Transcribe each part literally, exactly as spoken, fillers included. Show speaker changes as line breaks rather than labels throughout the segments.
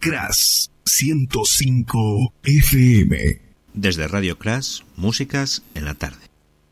Crash ciento cinco F M.
Desde Radio Crash, músicas en la tarde.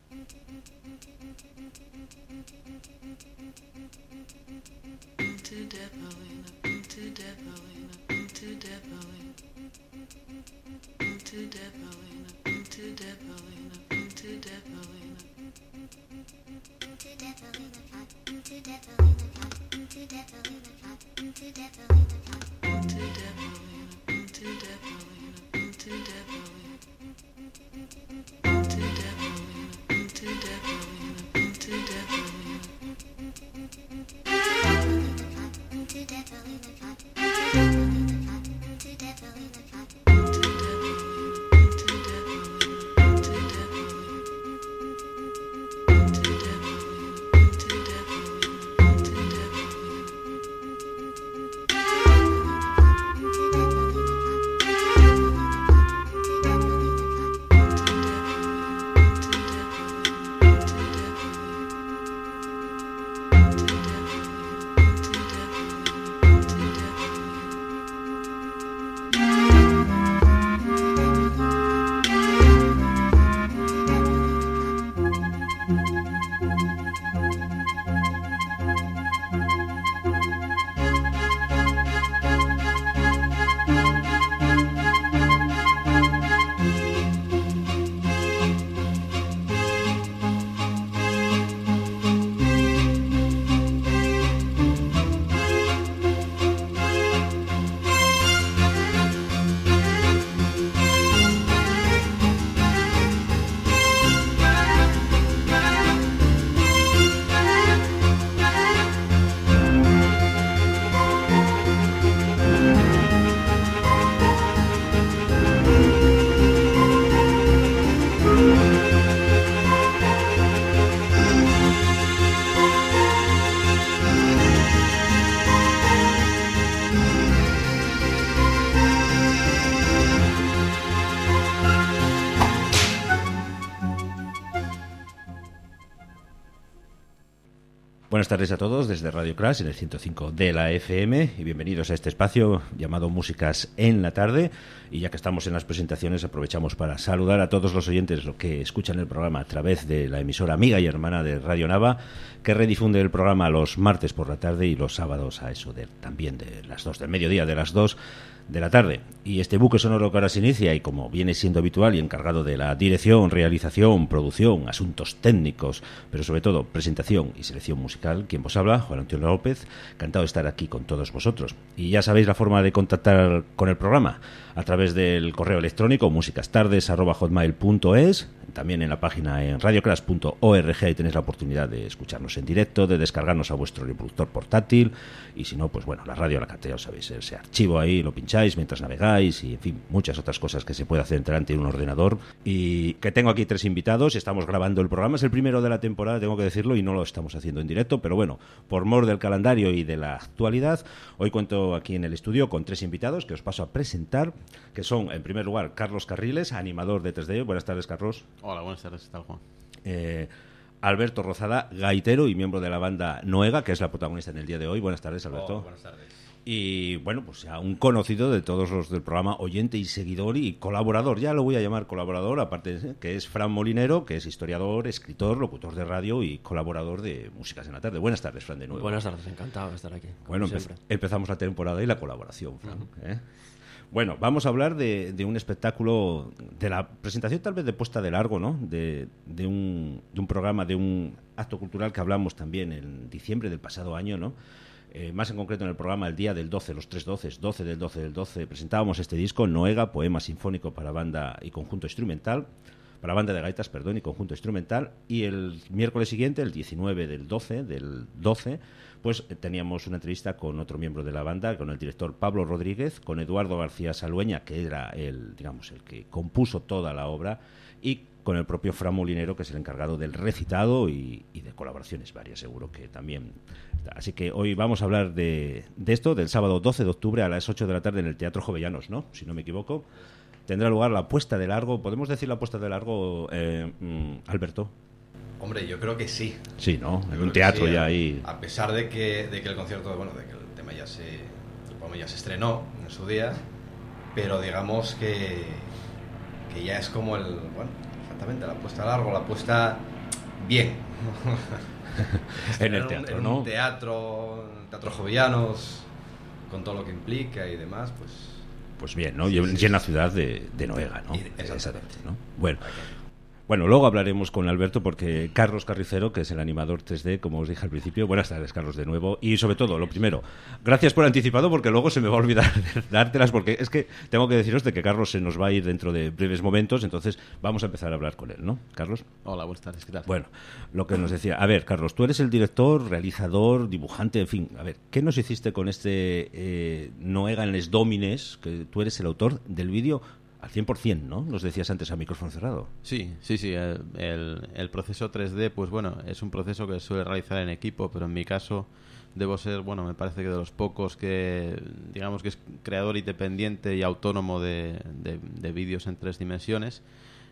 Buenas tardes a todos desde Radio Crash en el ciento cinco de la F M y bienvenidos a este espacio llamado Músicas en la Tarde. Y ya que estamos en las presentaciones, aprovechamos para saludar a todos los oyentes que escuchan el programa a través de la emisora amiga y hermana de Radio Nava, que redifunde el programa los martes por la tarde y los sábados a eso de también de las dos del mediodía, de las dos de la tarde. Y este buque sonoro que ahora se inicia, y como viene siendo habitual y encargado de la dirección, realización, producción, asuntos técnicos, pero sobre todo presentación y selección musical, quien vos habla, Juan Antonio López, encantado de estar aquí con todos vosotros. Y ya sabéis la forma de contactar con el programa, a través del correo electrónico musicastardes arroba hotmail punto es, también en la página en radioclash punto org, ahí tenéis la oportunidad de escucharnos en directo, de descargarnos a vuestro reproductor portátil, y si no, pues bueno, la radio, la cartera, sabéis, ese archivo ahí lo pincháis mientras navegáis, y en fin, muchas otras cosas que se puede hacer delante de un ordenador. Y que tengo aquí tres invitados, estamos grabando el programa, es el primero de la temporada, tengo que decirlo, y no lo estamos haciendo en directo, pero bueno, por mor del calendario y de la actualidad, hoy cuento aquí en el estudio con tres invitados que os paso a presentar, que son, en primer lugar, Carlos Carriles, animador de tres D. Buenas tardes, Carlos.
Hola, buenas tardes, ¿qué tal, Juan?
Eh, Alberto Rozada, gaitero y miembro de la banda Noega, que es la protagonista en el día de hoy. Buenas tardes, Alberto.
Oh, buenas tardes.
Y bueno, pues ya un conocido de todos los del programa, oyente y seguidor y colaborador, ya lo voy a llamar colaborador, aparte que es Fran Molinero, que es historiador, escritor, locutor de radio y colaborador de Músicas en la Tarde. Buenas tardes, Fran, de nuevo.
Buenas tardes, encantado de estar aquí.
Bueno, empe- empezamos la temporada y la colaboración, Fran. Uh-huh. ¿eh? Bueno, vamos a hablar de, de un espectáculo, de la presentación tal vez de puesta de largo, ¿no? De, de, un, de un programa, de un acto cultural que hablamos también en diciembre del pasado año, ¿no? Eh, más en concreto en el programa el día del doce, los tres doces, doce del doce del doce, presentábamos este disco, Noega, poema sinfónico para banda y conjunto instrumental, para banda de gaitas, perdón, y conjunto instrumental, y el miércoles siguiente, el diecinueve del doce, del doce, pues teníamos una entrevista con otro miembro de la banda, con el director Pablo Rodríguez, con Eduardo García Salueña, que era el, digamos, el que compuso toda la obra, y con el propio Fran Molinero, que es el encargado del recitado y, y de colaboraciones varias, seguro que también. Así que hoy vamos a hablar de, de esto, del sábado doce de octubre a las ocho de la tarde en el Teatro Jovellanos, ¿no? Si no me equivoco. Tendrá lugar la puesta de largo. ¿Podemos decir la puesta de largo, eh, Alberto?
Hombre, yo creo que sí.
Sí, ¿no?
Yo
En un
que
teatro
sí,
ya
a,
ahí.
A pesar de que, de que el concierto, bueno, de que el tema ya se bueno, ya se estrenó en su día, pero digamos que, que ya es como el, bueno, exactamente, la apuesta a largo, la apuesta bien.
En el teatro,
en un,
¿no?
En un teatro, teatro Jovellanos, con todo lo que implica y demás, pues...
Pues bien, ¿no?
Sí,
Y
sí,
en la
sí.
ciudad de, de Noega, ¿no?
Y- exactamente.
Exactamente, ¿no? Bueno. Bueno, luego hablaremos con Alberto porque Carlos Carricero, que es el animador tres D, como os dije al principio. Buenas tardes, Carlos, de nuevo. Y sobre todo, lo primero, gracias por anticipado porque luego se me va a olvidar de dártelas porque es que tengo que deciros de que Carlos se nos va a ir dentro de breves momentos, entonces vamos a empezar a hablar con él, ¿no? Carlos.
Hola, buenas tardes, ¿qué tal?
Bueno, lo que nos decía. A ver, Carlos, tú eres el director, realizador, dibujante, en fin. A ver, ¿qué nos hiciste con este eh, Noega en les Dómines? Que tú eres el autor del vídeo al cien por ciento, ¿no? Nos decías antes a micrófono cerrado.
Sí, sí, sí. El, el, el proceso tres D, pues bueno, es un proceso que se suele realizar en equipo, pero en mi caso debo ser, bueno, me parece que de los pocos que, digamos que es creador independiente y autónomo de, de, de vídeos en tres dimensiones.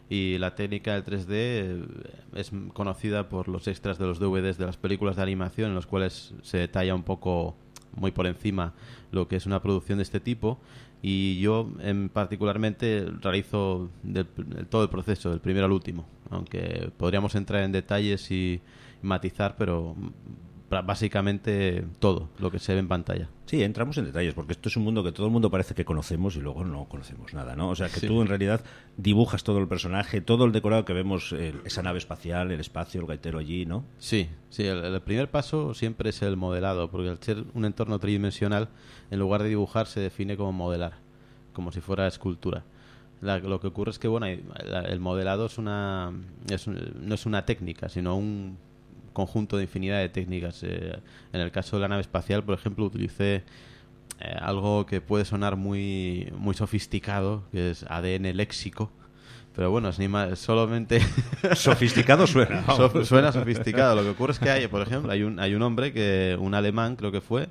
Y la técnica del tres D es conocida por los extras de los D V Ds de las películas de animación, en los cuales se detalla un poco, muy por encima, lo que es una producción de este tipo. Y yo en particularmente realizo del- del- todo el proceso, del primero al último, aunque podríamos entrar en detalles y matizar, pero pra- básicamente todo lo que se ve en pantalla.
Sí, entramos en detalles, porque esto es un mundo que todo el mundo parece que conocemos y luego no conocemos nada, ¿no? O sea, que
Sí.
tú en realidad dibujas todo el personaje, todo el decorado que vemos, eh, esa nave espacial, el espacio, el gaitero allí, ¿no?
Sí, sí, el, el primer paso siempre es el modelado, porque al ser un entorno tridimensional, en lugar de dibujar se define como modelar, como si fuera escultura. La- lo que ocurre es que bueno, hay- la- el modelado es una, es un- no es una técnica, sino un conjunto de infinidad de técnicas. Eh, en el caso de la nave espacial, por ejemplo, utilicé eh, algo que puede sonar muy, muy sofisticado, que es A D N léxico. Pero bueno, es ni más, solamente...
Sofisticado suena. vamos.
So- suena sofisticado. Lo que ocurre es que hay, por ejemplo, hay un, hay un hombre que, un alemán creo que fue,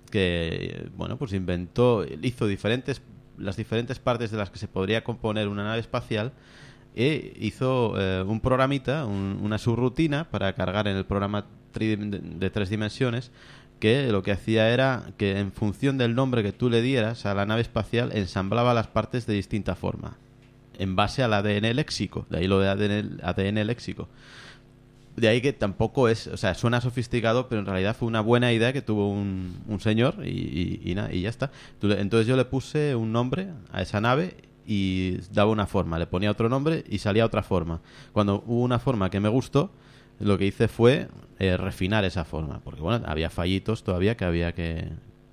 que bueno, pues inventó, hizo diferentes, las diferentes partes de las que se podría componer una nave espacial e hizo eh, un programita, un- una subrutina para cargar en el programa tri- de, de tres dimensiones, que lo que hacía era que en función del nombre que tú le dieras a la nave espacial ensamblaba las partes de distinta forma en base al A D N léxico, de ahí lo de A D N, A D N léxico. De ahí que tampoco es, o sea, suena sofisticado, pero en realidad fue una buena idea que tuvo un, un señor y, y, y, nada, y ya está. Tú le- Entonces yo le puse un nombre a esa nave y daba una forma, le ponía otro nombre y salía otra forma. Cuando hubo una forma que me gustó, lo que hice fue eh, refinar esa forma, porque bueno, había fallitos todavía que había que,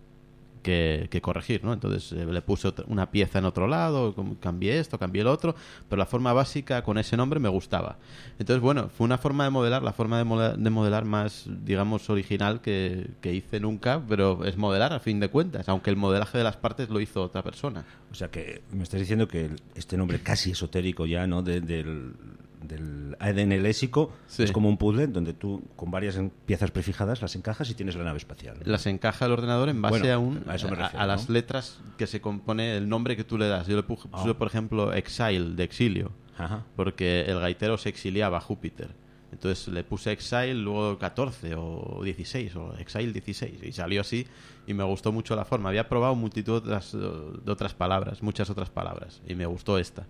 que, que corregir, ¿no? Entonces eh, le puse otra- una pieza en otro lado, com- cambié esto, cambié el otro, pero la forma básica con ese nombre me gustaba. Entonces, bueno, fue una forma de modelar, la forma de, mola- de modelar más, digamos, original que, que hice nunca, pero es modelar a fin de cuentas, aunque el modelaje de las partes lo hizo otra persona.
O sea, que me estás diciendo que el- este nombre casi esotérico ya, ¿no? De- del, del A D N léxico
Sí.
es como un puzzle donde tú con varias en- piezas prefijadas las encajas y tienes la nave espacial.
Las encaja el ordenador en base
Bueno,
a un
a eso me refiero,
a las
¿no?
letras que se compone el nombre que tú le das. Yo le puse,
Ah.
puse, por ejemplo, Exile, de exilio,
Ajá.
porque el gaitero se exiliaba a Júpiter. Entonces le puse Exile, luego catorce o dieciséis, o Exile dieciséis, y salió así, y me gustó mucho la forma. Había probado multitud de otras, de otras palabras, muchas otras palabras, y me gustó esta.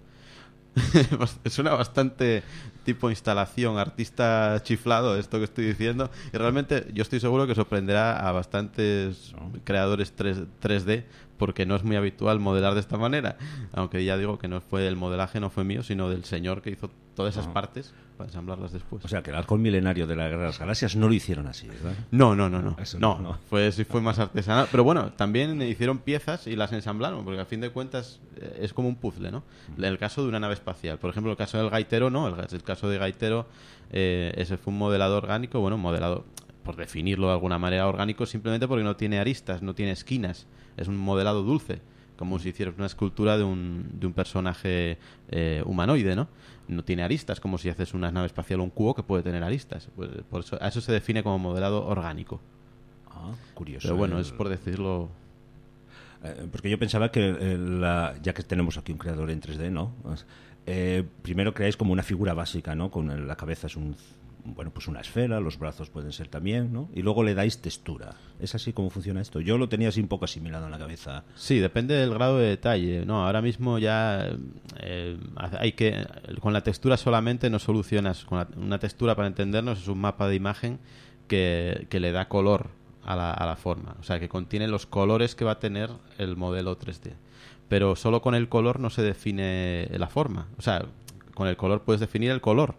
Suena bastante tipo instalación, artista chiflado esto que estoy diciendo, y realmente yo estoy seguro que sorprenderá a bastantes creadores tres D, porque no es muy habitual modelar de esta manera, aunque ya digo que no fue el modelaje, no fue mío, sino del señor que hizo todas esas
No.
partes para ensamblarlas después.
O sea, que el halcón milenario de la Guerra de las Galaxias no lo hicieron así, ¿verdad?
No, no, no, no.
Eso
no,
no, no.
Fue, sí fue más artesanal. Pero bueno, también hicieron piezas y las ensamblaron, porque a fin de cuentas eh, es como un puzzle, ¿no? En el caso de una nave espacial. Por ejemplo, el caso del gaitero, no. El, ga- el caso de gaitero, eh, ese fue un modelado orgánico, bueno, un modelado, por definirlo de alguna manera, orgánico, simplemente porque no tiene aristas, no tiene esquinas. Es un modelado dulce, como si hicieras una escultura de un, de un personaje eh, humanoide, ¿no? No tiene aristas, como si haces una nave espacial o un cubo que puede tener aristas. Pues, por eso, a eso se define como modelado orgánico.
Ah, curioso.
Pero bueno,
el-
es por decirlo...
Eh, porque yo pensaba que, eh, la- ya que tenemos aquí un creador en tres D, ¿no? Eh, primero creáis como una figura básica, ¿no? Con el- la cabeza es un bueno, pues una esfera, los brazos pueden ser también, ¿no? Y luego le dais textura. ¿Es así como funciona esto? Yo lo tenía así un poco asimilado en la cabeza.
Sí, depende del grado de detalle. No, ahora mismo ya eh, hay que... Con la textura solamente no solucionas. Con la, una textura, para entendernos, es un mapa de imagen que, que le da color a la, a la forma. O sea, que contiene los colores que va a tener el modelo tres D. Pero solo con el color no se define la forma. O sea, con el color puedes definir el color.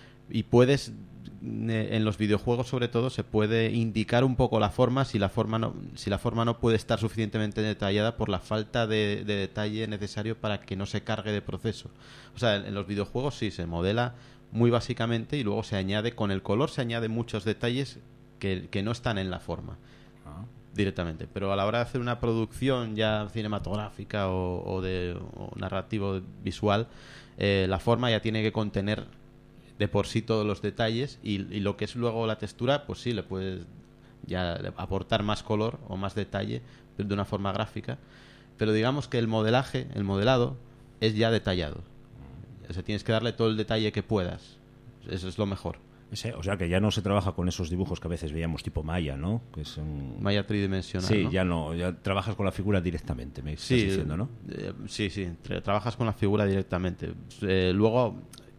Y puedes... En los videojuegos, sobre todo, se puede indicar un poco la forma si la forma no, si la forma no puede estar suficientemente detallada por la falta de, de detalle necesario para que no se cargue de proceso. O sea, en, en los videojuegos sí se modela muy básicamente y luego se añade, con el color se añade muchos detalles que, que no están en la forma ah. directamente. Pero a la hora de hacer una producción ya cinematográfica o, o de o narrativo visual, eh, la forma ya tiene que contener de por sí todos los detalles y, y lo que es luego la textura, pues sí, le puedes ya aportar más color o más detalle de una forma gráfica, pero digamos que el modelaje, el modelado, es ya detallado. O sea, tienes que darle todo el detalle que puedas. Eso es lo mejor.
Ese, o sea, que ya no se trabaja con esos dibujos que a veces veíamos tipo Maya, ¿no? Que son...
Maya tridimensional,
Sí,
¿no?
ya no, ya trabajas con la figura directamente, me
sí,
estás diciendo, ¿no?
Eh, sí, sí, tra- trabajas con la figura directamente. Eh, luego...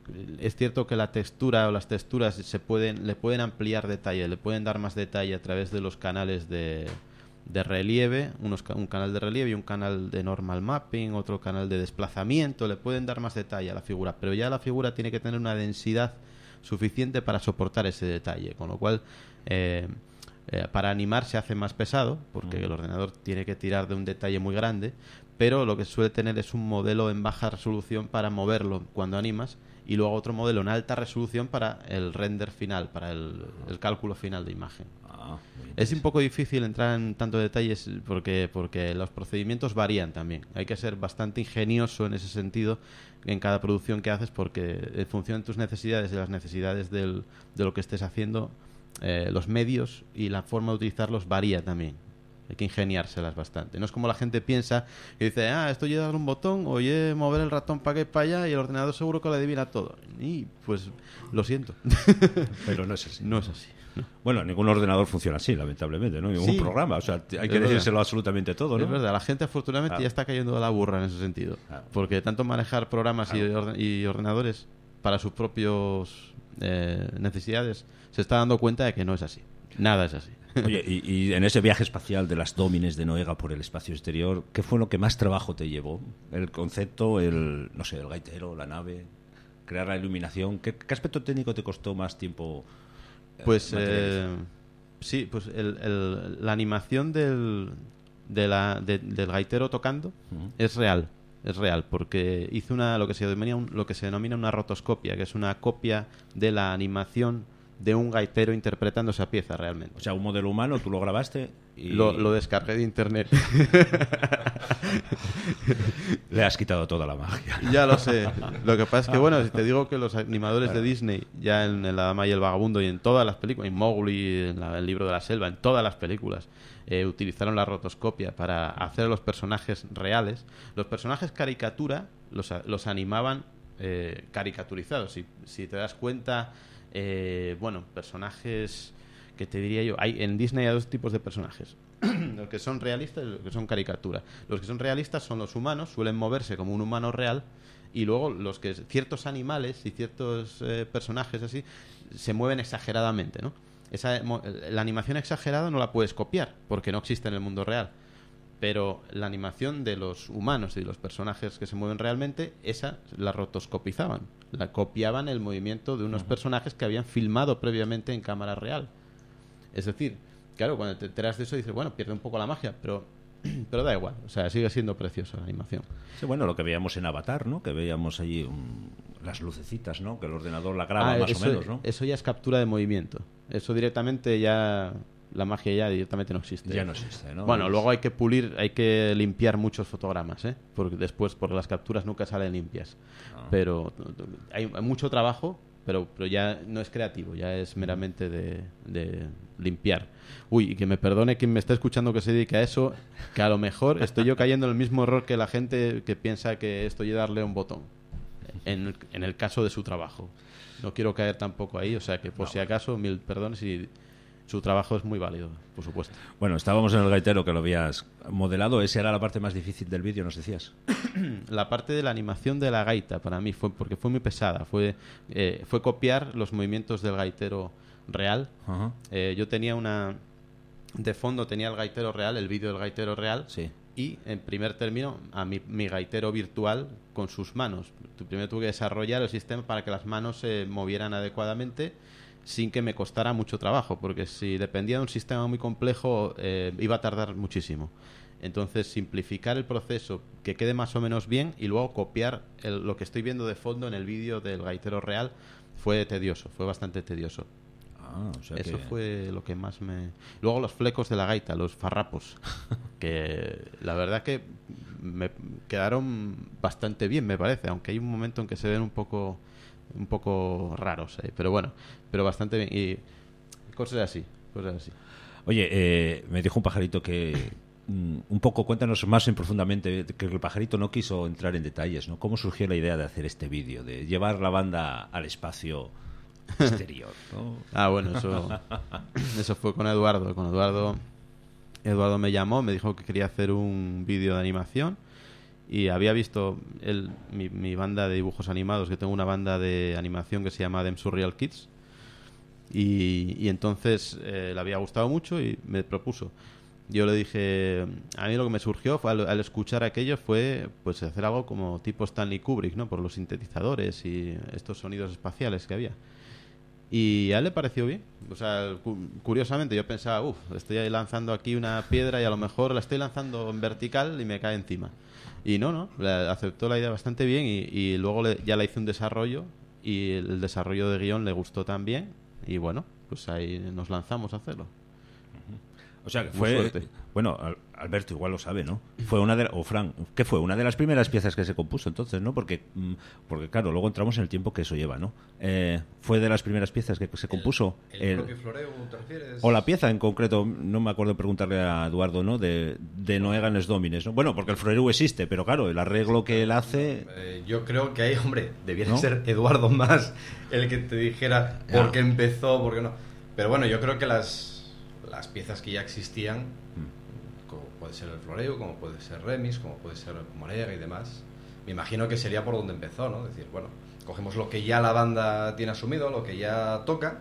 Es cierto que la textura o las texturas se pueden, le pueden ampliar detalle, le pueden dar más detalle a través de los canales de, de relieve, unos, un canal de relieve y un canal de normal mapping, otro canal de desplazamiento, le pueden dar más detalle a la figura, pero ya la figura tiene que tener una densidad suficiente para soportar ese detalle, con lo cual eh, eh, para animar se hace más pesado, porque mm. el ordenador tiene que tirar de un detalle muy grande, pero lo que suele tener es un modelo en baja resolución para moverlo cuando animas, y luego otro modelo en alta resolución para el render final, para el, el cálculo final de imagen. Ah, es un poco difícil entrar en tantos detalles porque, porque los procedimientos varían también. Hay que ser bastante ingenioso en ese sentido en cada producción que haces, porque en función de tus necesidades y las necesidades del, de lo que estés haciendo, eh, los medios y la forma de utilizarlos varía también. Hay que ingeniárselas bastante. No es como la gente piensa y dice, ah, esto ya dar un botón o ya mover el ratón para que para allá y el ordenador seguro que lo adivina todo. Y pues lo siento.
Pero no es así.
No es así. No.
Bueno, ningún ordenador funciona así, lamentablemente, ¿no? Ningún
sí,
programa. O sea, hay que decírselo absolutamente todo, ¿no?
Es verdad, la gente afortunadamente ah. ya está cayendo de la burra en ese sentido. Ah. Porque tanto manejar programas ah. y, orden y ordenadores para sus propios eh, necesidades se está dando cuenta de que no es así. Nada es así.
Oye, y, y en ese viaje espacial de las Dómines de Noega por el espacio exterior, ¿qué fue lo que más trabajo te llevó? ¿El concepto, el, no sé, el gaitero, la nave, crear la iluminación? ¿Qué, qué aspecto técnico te costó más tiempo? Eh,
pues eh, sí, pues el, el, la animación del, de la, de, del gaitero tocando uh-huh. es real. Es real, porque hice una lo que se denomina un, lo que se denomina una rotoscopia, que es una copia de la animación de un gaitero interpretando esa pieza realmente.
O sea, un modelo humano, tú lo grabaste y...
Lo, lo descargué de internet.
Le has quitado toda la magia.
Ya lo sé. Lo que pasa es que, bueno, si te digo que los animadores claro. de Disney, ya en, en La Dama y el Vagabundo y en todas las películas, en Mowgli, en la, el libro de la selva, en todas las películas, eh, utilizaron la rotoscopia para hacer los personajes reales. Los personajes caricatura los, los animaban eh, caricaturizados. Si, si te das cuenta... Eh, bueno, personajes que te diría yo, hay en Disney hay dos tipos de personajes. Los que son realistas y los que son caricatura. Los que son realistas son los humanos, suelen moverse como un humano real, y luego los que ciertos animales y ciertos eh, personajes así se mueven exageradamente, ¿no? Esa, la animación exagerada no la puedes copiar porque no existe en el mundo real. Pero la animación de los humanos y de los personajes que se mueven realmente, esa la rotoscopizaban. La copiaban el movimiento de unos uh-huh. personajes que habían filmado previamente en cámara real. Es decir, claro, cuando te enteras de eso dices, bueno, pierde un poco la magia, pero pero da igual. O sea, sigue siendo preciosa la animación.
Sí, bueno, lo que veíamos en Avatar, ¿no? Que veíamos allí un, las lucecitas, ¿no? Que el ordenador la graba ah, más
eso,
o menos, ¿no?
Eso ya es captura de movimiento. Eso directamente ya... La magia ya directamente no existe.
Ya no existe, ¿no?
Bueno, luego hay que pulir, hay que limpiar muchos fotogramas, ¿eh? Porque después, porque las capturas nunca salen limpias. Ah. Pero hay mucho trabajo, pero, pero ya no es creativo, ya es meramente de, de limpiar. Uy, y que me perdone quien me está escuchando que se dedique a eso, que a lo mejor estoy yo cayendo en el mismo error que la gente que piensa que esto es darle un botón. en, el, en el caso de su trabajo. No quiero caer tampoco ahí, o sea que por
no.
si acaso, mil perdones, y su trabajo es muy válido, por supuesto.
Bueno, estábamos en el gaitero que lo habías modelado. ¿Esa era la parte más difícil del vídeo, nos decías?
La parte de la animación de la gaita para mí fue porque fue muy pesada. Fue, eh, fue copiar los movimientos del gaitero real.
Uh-huh.
Eh, yo tenía una... De fondo tenía el gaitero real, el vídeo del gaitero real.
Sí.
Y, en primer término, a mi, mi gaitero virtual con sus manos. Primero tuve que desarrollar el sistema para que las manos se movieran adecuadamente sin que me costara mucho trabajo, porque si dependía de un sistema muy complejo eh, iba a tardar muchísimo. Entonces, simplificar el proceso, que quede más o menos bien, y luego copiar el, lo que estoy viendo de fondo en el vídeo del gaitero real, fue tedioso, fue bastante tedioso.
Ah, o sea
Eso
que...
fue lo que más me... Luego los flecos de la gaita, los farrapos, que la verdad que me quedaron bastante bien, me parece, aunque hay un momento en que se ven un poco un poco raros, ¿eh? Pero bueno, pero bastante bien. Y cosas así, cosas así.
Oye, eh, me dijo un pajarito que... un poco, cuéntanos más en profundamente, que el pajarito no quiso entrar en detalles, ¿no? ¿Cómo surgió la idea de hacer este vídeo, de llevar la banda al espacio exterior, ¿no?
Ah, bueno, eso, eso fue con Eduardo. Con Eduardo, Eduardo me llamó, me dijo que quería hacer un vídeo de animación y había visto el, mi, mi banda de dibujos animados, que tengo una banda de animación que se llama Them Surreal Kids, y, y entonces eh, le había gustado mucho y me propuso. Yo le dije, a mí lo que me surgió fue, al, al escuchar aquello fue pues hacer algo como tipo Stanley Kubrick, ¿no? Por los sintetizadores y estos sonidos espaciales que había. Y a él le pareció bien. O sea, cu curiosamente yo pensaba, uff, estoy ahí lanzando aquí una piedra y a lo mejor la estoy lanzando en vertical y me cae encima. Y no, no, aceptó la idea bastante bien y, y luego le, ya le hice un desarrollo y el desarrollo de guión le gustó también y bueno, pues ahí nos lanzamos a hacerlo.
O sea, que
Muy
fue...
suerte.
Bueno, Alberto igual lo sabe, ¿no? Fue una de... O Fran, ¿qué fue? Una de las primeras piezas que se compuso entonces, ¿no? Porque, porque claro, luego entramos en el tiempo que eso lleva, ¿no? Eh, ¿Fue de las primeras piezas que se compuso?
¿El, el, el propio Floreu, te refieres?
O la pieza en concreto, no me acuerdo preguntarle a Eduardo, ¿no? De, de Noeganes Domines, ¿no? Bueno, porque el Floreu existe, pero claro, el arreglo que él hace...
Eh, yo creo que ahí, hombre, debiera
¿no?
ser Eduardo más el que te dijera
Ya.
por qué empezó, por qué no. Pero bueno, yo creo que las... las piezas que ya existían, como puede ser el Floreu, como puede ser Remis, como puede ser Morega y demás, me imagino que sería por donde empezó, ¿no? Es decir, bueno, cogemos lo que ya la banda tiene asumido, lo que ya toca,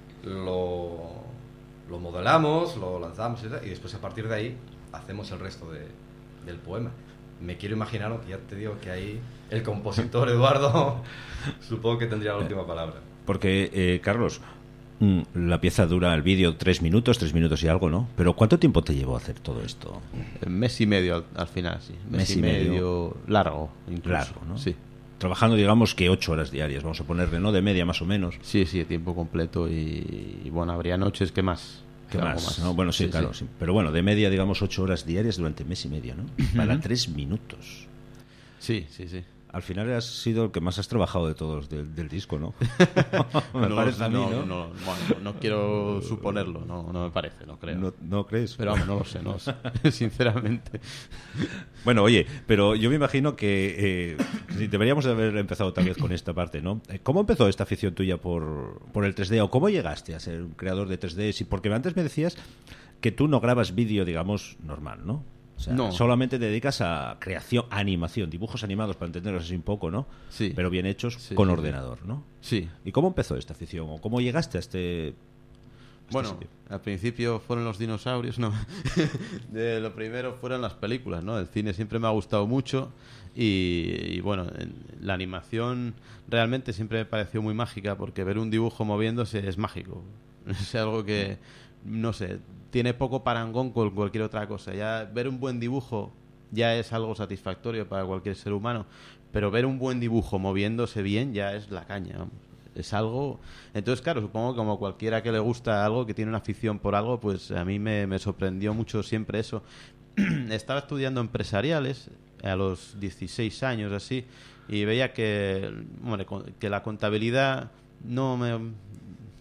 lo, lo modelamos, lo lanzamos y, tal, y después a partir de ahí hacemos el resto de, del poema. Me quiero imaginar, ¿no? Que ya te digo que ahí el compositor Eduardo supongo que tendría la última palabra.
Porque, eh, Carlos... La pieza dura, el vídeo, tres minutos, tres minutos y algo, ¿no? Pero ¿cuánto tiempo te llevó a hacer todo esto?
Mes y medio al, al final, sí. Mes, mes y medio, medio largo, incluso.
Largo, ¿no?
Sí.
Trabajando, digamos, que ocho horas diarias, vamos a ponerle, ¿no? De media, más o menos.
Sí, sí, tiempo completo y, y bueno, habría noches que más.
¿Qué más, más? ¿no? Bueno, sí, sí claro. Sí. Sí. Pero bueno, de media, digamos, ocho horas diarias durante mes y medio, ¿no? Para tres minutos.
Sí, sí, sí.
Al final has sido el que más has trabajado de todos del, del disco, ¿no? me
no,
parece a mí,
no,
¿no?
No, no, bueno, no quiero suponerlo, no, no me parece, no creo.
¿No, no crees?
Pero vamos, no lo sé, no lo sé, sinceramente.
Bueno, oye, pero yo me imagino que eh, deberíamos de haber empezado tal vez con esta parte, ¿no? ¿Cómo empezó esta afición tuya por, por el tres D? ¿O cómo llegaste a ser un creador de tres D? Sí, porque antes me decías que tú no grabas vídeo, digamos, normal, ¿no? O sea,
no.
Solamente te dedicas a creación, animación, dibujos animados, para entenderlos así un poco, ¿no?
Sí.
Pero bien hechos
sí,
con
sí,
ordenador, ¿no?
Sí.
¿Y cómo empezó esta afición? ¿O cómo llegaste a este...? este
bueno,
sitio?
Al principio fueron los dinosaurios, ¿no? De lo primero fueron las películas, ¿no? El cine siempre me ha gustado mucho y, y bueno, la animación realmente siempre me pareció muy mágica porque ver un dibujo moviéndose es mágico. Es algo que... no sé, tiene poco parangón con cualquier otra cosa. Ya ver un buen dibujo ya es algo satisfactorio para cualquier ser humano, pero ver un buen dibujo moviéndose bien ya es la caña, vamos. Es algo... Entonces, claro, supongo que como cualquiera que le gusta algo, que tiene una afición por algo, pues a mí me, me sorprendió mucho siempre eso. Estaba estudiando empresariales a los dieciséis años, así, y veía que, bueno, que la contabilidad no me...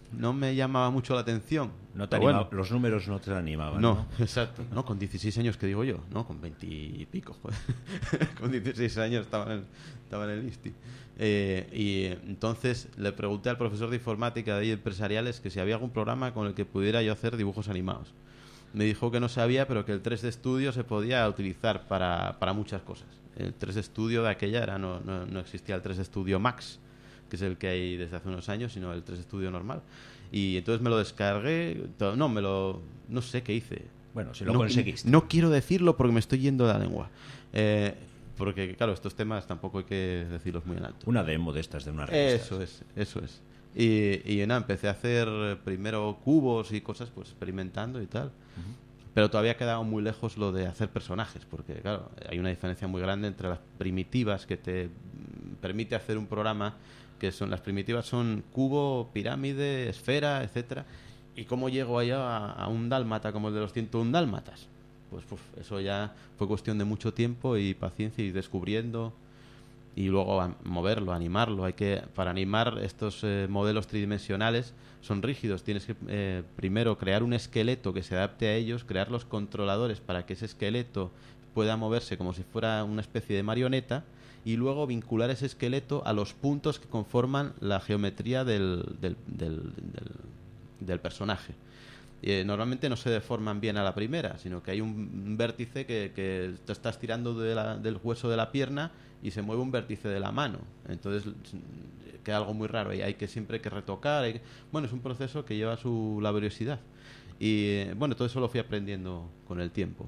no me llamaba mucho la atención.
No te
Pero
anima-
bueno,
los números no te animaban,
no,
¿no?
exacto. No, con dieciséis años, que digo yo, no, con veinte y pico, joder. Con dieciséis años estaba en el, estaba en el ISTI. Eh, y entonces le pregunté al profesor de informática de ahí, empresariales, que si había algún programa con el que pudiera yo hacer dibujos animados. Me dijo que no sabía, pero que el tres D Studio se podía utilizar para, para muchas cosas. El tres D Studio de aquella era, no, no, no existía el tres D Studio Max, que es el que hay desde hace unos años, sino el tres D Studio normal. Y entonces me lo descargué, to- no, me lo, no sé qué hice.
Bueno, si lo
no,
conseguiste.
No quiero decirlo porque me estoy yendo de la lengua. Eh, porque, claro, estos temas tampoco hay que decirlos muy en alto.
Una demo de estas de una revista.
Eso es, eso es. Y, y nada, empecé a hacer primero cubos y cosas, pues experimentando y tal. Uh-huh. Pero todavía quedaba muy lejos lo de hacer personajes, porque claro, hay una diferencia muy grande entre las primitivas que te permite hacer un programa, que son las primitivas son cubo, pirámide, esfera, etcétera. ¿Y cómo llego allá a, a un dálmata como el de los ciento uno dálmatas? Pues uf, eso ya fue cuestión de mucho tiempo y paciencia y descubriendo y luego a moverlo, animarlo. Hay que, para animar estos eh, modelos tridimensionales son rígidos. Tienes que eh, primero crear un esqueleto que se adapte a ellos, crear los controladores para que ese esqueleto pueda moverse como si fuera una especie de marioneta y luego vincular ese esqueleto a los puntos que conforman la geometría del, del, del, del, del personaje. Eh, normalmente no se deforman bien a la primera, sino que hay un, un vértice que, que te estás tirando de la, del hueso de la pierna y se mueve un vértice de la mano. Entonces queda algo muy raro y hay que siempre hay que retocar. Hay que... Bueno, es un proceso que lleva su laboriosidad. Y eh, bueno, todo eso lo fui aprendiendo con el tiempo.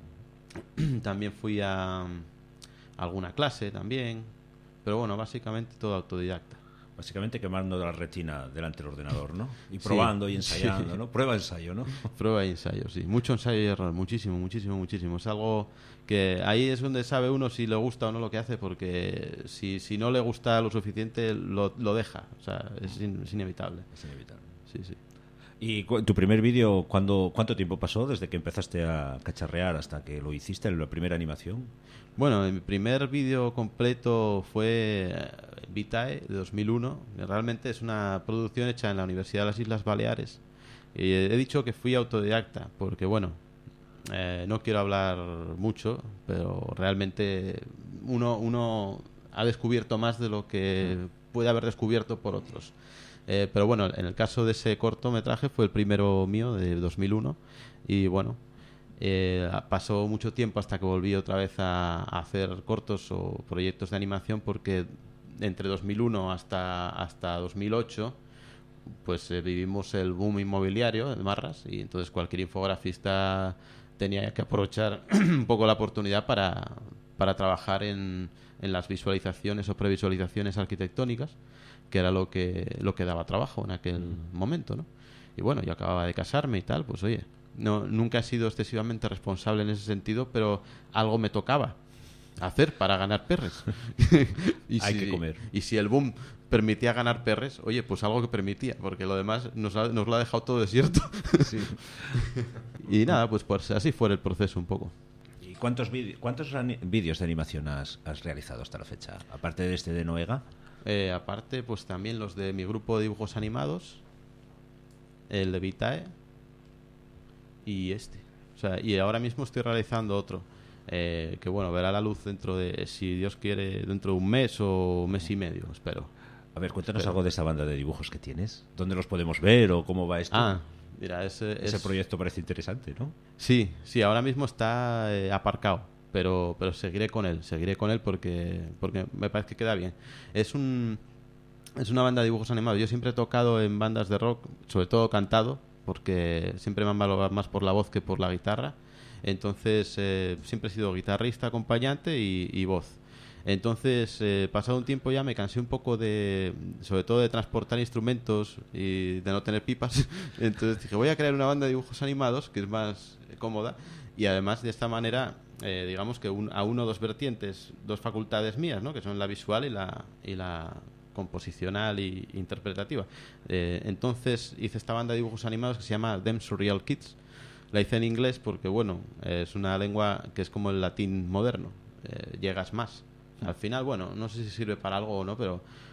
También fui a, a alguna clase también, pero bueno, básicamente todo autodidacta.
Básicamente quemando la retina delante del ordenador, ¿no? Y probando sí, y ensayando, sí. ¿no? Prueba, ensayo, ¿no?
Prueba y ensayo, sí. Mucho ensayo y error, muchísimo, muchísimo, muchísimo. Es algo que ahí es donde sabe uno si le gusta o no lo que hace, porque si, si no le gusta lo suficiente, lo, lo deja. O sea, es, in, es inevitable.
Es inevitable.
Sí, sí.
¿Y tu primer vídeo, ¿cuándo, cuánto tiempo pasó desde que empezaste a cacharrear hasta que lo hiciste en la primera animación?
Bueno, mi primer vídeo completo fue Vitae, de dos mil uno. Realmente es una producción hecha en la Universidad de las Islas Baleares. Y he dicho que fui autodidacta, porque bueno, eh, no quiero hablar mucho, pero realmente uno, uno ha descubierto más de lo que puede haber descubierto por otros. Eh, pero bueno, en el caso de ese cortometraje fue el primero mío de dos mil uno y bueno, eh, pasó mucho tiempo hasta que volví otra vez a, a hacer cortos o proyectos de animación, porque entre dos mil uno hasta, hasta dos mil ocho pues eh, vivimos el boom inmobiliario de Marras y entonces cualquier infografista tenía que aprovechar un poco la oportunidad para, para trabajar en, en las visualizaciones o previsualizaciones arquitectónicas, que era lo que lo que daba trabajo en aquel mm. momento, ¿no? Y bueno, yo acababa de casarme y tal, pues oye, no nunca he sido excesivamente responsable en ese sentido, pero algo me tocaba hacer para ganar perres. y
Hay
si,
que comer.
Y si el boom permitía ganar perres, oye, pues algo que permitía, porque lo demás nos, ha, nos lo ha dejado todo desierto.
Sí.
Y nada, pues, pues así fue el proceso un poco.
¿Y cuántos vídeos cuántos vídeos de animación has, has realizado hasta la fecha? Aparte de este de Noega.
Eh, aparte, pues también los de mi grupo de dibujos animados, el de Vitae y este. O sea, y ahora mismo estoy realizando otro, eh, que bueno, verá la luz dentro de, si Dios quiere, dentro de un mes o un mes y medio, espero.
A ver, cuéntanos
Pero...
algo de esa banda de dibujos que tienes. ¿Dónde los podemos ver o cómo va esto?
Ah, mira, ese,
ese
es...
proyecto parece interesante, ¿no?
Sí, sí, ahora mismo está eh, aparcado. Pero, pero seguiré con él, seguiré con él porque, porque me parece que queda bien. Es un es una banda de dibujos animados. Yo siempre he tocado en bandas de rock, sobre todo cantado, porque siempre me han valorado más por la voz que por la guitarra. Entonces, eh, siempre he sido guitarrista, acompañante y, y voz. Entonces, eh, pasado un tiempo ya me cansé un poco de, sobre todo de transportar instrumentos y de no tener pipas. Entonces dije, voy a crear una banda de dibujos animados que es más cómoda y además de esta manera... Eh, digamos que un, a uno o dos vertientes, dos facultades mías, ¿no? Que son la visual y la, y la composicional y interpretativa. Eh, entonces hice esta banda de dibujos animados que se llama Them Surreal Kids. La hice en inglés porque, bueno, eh, es una lengua que es como el latín moderno. Eh, llegas más. Al final, bueno, no sé si sirve para algo o no, pero,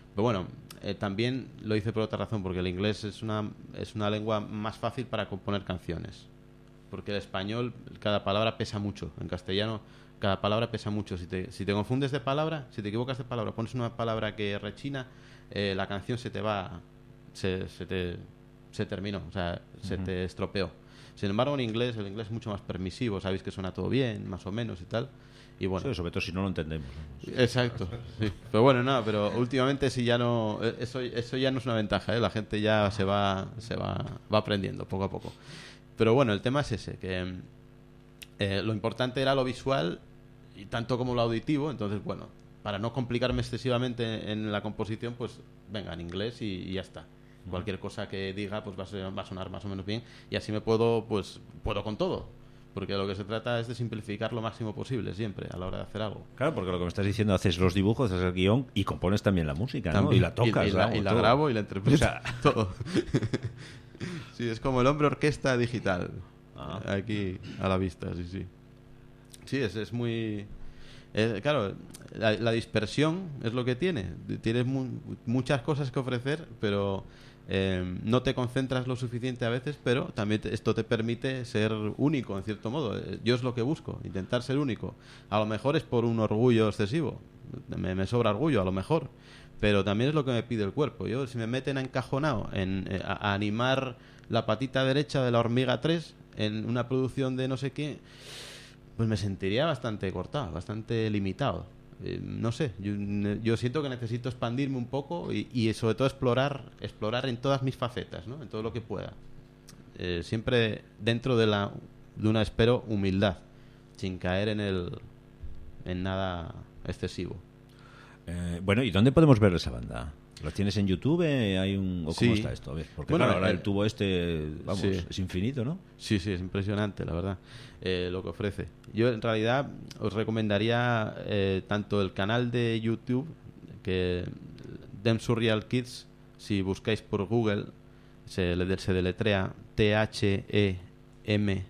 Pero bueno, eh, también lo hice por otra razón, porque el inglés es una, es una lengua más fácil para componer canciones. Porque el español, cada palabra pesa mucho. En castellano, cada palabra pesa mucho. Si te, si te confundes de palabra, si te equivocas de palabra, pones una palabra que rechina, eh, la canción se te va, se, se te se terminó, o sea, se uh-huh. te estropeó. Sin embargo, en inglés, el inglés es mucho más permisivo, sabéis que suena todo bien, más o menos y tal. Y bueno,
sí, sobre todo si no lo entendemos, ¿no?
Exacto, sí. Pero bueno, no, pero últimamente sí ya no, eso, eso ya no es una ventaja, ¿eh? La gente ya se va, se va, va aprendiendo poco a poco. Pero bueno, el tema es ese, que eh, lo importante era lo visual y tanto como lo auditivo. Entonces, bueno, para no complicarme excesivamente en la composición, pues venga, en inglés y, y ya está. Cualquier cosa que diga pues va a, ser, va a sonar más o menos bien, y así me puedo, pues puedo con todo. Porque lo que se trata es de simplificar lo máximo posible siempre a la hora de hacer algo.
Claro, porque lo que me estás diciendo, haces los dibujos, haces el guión y compones también la música, ¿no?
También.
Y la tocas.
Y, y la,
¿no?
y la grabo y la interpreto. O sea... todo. Sí, es como el hombre orquesta digital. Ah. Aquí a la vista, sí, sí. Sí, es, es muy... Eh, claro, la, la dispersión es lo que tiene. Tienes mu- muchas cosas que ofrecer, pero... Eh, no te concentras lo suficiente a veces, pero también te, esto te permite ser único, en cierto modo. Yo es lo que busco, intentar ser único. A lo mejor es por un orgullo excesivo, me, me sobra orgullo a lo mejor, pero también es lo que me pide el cuerpo. Yo, si me meten encajonado en, eh, a, a animar la patita derecha de la hormiga tres en una producción de no sé qué, pues me sentiría bastante cortado, bastante limitado. Eh, no sé, yo, yo siento que necesito expandirme un poco y, y sobre todo explorar explorar en todas mis facetas, ¿no? En todo lo que pueda, eh, siempre dentro de la de una, espero, humildad, sin caer en el en nada excesivo.
Eh, bueno, ¿y dónde podemos ver esa banda? ¿Lo tienes en YouTube? ¿Hay un, ¿O cómo
sí.
está esto? A ver, porque
bueno,
claro, ahora
el,
el tubo este, vamos,
sí.
es infinito, ¿no?
Sí, sí, es impresionante, la verdad, eh, lo que ofrece. Yo, en realidad, os recomendaría eh, tanto el canal de YouTube, que Them Surreal Kids, si buscáis por Google, se, se deletrea T H E M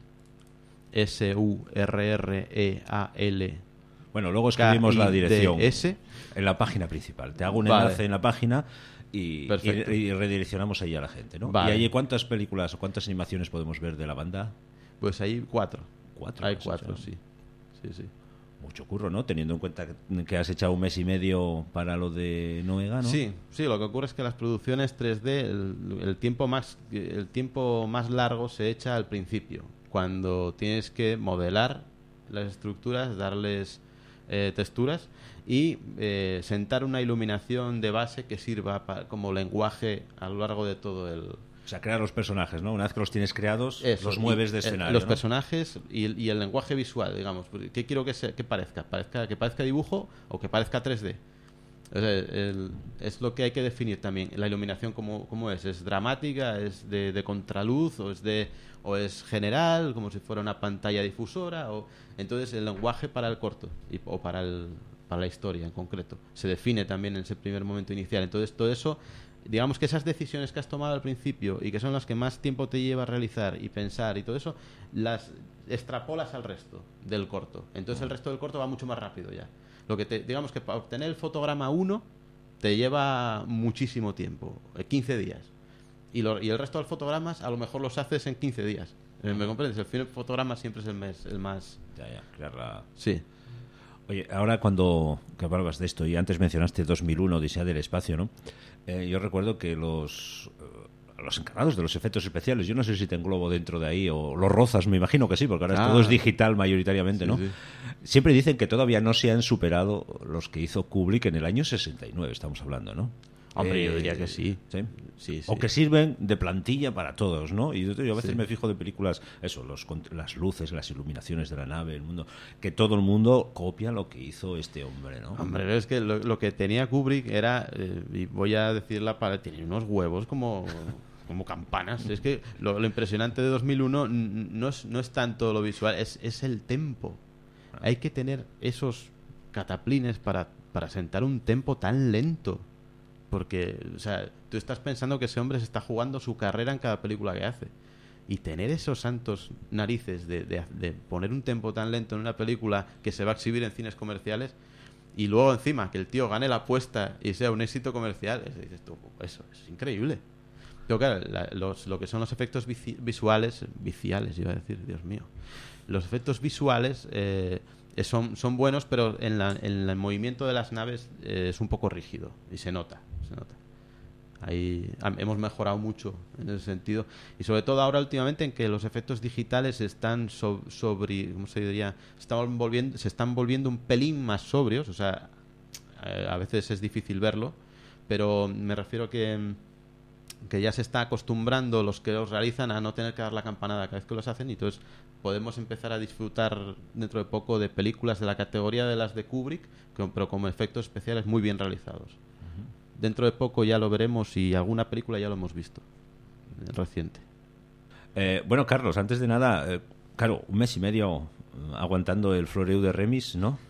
S U R R E A L.
Bueno, luego escribimos la dirección
S.
en la página principal. Te hago un
vale.
enlace en la página y, y, y redireccionamos ahí a la gente, ¿no?
Vale.
¿Y ahí cuántas películas o cuántas animaciones podemos ver de la banda?
Pues hay cuatro.
¿Cuatro?
Hay cuatro, sí. Sí, sí.
Mucho curro, ¿no? Teniendo en cuenta que has echado un mes y medio para lo de Noega, ¿no?
Sí, sí. Lo que ocurre es que las producciones tres D, el, el tiempo más, el tiempo más largo se echa al principio, cuando tienes que modelar las estructuras, darles eh, texturas y eh, sentar una iluminación de base que sirva para, como lenguaje a lo largo de todo el...
O sea, crear los personajes, ¿no? Una vez que los tienes creados,
Eso,
los mueves
y,
de escenario,
los
¿no?
personajes y el, y el lenguaje visual, digamos. ¿Qué quiero que, se, que parezca? parezca? ¿Que parezca dibujo o que parezca tres D? O sea, el, es lo que hay que definir también. La iluminación, ¿cómo, cómo es? ¿Es dramática? ¿Es de, de contraluz? ¿O es de o es general, como si fuera una pantalla difusora? O entonces el lenguaje para el corto y, o para, el, para la historia en concreto se define también en ese primer momento inicial. Entonces todo eso, digamos que esas decisiones que has tomado al principio y que son las que más tiempo te lleva a realizar y pensar y todo eso, las extrapolas al resto del corto. Entonces el resto del corto va mucho más rápido ya. Lo que te, digamos que para obtener el fotograma uno te lleva muchísimo tiempo, quince días. Y, lo, y el resto de los fotogramas a lo mejor los haces en quince días. ¿Me comprendes? El fin del fotograma siempre es el, mes, el más...
Ya, ya, crear la...
Sí.
Oye, ahora cuando que hablabas de esto, y antes mencionaste dos mil uno, Odisea del Espacio, ¿no? Eh, yo recuerdo que los... los encargados de los efectos especiales, yo no sé si te englobo dentro de ahí o los rozas, me imagino que sí, porque ahora ah, todo es digital mayoritariamente,
sí,
¿no?
Sí.
Siempre dicen que todavía no se han superado los que hizo Kubrick en el año sesenta y nueve, estamos hablando, ¿no?
Hombre,
eh,
yo diría que sí.
¿Sí?
Sí, sí.
O que sirven de plantilla para todos, ¿no? Y yo, yo a veces
sí.
me fijo de películas, eso, los, las luces, las iluminaciones de la nave, el mundo, que todo el mundo copia lo que hizo este hombre, ¿no?
Hombre, es que lo, lo que tenía Kubrick era, eh, y voy a decirla para, tenía unos huevos como... como campanas. Es que lo, lo impresionante de dos mil uno no es, no es tanto lo visual, es, es el tempo. Hay que tener esos cataplines para, para sentar un tempo tan lento. Porque, o sea, tú estás pensando que ese hombre se está jugando su carrera en cada película que hace. Y tener esos santos narices de, de, de poner un tempo tan lento en una película que se va a exhibir en cines comerciales y luego encima que el tío gane la apuesta y sea un éxito comercial, es, dices tú, eso es increíble. Pero claro, la, los, lo que son los efectos vici- visuales, viciales iba a decir, Dios mío, los efectos visuales eh, son, son buenos, pero en, la, en el movimiento de las naves eh, es un poco rígido y se nota, se nota. Ahí hemos mejorado mucho en ese sentido, y sobre todo ahora últimamente en que los efectos digitales están so, sobre, ¿cómo se diría? Están volviendo, se están volviendo un pelín más sobrios, o sea, a veces es difícil verlo, pero me refiero a que que ya se está acostumbrando los que los realizan a no tener que dar la campanada cada vez que los hacen, y entonces podemos empezar a disfrutar dentro de poco de películas de la categoría de las de Kubrick, pero como efectos especiales muy bien realizados. Uh-huh. Dentro de poco ya lo veremos, y alguna película ya lo hemos visto reciente.
Eh, bueno, Carlos, antes de nada, eh, claro, un mes y medio aguantando el floreo de Remis, ¿no?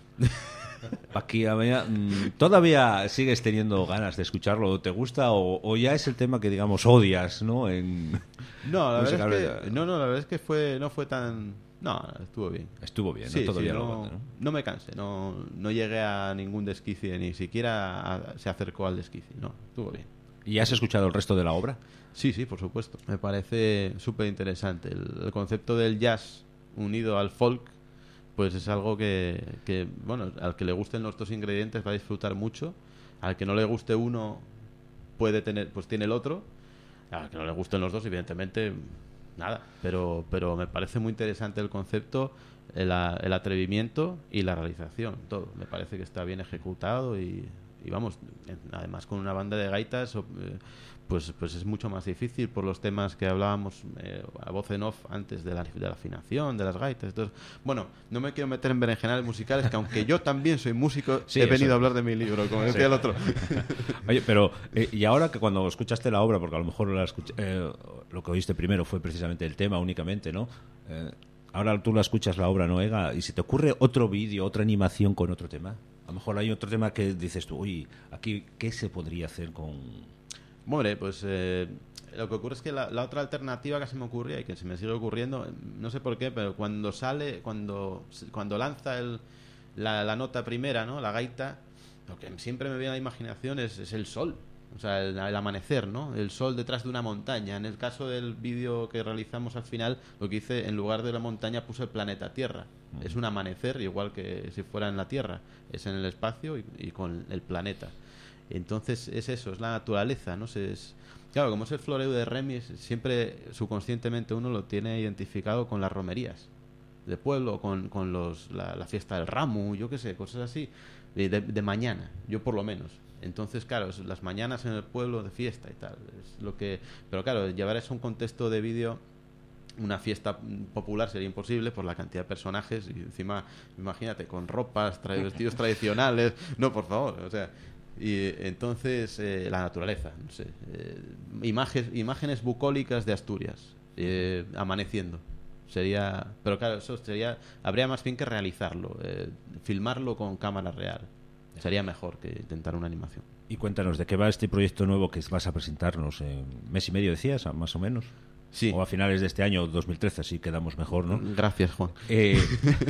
Aquí había, ¿todavía sigues teniendo ganas de escucharlo? ¿Te gusta o, o ya es el tema que, digamos, odias, ¿no? En...
No, la verdad es que, no, no, la verdad es que fue, no fue tan... No, estuvo bien.
Estuvo bien,
sí,
¿no? Todavía
sí,
lo
no,
aguanta, ¿no?
No me cansé, no, no llegué a ningún desquicie, ni siquiera a, se acercó al desquicie. No, estuvo bien.
¿Y has escuchado el resto de la obra?
Sí, sí, por supuesto. Me parece súper interesante. El, el concepto del jazz unido al folk, pues es algo que, que, bueno, al que le gusten los dos ingredientes va a disfrutar mucho. Al que no le guste uno, puede tener, pues tiene el otro. Al que no le gusten los dos, evidentemente, nada. Pero, pero me parece muy interesante el concepto, el, el atrevimiento y la realización, todo. Me parece que está bien ejecutado y, y vamos, además con una banda de gaitas, eh, pues pues es mucho más difícil por los temas que hablábamos eh, a voz en off antes de la, de la afinación, de las gaitas. Entonces, bueno, no me quiero meter en berenjenales musicales, que aunque yo también soy músico, sí, he venido eso. a hablar de mi libro, como decía sí. el otro.
Oye, pero eh, y ahora que cuando escuchaste la obra, porque a lo mejor la escuch- eh, lo que oíste primero fue precisamente el tema únicamente, ¿no? Eh, ahora tú la escuchas la obra, ¿no, Ega? Y si te ocurre otro vídeo, otra animación con otro tema, a lo mejor hay otro tema que dices tú, uy, aquí, ¿qué se podría hacer con...?
Hombre, pues eh, lo que ocurre es que la, la otra alternativa que se me ocurría y que se me sigue ocurriendo, no sé por qué, pero cuando sale, cuando cuando lanza el, la, la nota primera, ¿no? La gaita, lo que siempre me viene a la imaginación es, es el sol, o sea, el, el amanecer, ¿no? El sol detrás de una montaña. En el caso del vídeo que realizamos al final, lo que hice, en lugar de la montaña puse el planeta Tierra. Mm. Es un amanecer igual que si fuera en la Tierra, es en el espacio y, y con el planeta. Entonces es eso, es la naturaleza, ¿no? Se es, claro, como es el floreo de Remis, siempre subconscientemente uno lo tiene identificado con las romerías de pueblo, con, con los, la, la fiesta del ramo, yo qué sé, cosas así, de, de, de mañana, yo por lo menos. Entonces, claro, es las mañanas en el pueblo de fiesta y tal, es lo que... Pero claro, llevar eso a un contexto de vídeo, una fiesta popular sería imposible por la cantidad de personajes y encima, imagínate, con ropas, tra- vestidos tradicionales, no, por favor, o sea... Y entonces eh, la naturaleza, no sé, eh, imágenes, imágenes bucólicas de Asturias eh, amaneciendo sería, pero claro, eso sería, habría más bien que realizarlo, eh, filmarlo con cámara real, sería mejor que intentar una animación.
Y cuéntanos, ¿de qué va este proyecto nuevo que vas a presentarnos? ¿En mes y medio decías, más o menos?
Sí.
O a finales de este año dos mil trece, así quedamos mejor, ¿no?
Gracias, Juan.
Eh,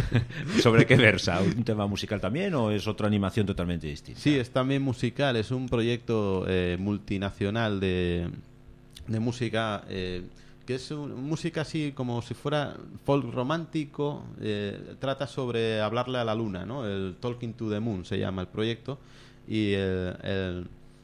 ¿Sobre qué versa? ¿Un tema musical también o es otra animación totalmente distinta?
Sí, es también musical. Es un proyecto eh, multinacional de, de música, eh, que es un, música así como si fuera folk romántico. Eh, trata sobre hablarle a la luna, ¿no? El Talking to the Moon se llama el proyecto. Y el... el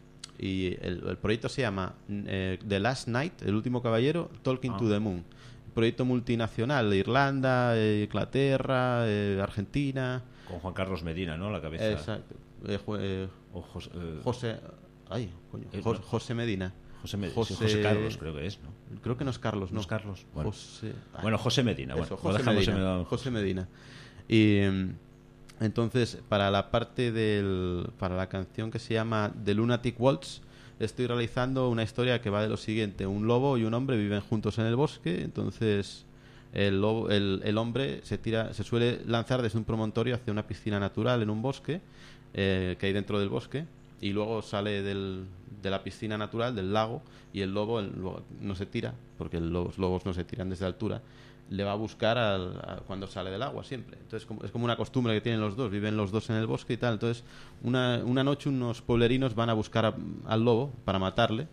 y el, el proyecto se llama eh, The Last Night, El Último Caballero, Talking ah. to the Moon. Proyecto multinacional de Irlanda, eh, Inglaterra, eh, Argentina.
Con Juan Carlos Medina, ¿no? La cabeza.
Exacto. Eh, eh,
o José, eh,
José. Ay, coño.
Eh,
José,
no.
José Medina.
José, Med-
José,
José Carlos, creo que es, ¿no?
Creo que no es Carlos, ¿no?
No es Carlos. Bueno,
José, ay,
bueno José Medina.
Eso,
bueno,
José, Medina,
Medina.
José Medina. Y. Entonces, para la parte del. Para la canción que se llama The Lunatic Waltz, estoy realizando una historia que va de lo siguiente: un lobo y un hombre viven juntos en el bosque. Entonces el, lobo, el, el hombre se tira, se suele lanzar desde un promontorio hacia una piscina natural en un bosque eh, que hay dentro del bosque, y luego sale del, de la piscina natural, del lago, y el lobo el, no se tira, porque los lobos no se tiran desde altura, le va a buscar al, a cuando sale del agua siempre. Entonces como, es como una costumbre que tienen los dos, viven los dos en el bosque y tal. Entonces una, una noche unos pueblerinos van a buscar a, al lobo para matarle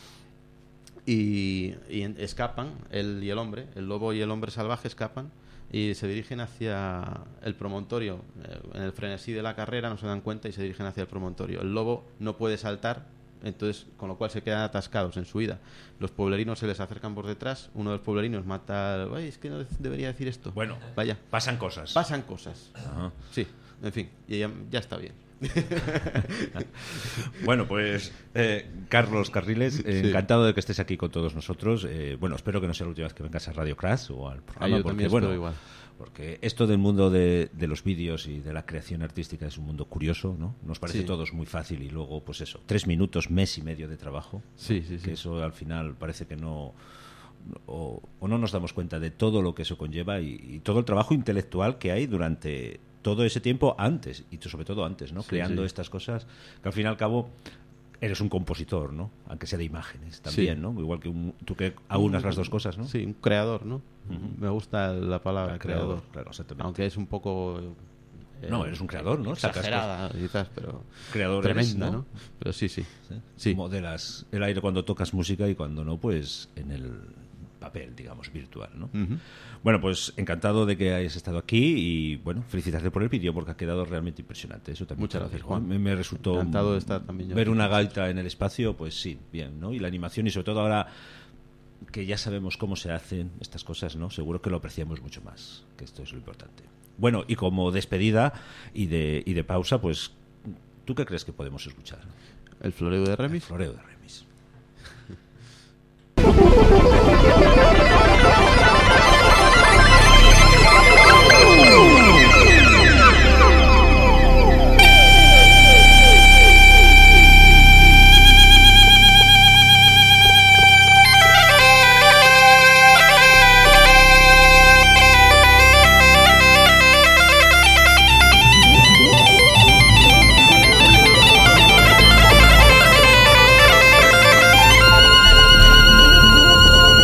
y, y en, escapan, él y el hombre, el lobo y el hombre salvaje escapan y se dirigen hacia el promontorio. Eh, en el frenesí de la carrera no se dan cuenta y se dirigen hacia el promontorio. El lobo no puede saltar, entonces con lo cual se quedan atascados en su huida. Los pueblerinos se les acercan por detrás, uno de los pueblerinos mata al... Ay, es que no debería decir esto.
Bueno,
vaya,
pasan cosas.
Pasan cosas.
Ajá.
Sí, en fin, y ya, ya está bien.
Bueno, pues eh, Carlos Carriles, eh,
Sí.
encantado de que estés aquí con todos nosotros. Eh, bueno, espero que no sea la última vez que vengas a Radio Crash o al programa,
Ah, yo
porque
también
bueno,
espero igual.
porque esto del mundo de, de los vídeos y de la creación artística es un mundo curioso, ¿no? Nos parece
Sí.
todos muy fácil y luego, pues eso, tres minutos, mes y medio de trabajo.
Sí, sí,
Que
sí.
eso al final parece que no... O, o no nos damos cuenta de todo lo que eso conlleva y, y todo el trabajo intelectual que hay durante todo ese tiempo antes, y sobre todo antes, ¿no?
Sí,
Creando
sí.
estas cosas que al fin y al cabo eres un compositor, ¿no? Aunque sea de imágenes también,
Sí.
¿no? Igual que un- tú que aunas las dos cosas, ¿no?
Sí, un creador, ¿no?
Ujú.
Me gusta la palabra
Ah,
creador.
creador, claro, exactamente.
Aunque es un poco... eh,
No, eres un creador, ¿no? Sacas
Exagerada, quizás, pero...
Creador eres,
tremenda,
¿no?
¿no? Pero sí, sí.
¿Sí?
Sí.
Modelas el aire cuando tocas música y cuando no, pues en el papel, digamos, virtual, ¿no?
Ujú.
Bueno, pues encantado de que hayas estado aquí y, bueno, felicitarte por el vídeo porque ha quedado realmente impresionante. Eso también
Muchas
quiero
gracias,
decir.
Juan.
Me, me resultó
Encantado de estar también yo
ver
aquí.
una gaita en el espacio, pues sí, bien, ¿no? Y la animación y sobre todo ahora que ya sabemos cómo se hacen estas cosas, ¿no? Seguro que lo apreciamos mucho más, que esto es lo importante. Bueno, y como despedida y de, y de pausa, pues, ¿tú qué crees que podemos escuchar?
El floreo de
El
Remis.
floreo de Remis.
Thank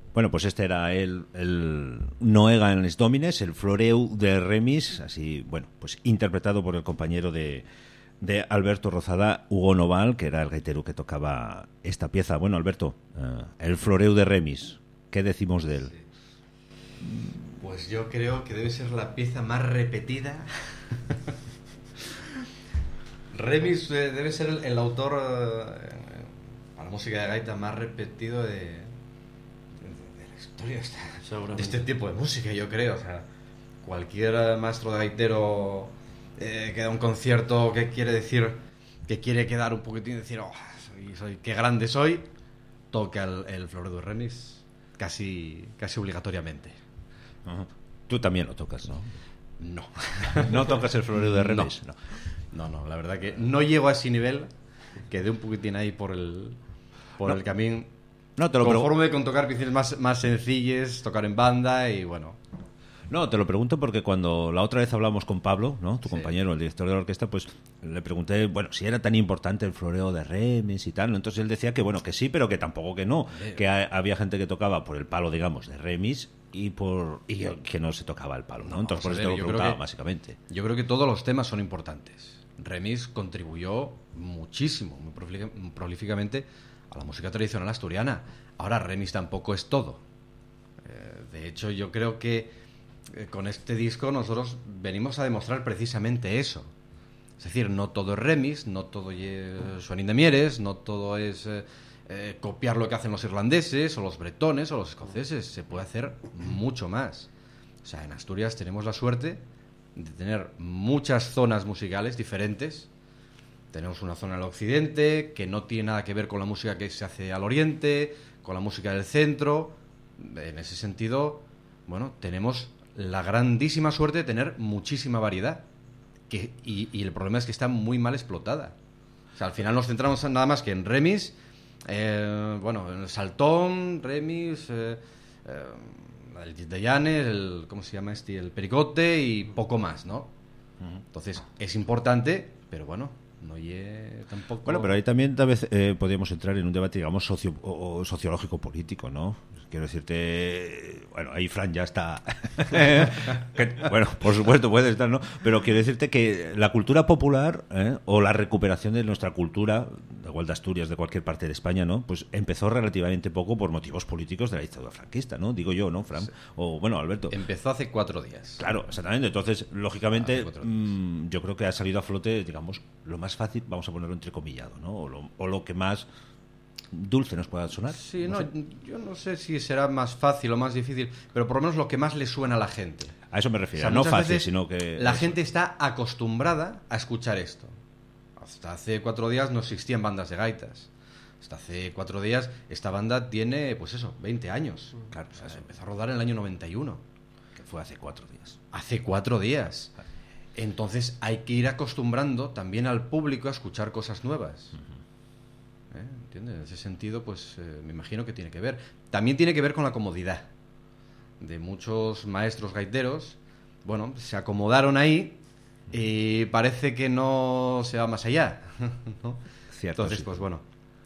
Bueno, pues este era el, el Noega en les Domines, el Floreu de Remis, así, bueno, pues interpretado por el compañero de, de Alberto Rozada, Hugo Noval, que era el gaitero que tocaba esta pieza. Bueno, Alberto, uh, el Floreu de Remis, ¿qué decimos de él?
Sí. Pues yo creo que debe ser la pieza más repetida. Remis eh, debe ser el, el autor eh, a la música de gaita más repetido de, de, de la historia de, esta, de este tipo de música, yo creo. O sea, cualquier maestro de gaitero eh, que da un concierto que quiere decir, que quiere quedar un poquitín y decir, oh, soy, soy, qué grande soy, toca el, el Floreu de Remis casi, casi obligatoriamente.
Uh-huh. Tú también lo tocas, ¿no?
No.
¿No tocas el Floreu de Remis?
No. no, no, la verdad que no llego a ese nivel, quedé un poquitín ahí por el por
no.
el camino.
No, te lo
conforme con tocar piezas más, más sencilles, tocar en banda y bueno.
No, te lo pregunto porque cuando la otra vez hablamos con Pablo, ¿no? Tu
sí.
compañero, el director de la orquesta, pues le pregunté, bueno, si era tan importante el floreo de Remis y tal, ¿no? Entonces él decía que bueno, que sí, pero que tampoco que no, Vale. que ha, había gente que tocaba por el palo, digamos, de Remis y por y que no se tocaba el palo, ¿no?
no
Entonces por eso te lo preguntaba, que, básicamente.
Yo creo que todos los temas son importantes. Remis contribuyó muchísimo, muy prolíficamente a la música tradicional asturiana. Ahora, Remis tampoco es todo. Eh, de hecho, yo creo que eh, con este disco nosotros venimos a demostrar precisamente eso. Es decir, no todo es Remis, no todo es Joanín de Mieres, no todo es eh, eh, copiar lo que hacen los irlandeses o los bretones o los escoceses. Se puede hacer mucho más. O sea, en Asturias tenemos la suerte de tener muchas zonas musicales diferentes. Tenemos una zona al occidente que no tiene nada que ver con la música que se hace al oriente, con la música del centro. En ese sentido, bueno, tenemos la grandísima suerte de tener muchísima variedad. Que, y, y el problema es que está muy mal explotada. O sea, al final nos centramos nada más que en Remis, eh, bueno, en el Saltón, Remis, eh, eh, el de Llanes, el, ¿cómo se llama este? El Pericote y poco más, ¿no? Entonces, es importante, pero bueno, no ye tampoco...
Bueno, pero ahí también tal vez eh, podríamos entrar en un debate, digamos, socio, o, o sociológico-político, ¿no? Quiero decirte... Bueno, ahí Fran ya está... que, bueno, por supuesto puede estar, ¿no? Pero quiero decirte que la cultura popular, ¿eh? o la recuperación de nuestra cultura, de igual de Asturias, de cualquier parte de España, ¿no? Pues empezó relativamente poco por motivos políticos de la dictadura franquista, ¿no? Digo yo, ¿no, Fran? Sí. O, bueno, Alberto.
Empezó hace cuatro días.
Claro, exactamente. Entonces, lógicamente, mmm, yo creo que ha salido a flote, digamos, lo más fácil, vamos a ponerlo entrecomillado, ¿no? O lo, o lo que más dulce nos pueda sonar.
Sí,
no,
no,
sé.
Yo no sé si será más fácil o más difícil, pero por lo menos lo que más le suena a la gente.
A eso me refiero,
o sea,
no fácil, sino que...
La
eso.
gente está acostumbrada a escuchar esto. Hasta hace cuatro días no existían bandas de gaitas. Hasta hace cuatro días esta banda tiene, pues eso, veinte años. Claro, o sea, se empezó a rodar en el año noventa y uno.
Que fue hace cuatro días.
Hace cuatro días. Entonces hay que ir acostumbrando también al público a escuchar cosas nuevas. Uh-huh. ¿Eh? ¿Entiendes? En ese sentido, pues eh, me imagino que tiene que ver. También tiene que ver con la comodidad de muchos maestros gaiteros. Bueno, se acomodaron ahí y parece que no se va más allá, ¿no?
Cierto,
Entonces,
sí.
pues bueno,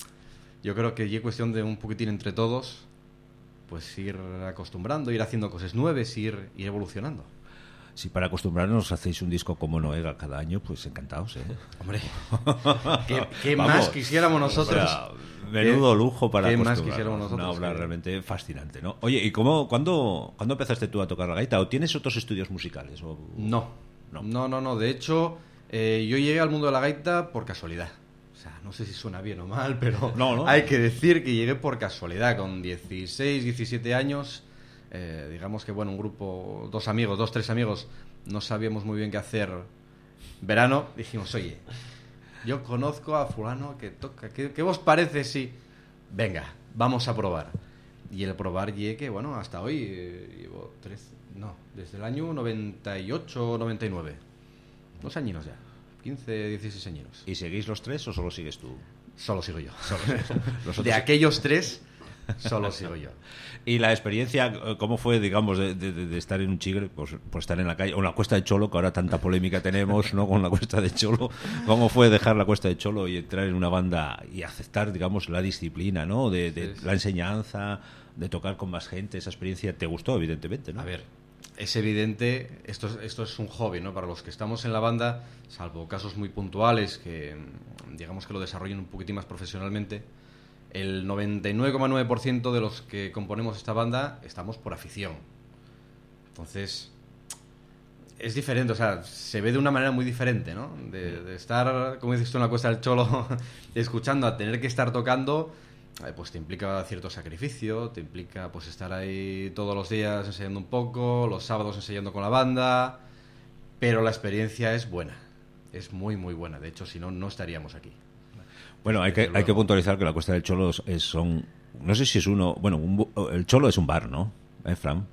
yo creo que es cuestión de un poquitín entre todos, pues ir acostumbrando, ir haciendo cosas nuevas, ir, ir evolucionando.
Si para acostumbrarnos hacéis un disco como Noega cada año, pues encantados, ¿eh?
Hombre, ¿qué, qué más quisiéramos nosotros?
O sea, menudo lujo para
¿Qué
acostumbrarnos.
más quisiéramos nosotros?
Una obra
que...
realmente fascinante, ¿no? Oye, ¿y cómo, cuándo, cuándo empezaste tú a tocar la gaita? ¿O tienes otros estudios musicales? O...
No, no, no, no, no. De hecho, eh, yo llegué al mundo de la gaita por casualidad. O sea, no sé si suena bien o mal, pero
no, no.
hay que decir que llegué por casualidad. Con dieciséis, diecisiete años, eh, digamos que, bueno, un grupo, dos amigos, dos, tres amigos, no sabíamos muy bien qué hacer verano. Dijimos, oye, yo conozco a fulano que toca, ¿qué, qué os parece si...? Venga, vamos a probar. Y el probar llegué, bueno, hasta hoy eh, llevo tres... No, desde el año noventa y ocho, noventa y nueve. Dos añinos ya. quince, dieciséis añinos.
¿Y seguís los tres o solo sigues tú?
Solo sigo yo.
Solo sigues. Los otros...
De aquellos tres, Solo sigo yo.
Y la experiencia, ¿cómo fue, digamos, de, de, de estar en un chigre, pues, por estar en la calle, o en la Cuesta de Cholo, que ahora tanta polémica tenemos, ¿no?, con la Cuesta de Cholo? ¿Cómo fue dejar la Cuesta de Cholo y entrar en una banda y aceptar, digamos, la disciplina, ¿no?, de, de sí, sí. la enseñanza, de tocar con más gente? Esa experiencia te gustó, evidentemente, ¿no?
A ver, es evidente, esto es, esto es un hobby, ¿no? Para los que estamos en la banda, salvo casos muy puntuales que, digamos, que lo desarrollen un poquitín más profesionalmente, el noventa y nueve coma nueve por ciento de los que componemos esta banda estamos por afición. Entonces, es diferente, o sea, se ve de una manera muy diferente, ¿no? De, de estar, como dices tú, en la Cuesta del Cholo, escuchando, a tener que estar tocando, pues te implica cierto sacrificio, te implica pues estar ahí todos los días ensayando un poco, los sábados ensayando con la banda, pero la experiencia es buena, es muy, muy buena. De hecho, si no, no estaríamos aquí.
Bueno, hay que, hay que puntualizar que la Cuesta del Cholo es, son... No sé si es uno... Bueno, un, el Cholo es un bar, ¿no? ¿Eh, Fran?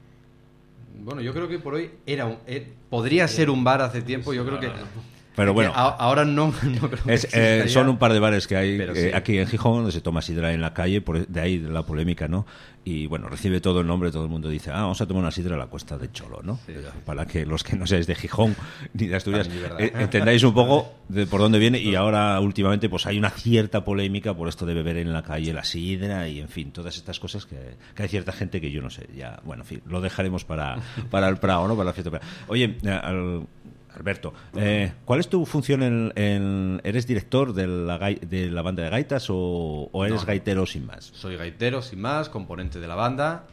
Bueno, yo creo que por hoy era un, eh, podría ser un bar hace tiempo. Yo creo que...
Pero bueno,
a, ahora no, no creo que
es, eh, son un par de bares que hay
Pero
eh,
sí.
aquí en Gijón, donde se toma sidra en la calle, por, de ahí la polémica, ¿no? Y bueno, recibe todo el nombre, todo el mundo dice, ah, vamos a tomar una sidra a la Cuesta de Cholo, ¿no?
Sí.
Para que los que no seáis de Gijón ni de Asturias
Ay,
eh, entendáis un poco de por dónde viene. Y ahora últimamente pues hay una cierta polémica por esto de beber en la calle la sidra y en fin, todas estas cosas que, que hay cierta gente que yo no sé, ya, bueno, en fin, lo dejaremos para, para el Prado, ¿no? Para la fiesta. Oye, al... Alberto, eh, ¿cuál es tu función en, en eres director de la, de la banda de gaitas o, o eres no, gaitero sin más?
Soy gaitero sin más, componente de la banda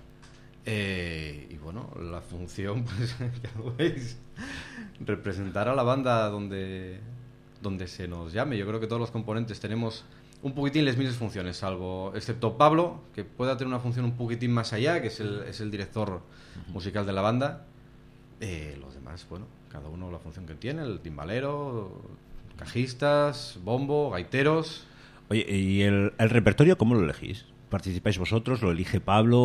eh, y bueno, la función, pues ya lo veis, representar a la banda donde, donde se nos llame. Yo creo que todos los componentes tenemos un poquitín las mismas funciones, salvo, excepto Pablo, que pueda tener una función un poquitín más allá, que es el, es el director musical de la banda. Eh, los demás, bueno, cada uno la función que tiene, el timbalero, cajistas, bombo, gaiteros.
Oye, ¿y el, el repertorio cómo lo elegís? ¿Participáis vosotros? ¿Lo elige Pablo?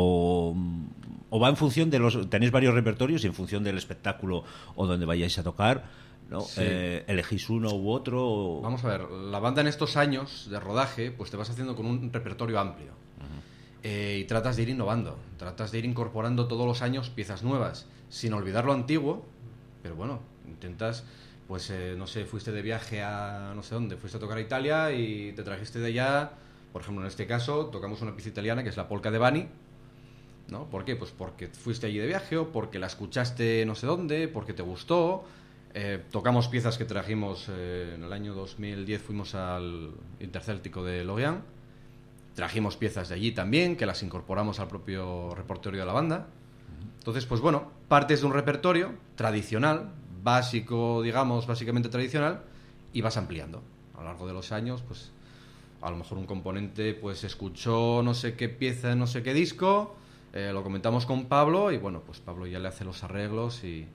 O, ¿O va en función de los... tenéis varios repertorios y en función del espectáculo o donde vayáis a tocar, ¿no? Sí. Eh, ¿Elegís uno u otro? O...
Vamos a ver, la banda en estos años de rodaje, pues te vas haciendo con un repertorio amplio. Uh-huh. eh, y tratas de ir innovando, tratas de ir incorporando todos los años piezas nuevas, sin olvidar lo antiguo, pero bueno, intentas, pues eh, no sé, fuiste de viaje a no sé dónde, fuiste a tocar a Italia y te trajiste de allá, por ejemplo, en este caso, tocamos una pieza italiana que es la polka de Bani, ¿no? ¿Por qué? Pues porque fuiste allí de viaje o porque la escuchaste no sé dónde, porque te gustó. Eh, tocamos piezas que trajimos eh, en el año dos mil diez, fuimos al Intercéltico de Lorient, trajimos piezas de allí también, que las incorporamos al propio repertorio de la banda. Entonces, pues bueno, partes de un repertorio tradicional, básico, digamos, básicamente tradicional, y vas ampliando. A lo largo de los años, pues a lo mejor un componente pues escuchó no sé qué pieza en no sé qué disco, eh, lo comentamos con Pablo, y bueno, pues Pablo ya le hace los arreglos y,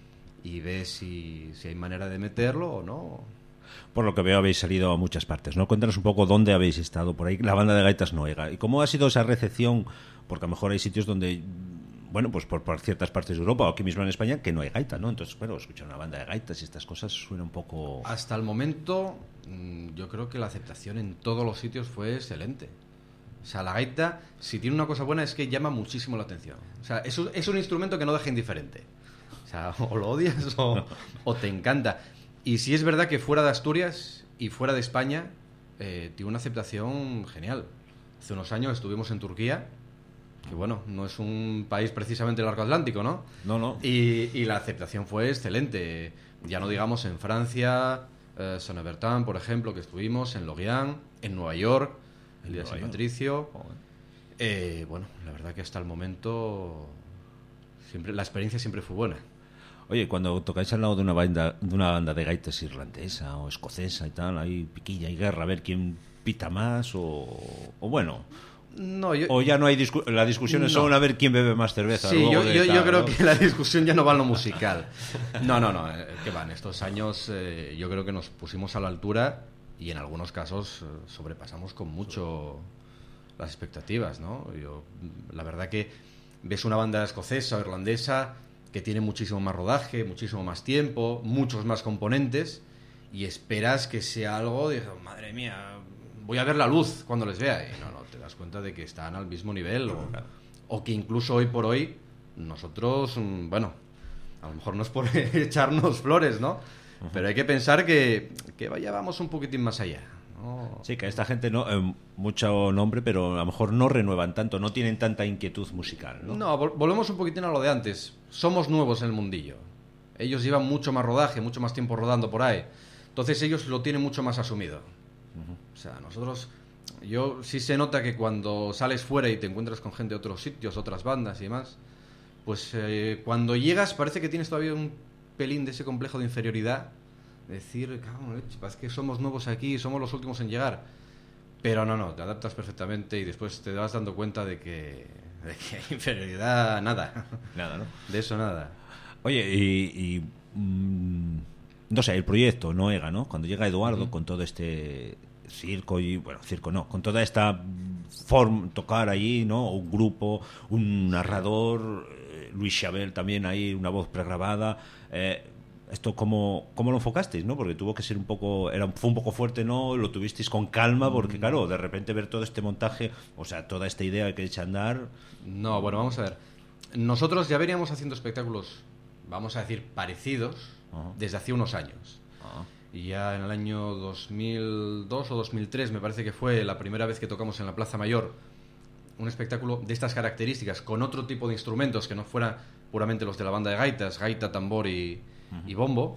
y ve si, si hay manera de meterlo o no.
Por lo que veo habéis salido a muchas partes, ¿no? Cuéntanos un poco dónde habéis estado por ahí, la banda de gaitas Noega, y cómo ha sido esa recepción, porque a lo mejor hay sitios donde... bueno, pues por, por ciertas partes de Europa o aquí mismo en España que no hay gaita, ¿no? Entonces, bueno, escuchar una banda de gaitas y estas cosas suena un poco...
Hasta el momento, yo creo que la aceptación en todos los sitios fue excelente. O sea, la gaita, si tiene una cosa buena, es que llama muchísimo la atención. O sea, es un, es un instrumento que no deja indiferente. O sea, o lo odias o, o te encanta. Y sí es verdad que fuera de Asturias y fuera de España, eh, tiene una aceptación genial. Hace unos años estuvimos en Turquía, que bueno, no es un país precisamente del arco atlántico, ¿no?
No, no.
Y, y la aceptación fue excelente. Ya no digamos en Francia, eh, Saint-Bertin, por ejemplo, que estuvimos, en Lorient, en Nueva York, el día de San Patricio. Eh, bueno, la verdad que hasta el momento siempre la experiencia siempre fue buena.
Oye, cuando tocáis al lado de una banda de una banda de gaitas irlandesa o escocesa y tal, hay piquilla y guerra a ver quién pita más o, o bueno...
No, yo,
o ya no hay discu las discusiones no. son a ver quién bebe más cerveza.
Sí, yo, yo,
tal,
yo creo
¿no?
que la discusión ya no va en lo musical. No, no, no, eh, que van estos años eh, yo creo que nos pusimos a la altura y en algunos casos eh, sobrepasamos con mucho las expectativas, ¿no? Yo, la verdad que ves una banda escocesa o irlandesa que tiene muchísimo más rodaje, muchísimo más tiempo, muchos más componentes y esperas que sea algo de, madre mía, voy a ver la luz cuando les vea. Y no, no, te das cuenta de que están al mismo nivel. O, o que incluso hoy por hoy, nosotros, bueno, a lo mejor no es por echarnos flores, ¿no? Uh-huh. Pero hay que pensar que, que ya vamos un poquitín más allá. ¿No?
Sí, que esta gente, no eh, mucho nombre, pero a lo mejor no renuevan tanto, no tienen tanta inquietud musical, ¿no?
No, vol- volvemos un poquitín a lo de antes. Somos nuevos en el mundillo. Ellos llevan mucho más rodaje, mucho más tiempo rodando por ahí. Entonces ellos lo tienen mucho más asumido. Uh-huh. O sea, nosotros... Yo sí se nota que cuando sales fuera y te encuentras con gente de otros sitios, otras bandas y demás, pues eh, cuando llegas parece que tienes todavía un pelín de ese complejo de inferioridad. Decir, cabrón, es que somos nuevos aquí, somos los últimos en llegar. Pero no, no, te adaptas perfectamente y después te vas dando cuenta de que, de que inferioridad, nada.
Nada, ¿no?
De eso nada.
Oye, y... y mmm, no sé, el proyecto Noega, ¿no? Cuando llega Eduardo uh-huh. con todo este... circo y bueno, circo no, con toda esta forma, tocar allí, ¿no? Un grupo, un narrador, eh, Luis Xabel también ahí, una voz pregrabada. Eh, esto cómo, cómo lo enfocasteis, ¿no? Porque tuvo que ser un poco, era fue un poco fuerte, ¿no? Lo tuvisteis con calma, porque claro, de repente ver todo este montaje, o sea, toda esta idea que echa a andar.
No, bueno, vamos a ver. Nosotros ya veníamos haciendo espectáculos, vamos a decir, parecidos, uh-huh. desde hace unos años. Uh-huh. Y ya en el año dos mil dos o dos mil tres me parece que fue la primera vez que tocamos en la Plaza Mayor un espectáculo de estas características, con otro tipo de instrumentos que no fueran puramente los de la banda de gaitas, gaita, tambor y, uh-huh. y bombo.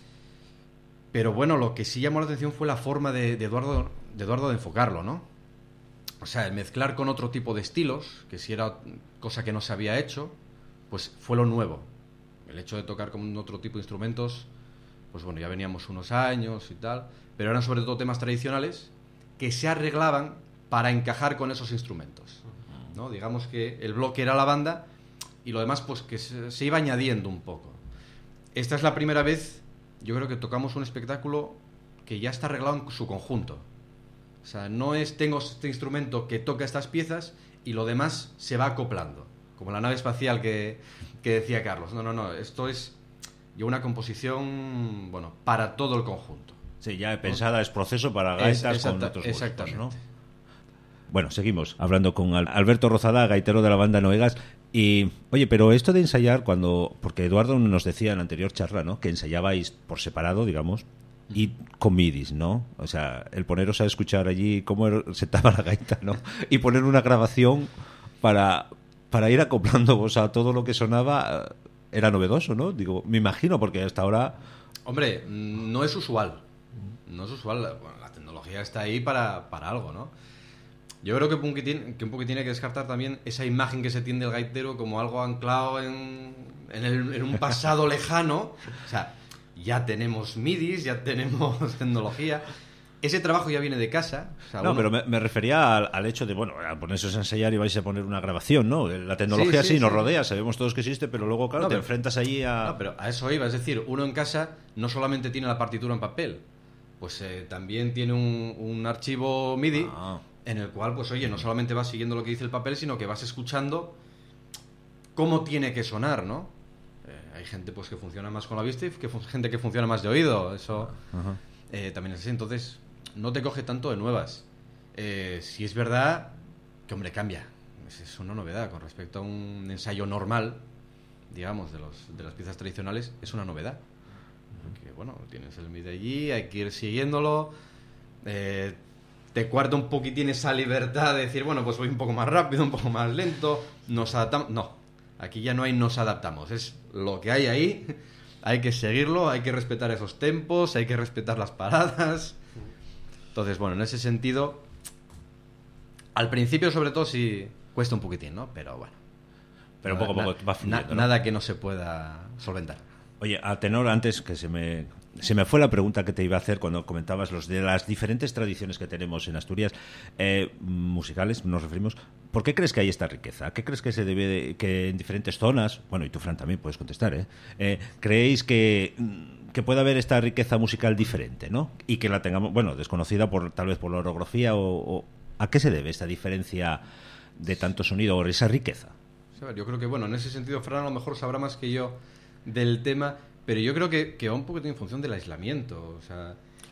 Pero bueno, lo que sí llamó la atención fue la forma de, de, Eduardo, de Eduardo de enfocarlo, ¿no? O sea, el mezclar con otro tipo de estilos, que si era cosa que no se había hecho, pues fue lo nuevo. El hecho de tocar con otro tipo de instrumentos... pues bueno, ya veníamos unos años y tal, pero eran sobre todo temas tradicionales que se arreglaban para encajar con esos instrumentos, ¿no? Digamos que el bloque era la banda y lo demás pues que se, se iba añadiendo un poco. Esta es la primera vez, yo creo que tocamos un espectáculo que ya está arreglado en su conjunto. O sea, no es tengo este instrumento que toca estas piezas y lo demás se va acoplando, como la nave espacial que, que decía Carlos. No, no, no, esto es... y una composición, bueno, para todo el conjunto.
Sí, ya pensada, ¿no? Es proceso para gaitas es, con otros
exactamente.
músicos, ¿no? Bueno, seguimos hablando con Alberto Rozada, gaitero de la banda Noegas. Y, oye, pero esto de ensayar cuando... porque Eduardo nos decía en la anterior charla, ¿no? Que ensayabais por separado, digamos, y con midis, ¿no? O sea, el poneros a escuchar allí cómo se estaba la gaita, ¿no? Y poner una grabación para, para ir acoplándoos a todo lo que sonaba... Era novedoso, ¿no? Digo, me imagino, porque hasta ahora...
Hombre, no es usual. No es usual. Bueno, la tecnología está ahí para, para algo, ¿no? Yo creo que un poquitín, que un poquitín hay que descartar también esa imagen que se tiene del gaitero como algo anclado en, en, el, en un pasado lejano. O sea, ya tenemos midis, ya tenemos tecnología... Ese trabajo ya viene de casa. O sea,
no,
uno...
pero me, me refería al, al hecho de, bueno, a ponerse a ensayar y vais a poner una grabación, ¿no? La tecnología sí, sí, sí nos sí. rodea, sabemos todos que existe, pero luego, claro, no, te pero, enfrentas allí a...
No, pero a eso iba, es decir, uno en casa no solamente tiene la partitura en papel, pues eh, también tiene un, un archivo MIDI ah. en el cual, pues oye, no solamente vas siguiendo lo que dice el papel, sino que vas escuchando cómo tiene que sonar, ¿no? Eh, hay gente pues que funciona más con la vista y que, gente que funciona más de oído, eso uh-huh. eh, también es así, entonces... no te coge tanto de nuevas. Eh, si es verdad que, hombre, cambia. Es una novedad con respecto a un ensayo normal, digamos, de, los, de las piezas tradicionales, es una novedad. Porque, bueno, tienes el MIDI allí, hay que ir siguiéndolo. Eh, te cuarta un poquitín esa libertad de decir, bueno, pues voy un poco más rápido, un poco más lento, nos adaptamos. No, aquí ya no hay nos adaptamos. Es lo que hay ahí, hay que seguirlo, hay que respetar esos tempos, hay que respetar las paradas... Entonces, bueno, en ese sentido, al principio sobre todo sí cuesta un poquitín, ¿no? Pero bueno.
Pero poco a poco va fluyendo, ¿no?
Nada que no se pueda solventar.
Oye, a tenor, antes que se me, se me fue la pregunta que te iba a hacer cuando comentabas los de las diferentes tradiciones que tenemos en Asturias, eh, musicales, nos referimos. ¿Por qué crees que hay esta riqueza? ¿A qué crees que se debe de, que en diferentes zonas, bueno, y tú, Fran, también puedes contestar, ¿eh? eh ¿creéis que... que pueda haber esta riqueza musical diferente, ¿no? Y que la tengamos, bueno, desconocida por tal vez por la orografía o, o ¿a qué se debe esta diferencia de tanto sonido o esa riqueza?
Yo creo que, bueno, en ese sentido Fran a lo mejor sabrá más que yo del tema, pero yo creo que, que va un poquito en función del aislamiento, o sea,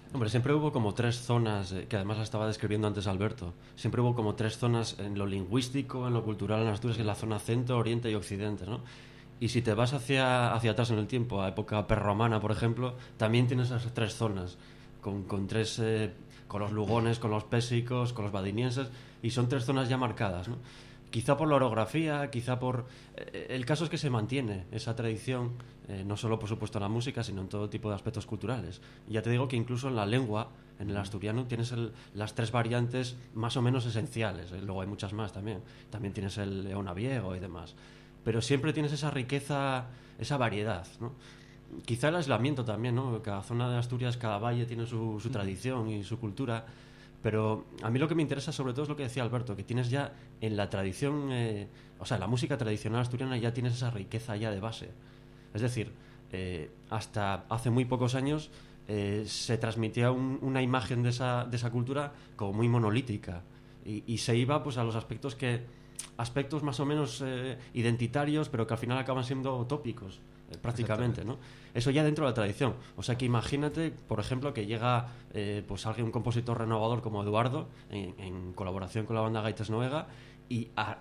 Hombre, siempre hubo como tres zonas, eh, que además la estaba describiendo antes Alberto. Siempre hubo como tres zonas en lo lingüístico, en lo cultural en Asturias, que es la zona centro, oriente y occidente, ¿no? Y si te vas hacia, hacia atrás en el tiempo, a época prerromana, por ejemplo, también tienes esas tres zonas, con, con tres, eh, con los lugones, con los pésicos, con los badinienses, y son tres zonas ya marcadas, ¿no? Quizá por la orografía, quizá por... Eh, el caso es que se mantiene esa tradición, eh, no solo por supuesto en la música, sino en todo tipo de aspectos culturales. Y ya te digo que incluso en la lengua, en el asturiano, tienes el, las tres variantes más o menos esenciales. Eh, luego hay muchas más también. También tienes el leonaviego y demás. Pero siempre tienes esa riqueza, esa variedad, ¿no? Quizá el aislamiento también, ¿no? Cada zona de Asturias, cada valle tiene su, su tradición y su cultura. Pero a mí lo que me interesa sobre todo es lo que decía Alberto, que tienes ya en la tradición, eh, o sea, en la música tradicional asturiana ya tienes esa riqueza ya de base. Es decir, eh, hasta hace muy pocos años eh, se transmitía un, una imagen de esa, de esa cultura como muy monolítica y, y se iba pues a los aspectos que aspectos más o menos eh, identitarios, pero que al final acaban siendo tópicos. Prácticamente, ¿no? Eso ya dentro de la tradición. O sea que imagínate, por ejemplo, que llega eh, pues alguien, un compositor renovador como Eduardo, en, en colaboración con la banda Gaitas Noega, y a,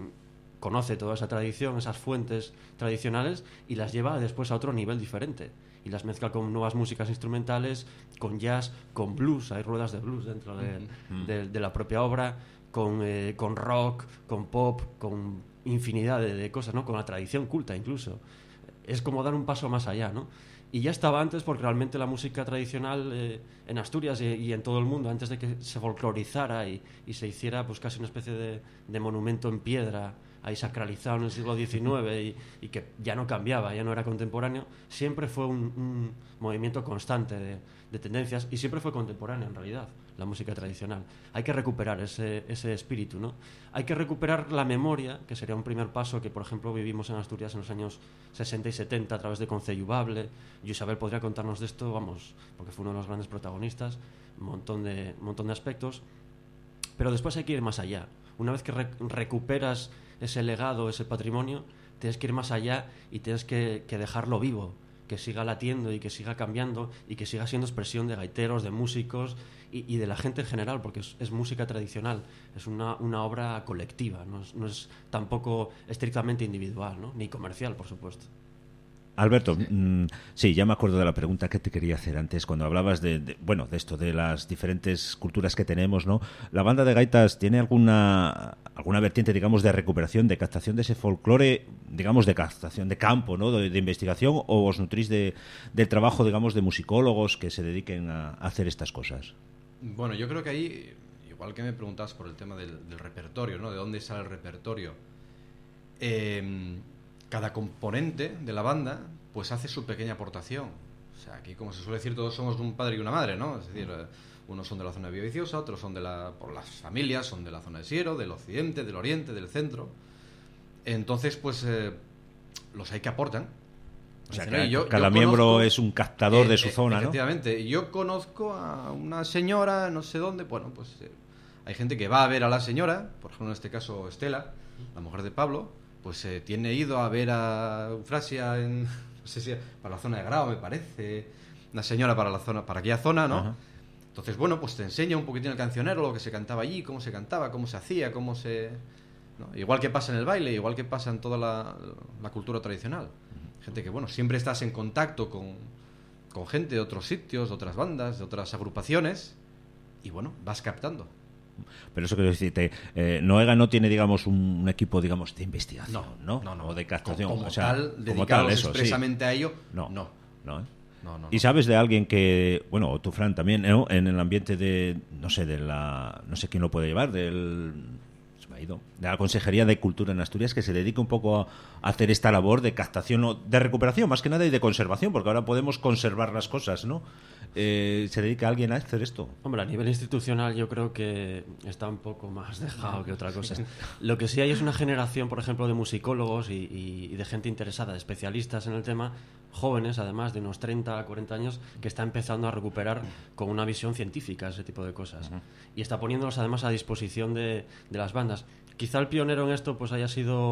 mm, conoce toda esa tradición, esas fuentes tradicionales, y las lleva después a otro nivel diferente. Y las mezcla con nuevas músicas instrumentales, con jazz, con blues, hay ruedas de blues dentro de, mm-hmm. de, de la propia obra, con, eh, con rock, con pop, con infinidad de, de cosas, ¿no? Con la tradición culta incluso. Es como dar un paso más allá, ¿no? Y ya estaba antes porque realmente la música tradicional eh, en Asturias y, y en todo el mundo, antes de que se folclorizara y, y se hiciera pues casi una especie de, de monumento en piedra ahí sacralizado en el siglo diecinueve y, y que ya no cambiaba, ya no era contemporáneo, siempre fue un, un movimiento constante de, de tendencias y siempre fue contemporáneo en realidad, la música tradicional. Hay que recuperar ese, ese espíritu, ¿no? Hay que recuperar la memoria, que sería un primer paso que, por ejemplo, vivimos en Asturias en los años sesenta y setenta a través de Conceyubable. Y Isabel podría contarnos de esto, vamos, porque fue uno de los grandes protagonistas, un montón de, un montón de aspectos. Pero después hay que ir más allá. Una vez que re- recuperas ese legado, ese patrimonio, tienes que ir más allá y tienes que, que dejarlo vivo, que siga latiendo y que siga cambiando y que siga siendo expresión de gaiteros, de músicos y, y de la gente en general, porque es, es música tradicional, es una, una obra colectiva, no es, no es tampoco estrictamente individual, ¿no? Ni comercial, por supuesto.
Alberto, sí. Mmm, sí, ya me acuerdo de la pregunta que te quería hacer antes, cuando hablabas de, de, bueno, de esto, de las diferentes culturas que tenemos, ¿no? ¿La banda de gaitas tiene alguna alguna vertiente, digamos, de recuperación, de captación de ese folclore, digamos, de captación de campo, ¿no? De, de investigación, o os nutrís de, del trabajo, digamos, de musicólogos que se dediquen a, a hacer estas cosas?
Bueno, yo creo que ahí, igual que me preguntabas por el tema del, del repertorio, ¿no? ¿De dónde sale el repertorio? Eh... Cada componente de la banda pues hace su pequeña aportación. O sea, aquí, como se suele decir, todos somos de un padre y una madre, ¿no? Es decir, eh, unos son de la zona de Villaviciosa, otros son de la... por las familias, son de la zona de Siero, del occidente, del oriente, del centro. Entonces, pues, eh, los hay que aportan.
O sea,
Dicen,
que
yo,
cada
yo
miembro
conozco,
es un captador
eh,
de su
eh,
zona,
efectivamente. ¿No? Efectivamente. Yo conozco a una señora, no sé dónde, bueno, pues eh, hay gente que va a ver a la señora, por ejemplo, en este caso Estela, la mujer de Pablo, pues eh, tiene ido a ver a Eufrasia en, no sé si para la zona de Grao, me parece, una señora para la zona, para aquella zona, ¿no? Ajá. Entonces, bueno, pues te enseña un poquitín el cancionero, lo que se cantaba allí, cómo se cantaba, cómo se hacía, cómo se... ¿no? Igual que pasa en el baile, igual que pasa en toda la, la cultura tradicional. Gente que, bueno, siempre estás en contacto con, con gente de otros sitios, de otras bandas, de otras agrupaciones, y bueno, vas captando.
Pero eso quiero decirte, eh, Noega no tiene, digamos, un, un equipo, digamos, de investigación, ¿no?
No, no, no.
O de captación.
Como, como
o sea,
tal,
como
dedicados
tal, eso,
expresamente
sí.
a ello,
no.
No.
no, ¿eh?
No, no, no.
¿Y sabes de alguien que, bueno, o tú, Fran, también, ¿no? En el ambiente de, no sé, de la, no sé quién lo puede llevar, del... se me ha ido, de la Consejería de Cultura en Asturias, que se dedica un poco a hacer esta labor de captación, o de recuperación, más que nada, y de conservación, porque ahora podemos conservar las cosas, ¿no? Eh, ¿Se dedica alguien a hacer esto?
Hombre, a nivel institucional yo creo que está un poco más dejado que otra cosa. Lo que sí hay es una generación, por ejemplo, de musicólogos y, y, y de gente interesada, de especialistas en el tema, jóvenes, además, de unos treinta a cuarenta años, que está empezando a recuperar con una visión científica ese tipo de cosas. Uh-huh. Y está poniéndolos, además, a disposición de, de las bandas. Quizá el pionero en esto pues haya sido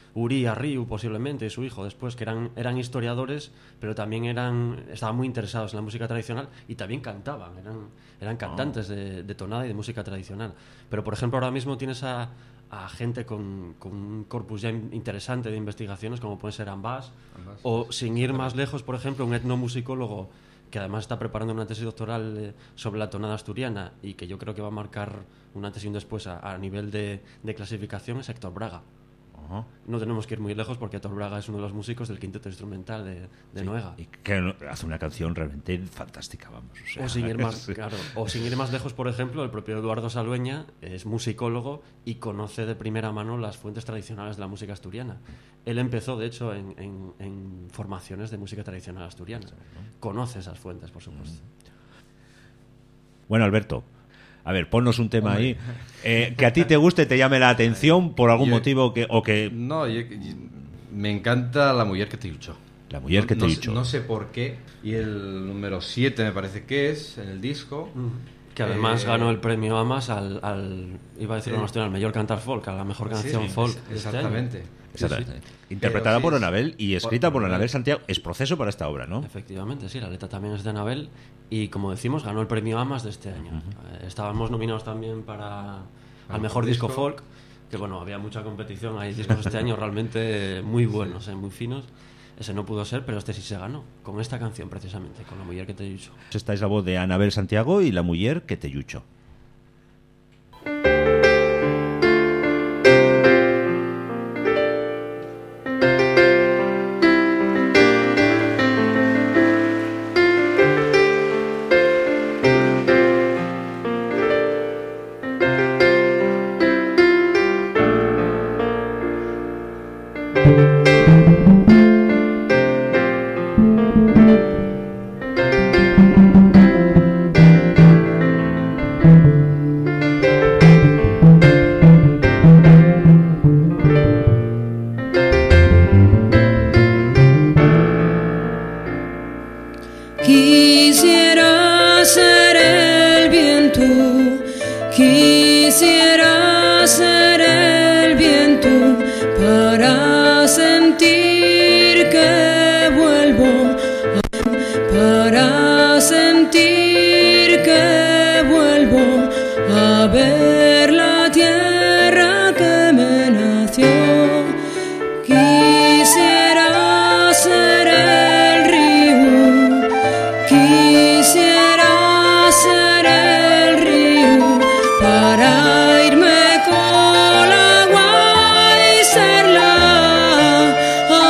Uría Ryu posiblemente y su hijo después, que eran, eran historiadores, pero también eran estaban muy interesados en la música tradicional y también cantaban, eran, eran cantantes de, de tonada y de música tradicional. Pero por ejemplo ahora mismo tienes a, a gente con, con un corpus ya interesante de investigaciones como pueden ser Ambas, Ambas o sí, sin ir más lejos, por ejemplo, un etnomusicólogo que además está preparando una tesis doctoral eh, sobre la tonada asturiana y que yo creo que va a marcar un antes y un después a, a nivel de, de clasificación, es Héctor Braga. Uh-huh. No tenemos que ir muy lejos porque Héctor Braga es uno de los músicos del quinteto instrumental de, de sí, Noega.
Y que hace una canción realmente fantástica, vamos. O, sea,
o, sin ir más, claro, o sin ir más lejos, por ejemplo, el propio Eduardo Salueña es musicólogo y conoce de primera mano las fuentes tradicionales de la música asturiana. Él empezó, de hecho, en, en, en formaciones de música tradicional asturiana. Sí, ¿no? Conoce esas fuentes, por supuesto.
Bueno, Alberto, a ver, ponnos un tema Hombre. ahí eh, que a ti te guste, te llame la atención por algún yo, motivo que, o que...
No, yo, yo, me encanta La mujer que te luchó.
La mujer que
no,
te
no,
luchó.
No sé por qué. Y el número siete me parece que es en el disco.
Mm. Que además eh, ganó el premio AMAS al, al iba a decir una al mejor cantar folk, a la mejor canción
sí,
folk.
Es, exactamente.
Este
Exactamente. Sí, sí. Interpretada Pero, por sí, Anabel y escrita por, por Anabel Santiago. Es proceso para esta obra, ¿no?
Efectivamente, sí. La letra también es de Anabel y, como decimos, ganó el premio AMAS de este año. Uh-huh. Estábamos nominados también para al mejor disco, disco folk, que bueno, había mucha competición. Hay discos este año realmente muy buenos, sí. eh, muy finos. Ese no pudo ser, pero este sí se ganó. Con esta canción, precisamente, con La mujer que te yucho.
Esta es la voz de Anabel Santiago y La mujer que te yucho.
Quisiera ser el viento, quisiera ser el viento para sentir que vuelvo, para sentir que vuelvo a ver la tierra que me nació. Quisiera ser el río, quisiera ser el río para irme con el agua y ser la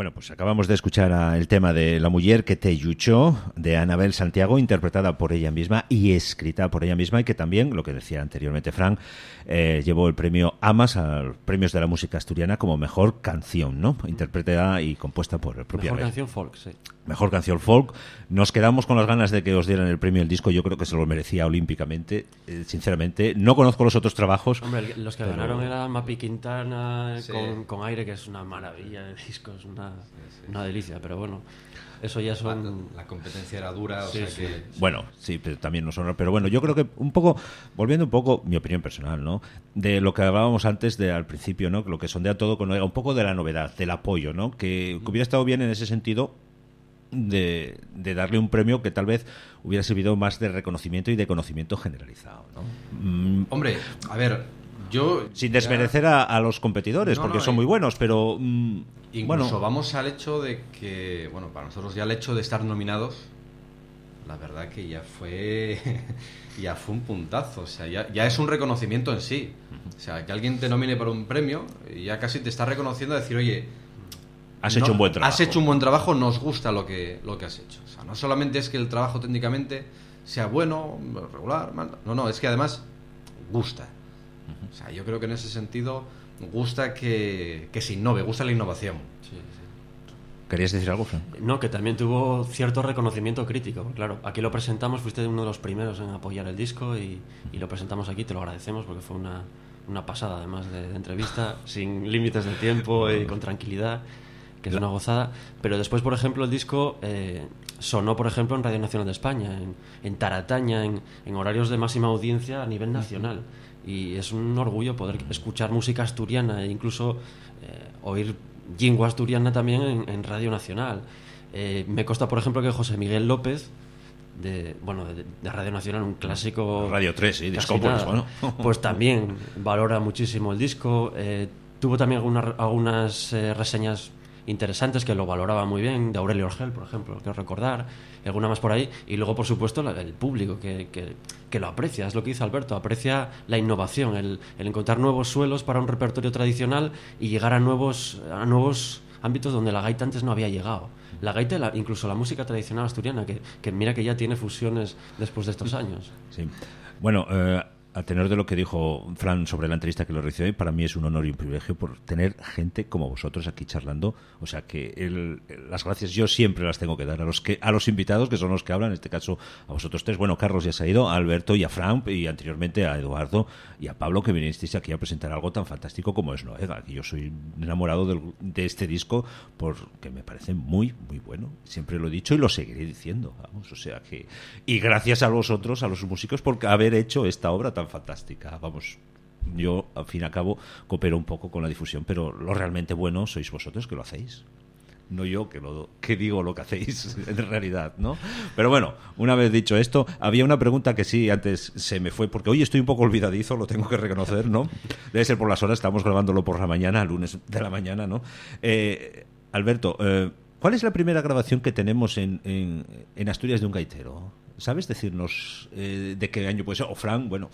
Bueno, pues acabamos de escuchar a el tema de La mujer que te lluchó, de Anabel Santiago, interpretada por ella misma y escrita por ella misma, y que también, lo que decía anteriormente Fran, eh, llevó el premio AMAS, a los premios de la música asturiana, como mejor canción, ¿no? Interpretada y compuesta por el propio
Mejor
rey.
canción folk, sí.
Mejor canción folk. Nos quedamos con las ganas de que os dieran el premio del disco. Yo creo que se lo merecía olímpicamente, eh, sinceramente. No conozco los otros trabajos.
Hombre, los que
pero...
ganaron eran Mapi Quintana
Sí.
con, con Aire, que es una maravilla de discos, una, una delicia, pero bueno, eso ya son...
La, la competencia era dura, o
Sí,
sea
sí.
que...
Bueno, sí, pero también nos honra. Pero bueno, yo creo que un poco, volviendo un poco, mi opinión personal, ¿no? De lo que hablábamos antes de al principio, ¿no? Lo que sondea todo con un poco de la novedad, del apoyo, ¿no? Que, que hubiera estado bien en ese sentido de, de darle un premio que tal vez hubiera servido más de reconocimiento y de conocimiento generalizado, ¿no? Mm,
Hombre, a ver, yo...
sin
ya-
desmerecer a, a los competidores,
No,
porque
no,
son
y-
muy buenos, pero mm,
Incluso
bueno,
vamos al hecho de que, bueno, para nosotros ya el hecho de estar nominados, la verdad que ya fue ya fue un puntazo, o sea, ya, ya es un reconocimiento en sí. O sea, que alguien te nomine por un premio, ya casi te está reconociendo a decir, oye,
has
no-
hecho un buen trabajo.
Has hecho un buen trabajo, nos gusta lo que, lo que has hecho. O sea, no solamente es que el trabajo técnicamente sea bueno, regular, mal, no, no, es que además gusta. O sea, yo creo que en ese sentido gusta que, que se innove, gusta la innovación.
Sí, sí.
¿Querías decir algo, Fran?
No, que también tuvo cierto reconocimiento crítico. Claro, aquí lo presentamos, fuiste uno de los primeros en apoyar el disco y, y lo presentamos aquí, te lo agradecemos porque fue una, una pasada además de, de entrevista, sin límites de tiempo y con tranquilidad, que es una gozada. Pero después, por ejemplo, el disco eh, sonó, por ejemplo, en Radio Nacional de España, en, en Tarataña, en, en horarios de máxima audiencia a nivel nacional. Y es un orgullo poder escuchar música asturiana e incluso eh, oír lingua asturiana también en, en Radio Nacional. Eh, me consta, por ejemplo, que José Miguel López, de, bueno, de, de Radio Nacional, un clásico...
Radio tres, sí,
casi
Discópolis,
nada,
bueno.
pues también valora muchísimo el disco. Eh, tuvo también algunas, algunas eh, reseñas interesantes que lo valoraba muy bien, de Aurelio Orgel, por ejemplo, quiero recordar, y alguna más por ahí, y luego, por supuesto, la- el público que, que, que lo aprecia, es lo que dice Alberto, aprecia la innovación, el, el encontrar nuevos suelos para un repertorio tradicional y llegar a nuevos, a nuevos ámbitos donde la gaita antes no había llegado. La gaita, y la- incluso la música tradicional asturiana, que, que mira que ya tiene fusiones después de estos años.
Sí. Bueno, eh, a tenor de lo que dijo Fran sobre la entrevista que lo recibió hoy, para mí es un honor y un privilegio por tener gente como vosotros aquí charlando. O sea que el, las gracias yo siempre las tengo que dar a los que a los invitados, que son los que hablan, en este caso a vosotros tres. Bueno, Carlos ya se ha ido, a Alberto y a Fran, y anteriormente a Eduardo y a Pablo, que vinisteis aquí a presentar algo tan fantástico como es Noega. Que yo soy enamorado del, de este disco porque me parece muy, muy bueno. Siempre lo he dicho y lo seguiré diciendo. Vamos, o sea que... Y gracias a vosotros, a los músicos, por haber hecho esta obra tan fantástica. Vamos, yo al fin y al cabo coopero un poco con la difusión, pero lo realmente bueno sois vosotros que lo hacéis, no yo que lo que digo lo que hacéis en realidad, ¿no? Pero bueno, una vez dicho esto, había una pregunta que sí antes se me fue, porque hoy estoy un poco olvidadizo, lo tengo que reconocer, ¿no? Debe ser por las horas, estamos grabándolo por la mañana, lunes de la mañana, ¿no? Eh, Alberto, eh, ¿cuál es la primera grabación que tenemos en, en, en Asturias de un gaitero? ¿Sabes decirnos eh, de qué año puede ser? O Fran, bueno...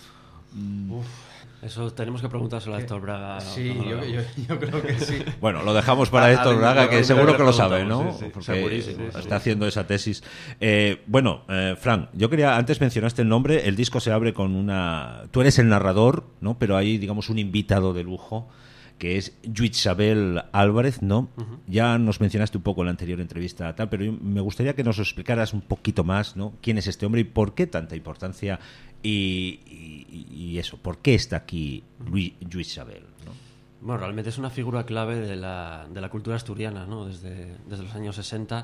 Uf, eso tenemos que preguntárselo a Héctor Braga.
Sí,
cuando lo
yo,
hagamos.
yo, yo creo que sí.
Bueno, lo dejamos para
Ah,
Héctor
ah,
Braga,
de-
que
de-
seguro
de-
que lo sabe,
preguntamos,
¿no?
sí, sí,
Porque
segurísimo,
está
sí.
haciendo esa tesis. Eh, bueno, eh, Fran, yo quería, antes mencionaste el nombre, el disco se abre con una... Tú eres el narrador, ¿no? Pero hay, digamos, un invitado de lujo, que es Yuitsabel Álvarez, ¿no?
Ujú.
Ya nos mencionaste un poco en la anterior entrevista, tal, pero yo- me gustaría que nos lo explicaras un poquito más, ¿no? ¿Quién es este hombre y por qué tanta importancia? Y, y- y eso, ¿por qué está aquí Yuitsabel, ¿no?
Bueno, realmente es una figura clave de la, de la cultura asturiana, ¿no? Desde, desde los años sesenta.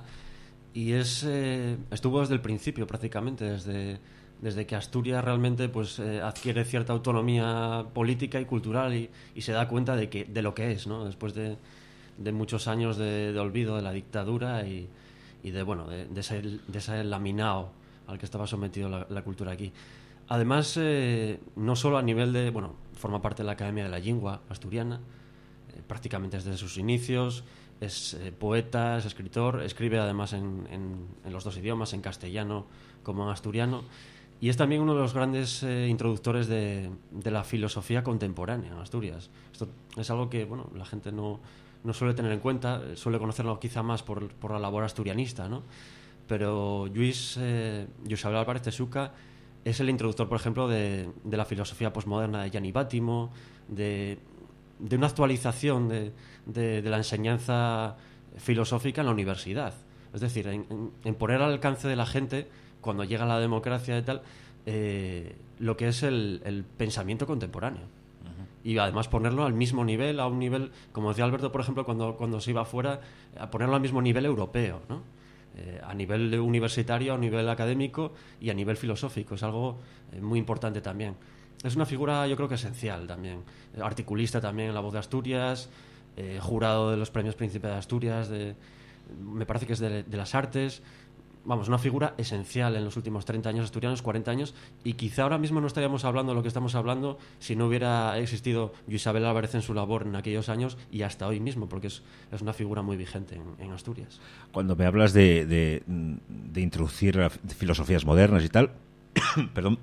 Y es eh, estuvo desde el principio, prácticamente, desde, desde que Asturias realmente pues eh, adquiere cierta autonomía política y cultural y, y se da cuenta de, que, de lo que es, ¿no? Después de, de muchos años de, de olvido de la dictadura y, y de, bueno, de, de, ese, de ese laminado al que estaba sometido la, la cultura aquí. Además, eh, no solo a nivel de... Bueno, forma parte de la Academia de la Lengua asturiana, eh, prácticamente desde sus inicios, es eh, poeta, es escritor, escribe además en, en, en los dos idiomas, en castellano como en asturiano, y es también uno de los grandes eh, introductores de, de la filosofía contemporánea en Asturias. Esto es algo que, bueno, la gente no, no suele tener en cuenta, suele conocerlo quizá más por, por la labor asturianista, ¿no? Pero Lluís, eh, Lluís Abel Álvarez Tesuca es el introductor, por ejemplo, de, de la filosofía postmoderna de Gianni Bátimo, de, de una actualización de, de, de la enseñanza filosófica en la universidad. Es decir, en, en, en poner al alcance de la gente, cuando llega la democracia y tal, eh, lo que es el, el pensamiento contemporáneo. Uh-huh. Y además ponerlo al mismo nivel, a un nivel, como decía Alberto, por ejemplo, cuando, cuando se iba afuera, a ponerlo al mismo nivel europeo, ¿no? Eh, a nivel universitario, a nivel académico y a nivel filosófico. Es algo eh, muy importante también. Es una figura, yo creo que esencial también. Articulista también en La Voz de Asturias, eh, jurado de los premios Príncipe de Asturias, de, me parece que es de, de las Artes. Vamos, una figura esencial en los últimos treinta años asturianos, cuarenta años, y quizá ahora mismo no estaríamos hablando de lo que estamos hablando si no hubiera existido Lluís Abel Álvarez en su labor en aquellos años y hasta hoy mismo, porque es, es una figura muy vigente en, en Asturias.
Cuando me hablas de, de, de introducir filosofías modernas y tal, perdón,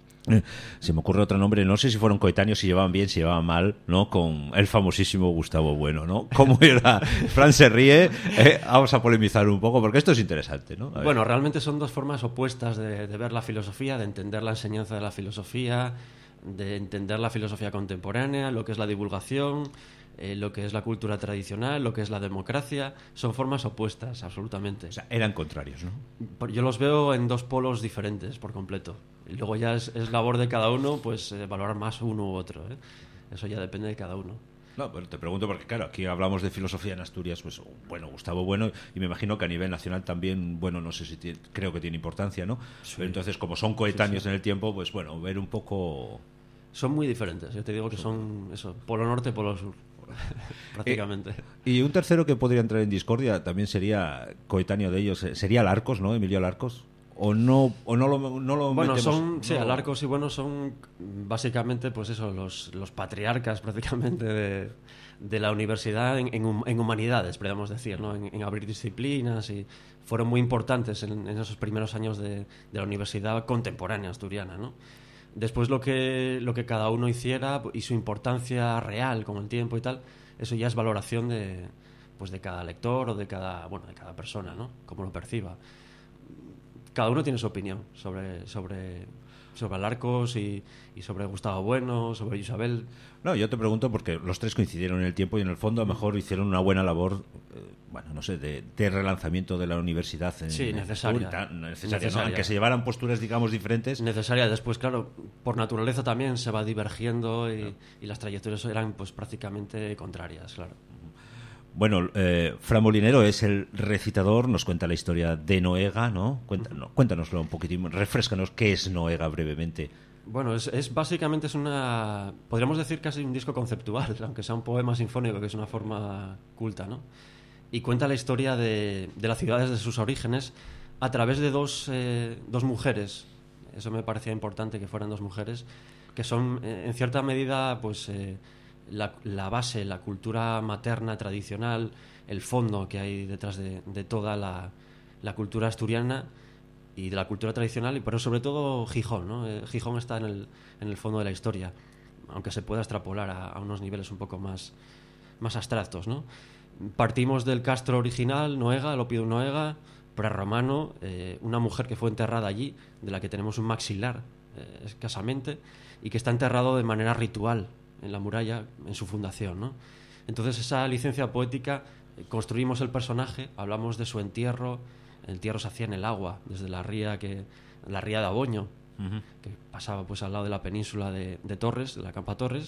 se me ocurre otro nombre, no sé si fueron coetáneos, si llevaban bien, si llevaban mal, ¿no? Con el famosísimo Gustavo Bueno, ¿no? ¿Cómo era? Fran se ríe, eh, vamos a polemizar un poco, porque esto es interesante, ¿no?
Bueno, realmente son dos formas opuestas de, de ver la filosofía, de entender la enseñanza de la filosofía, de entender la filosofía contemporánea, lo que es la divulgación, eh, lo que es la cultura tradicional, lo que es la democracia. Son formas opuestas, absolutamente.
O sea, eran contrarios, ¿no?
Yo los veo en dos polos diferentes por completo. Y luego ya es, es labor de cada uno, pues eh, valorar más uno u otro, ¿eh? Eso ya depende de cada uno.
No, pero te pregunto porque, claro, aquí hablamos de filosofía en Asturias, pues, bueno, Gustavo Bueno, y me imagino que a nivel nacional también, bueno, no sé si tiene, creo que tiene importancia, ¿no? Sí. Pero entonces, como son coetáneos sí, sí. en el tiempo, pues, bueno, ver un poco...
Son muy diferentes, yo te digo que son, eso, polo norte, polo sur, prácticamente.
Eh, y un tercero que podría entrar en discordia también sería coetáneo de ellos, sería Alarcos, ¿no? Emilio Alarcos. O no, o no lo, no lo
bueno,
metemos,
son,
no.
sí, Alarcos y Bueno son básicamente, pues eso, los, los patriarcas prácticamente de, de la universidad en, en, en humanidades, podríamos decir, ¿no? En, en abrir disciplinas, y fueron muy importantes en, en esos primeros años de, de la universidad contemporánea asturiana, ¿no? Después lo que, lo que cada uno hiciera y su importancia real con el tiempo y tal, eso ya es valoración de, pues de cada lector o de cada, bueno, de cada persona, ¿no? Cómo lo perciba. Cada uno tiene su opinión sobre sobre sobre Alarcos y, y sobre Gustavo Bueno, sobre Isabel.
No, yo te pregunto porque los tres coincidieron en el tiempo y en el fondo a lo mejor hicieron una buena labor, eh, bueno, no sé, de, de relanzamiento de la universidad. En,
sí, necesaria.
En, necesaria, necesaria. ¿no? Aunque se llevaran posturas, digamos, diferentes.
Necesaria. Después, claro, por naturaleza también se va divergiendo y, claro. y las trayectorias eran pues prácticamente contrarias, claro.
Bueno, eh, Fran Molinero es el recitador, nos cuenta la historia de Noega, ¿no? Cuéntanos, cuéntanoslo un poquitín, refréscanos qué es Noega brevemente.
Bueno, es, es básicamente es una, podríamos decir casi un disco conceptual, aunque sea un poema sinfónico, que es una forma culta, ¿no? Y cuenta la historia de, de las ciudades de sus orígenes a través de dos, eh, dos mujeres. Eso me parecía importante, que fueran dos mujeres, que son, eh, en cierta medida, pues... Eh, La, la base, la cultura materna tradicional, el fondo que hay detrás de, de toda la, la cultura asturiana y de la cultura tradicional, y pero sobre todo Gijón, ¿no? Eh, Gijón está en el, en el fondo de la historia, aunque se pueda extrapolar a, a unos niveles un poco más, más abstractos, ¿no? Partimos del castro original, Noega, el Oppidum Noega, prerromano, eh, una mujer que fue enterrada allí, de la que tenemos un maxilar eh, escasamente, y que está enterrado de manera ritual en la muralla, en su fundación, ¿no? Entonces esa licencia poética, eh, construimos el personaje, hablamos de su entierro. El entierro se hacía en el agua, desde la ría que la ría de Aboño, uh-huh. que pasaba pues al lado de la península de, de Torres, de la Campa Torres,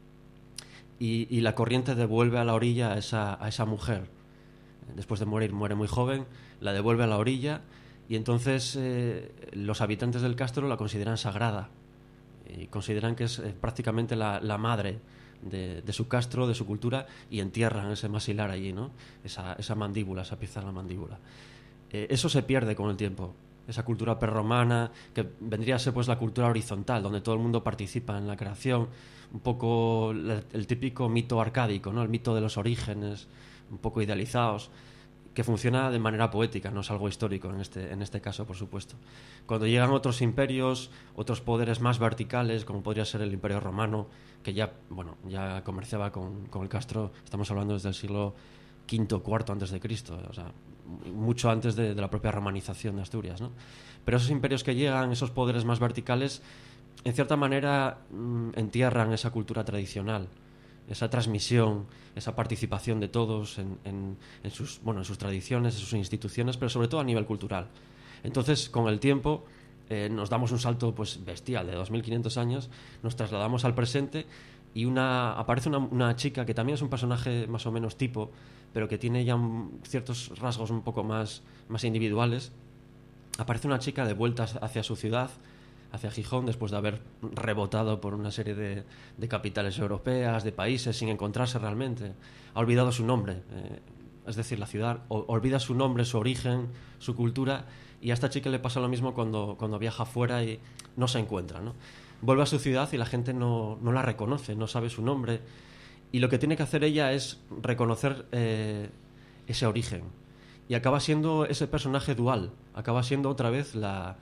y, y la corriente devuelve a la orilla a esa, a esa mujer. Después de morir, muere muy joven, la devuelve a la orilla, y entonces eh, los habitantes del castro la consideran sagrada, y consideran que es eh, prácticamente la, la madre de, de su castro, de su cultura, y entierran ese maxilar allí, ¿no? Esa, esa mandíbula, esa pieza de la mandíbula. Eh, eso se pierde con el tiempo. Esa cultura prerromana, que vendría a ser pues la cultura horizontal, donde todo el mundo participa en la creación, un poco el, el típico mito arcádico, ¿no? El mito de los orígenes, un poco idealizados, que que funciona de manera poética, no es algo histórico en este, en este caso, por supuesto. Cuando llegan otros imperios, otros poderes más verticales, como podría ser el Imperio Romano, que ya, bueno, ya comerciaba con, con el castro, estamos hablando desde el siglo quinto, cuarto antes de Cristo, o sea, mucho antes de, de la propia romanización de Asturias, ¿no? Pero esos imperios que llegan, esos poderes más verticales, en cierta manera mmm, entierran esa cultura tradicional, esa transmisión, esa participación de todos en, en, en, sus, bueno, en sus tradiciones, en sus instituciones, pero sobre todo a nivel cultural. Entonces, con el tiempo, eh, nos damos un salto pues bestial de dos mil quinientos años, nos trasladamos al presente y una, aparece una, una chica que también es un personaje más o menos tipo, pero que tiene ya un, ciertos rasgos un poco más, más individuales. Aparece una chica de vuelta hacia su ciudad, hacia Gijón, después de haber rebotado por una serie de, de capitales europeas, de países, sin encontrarse realmente. Ha olvidado su nombre, eh, es decir, la ciudad o, olvida su nombre, su origen, su cultura, y a esta chica le pasa lo mismo cuando, cuando viaja fuera y no se encuentra, ¿no? Vuelve a su ciudad y la gente no, no la reconoce, no sabe su nombre, y lo que tiene que hacer ella es reconocer eh, ese origen, y acaba siendo ese personaje dual, acaba siendo otra vez la...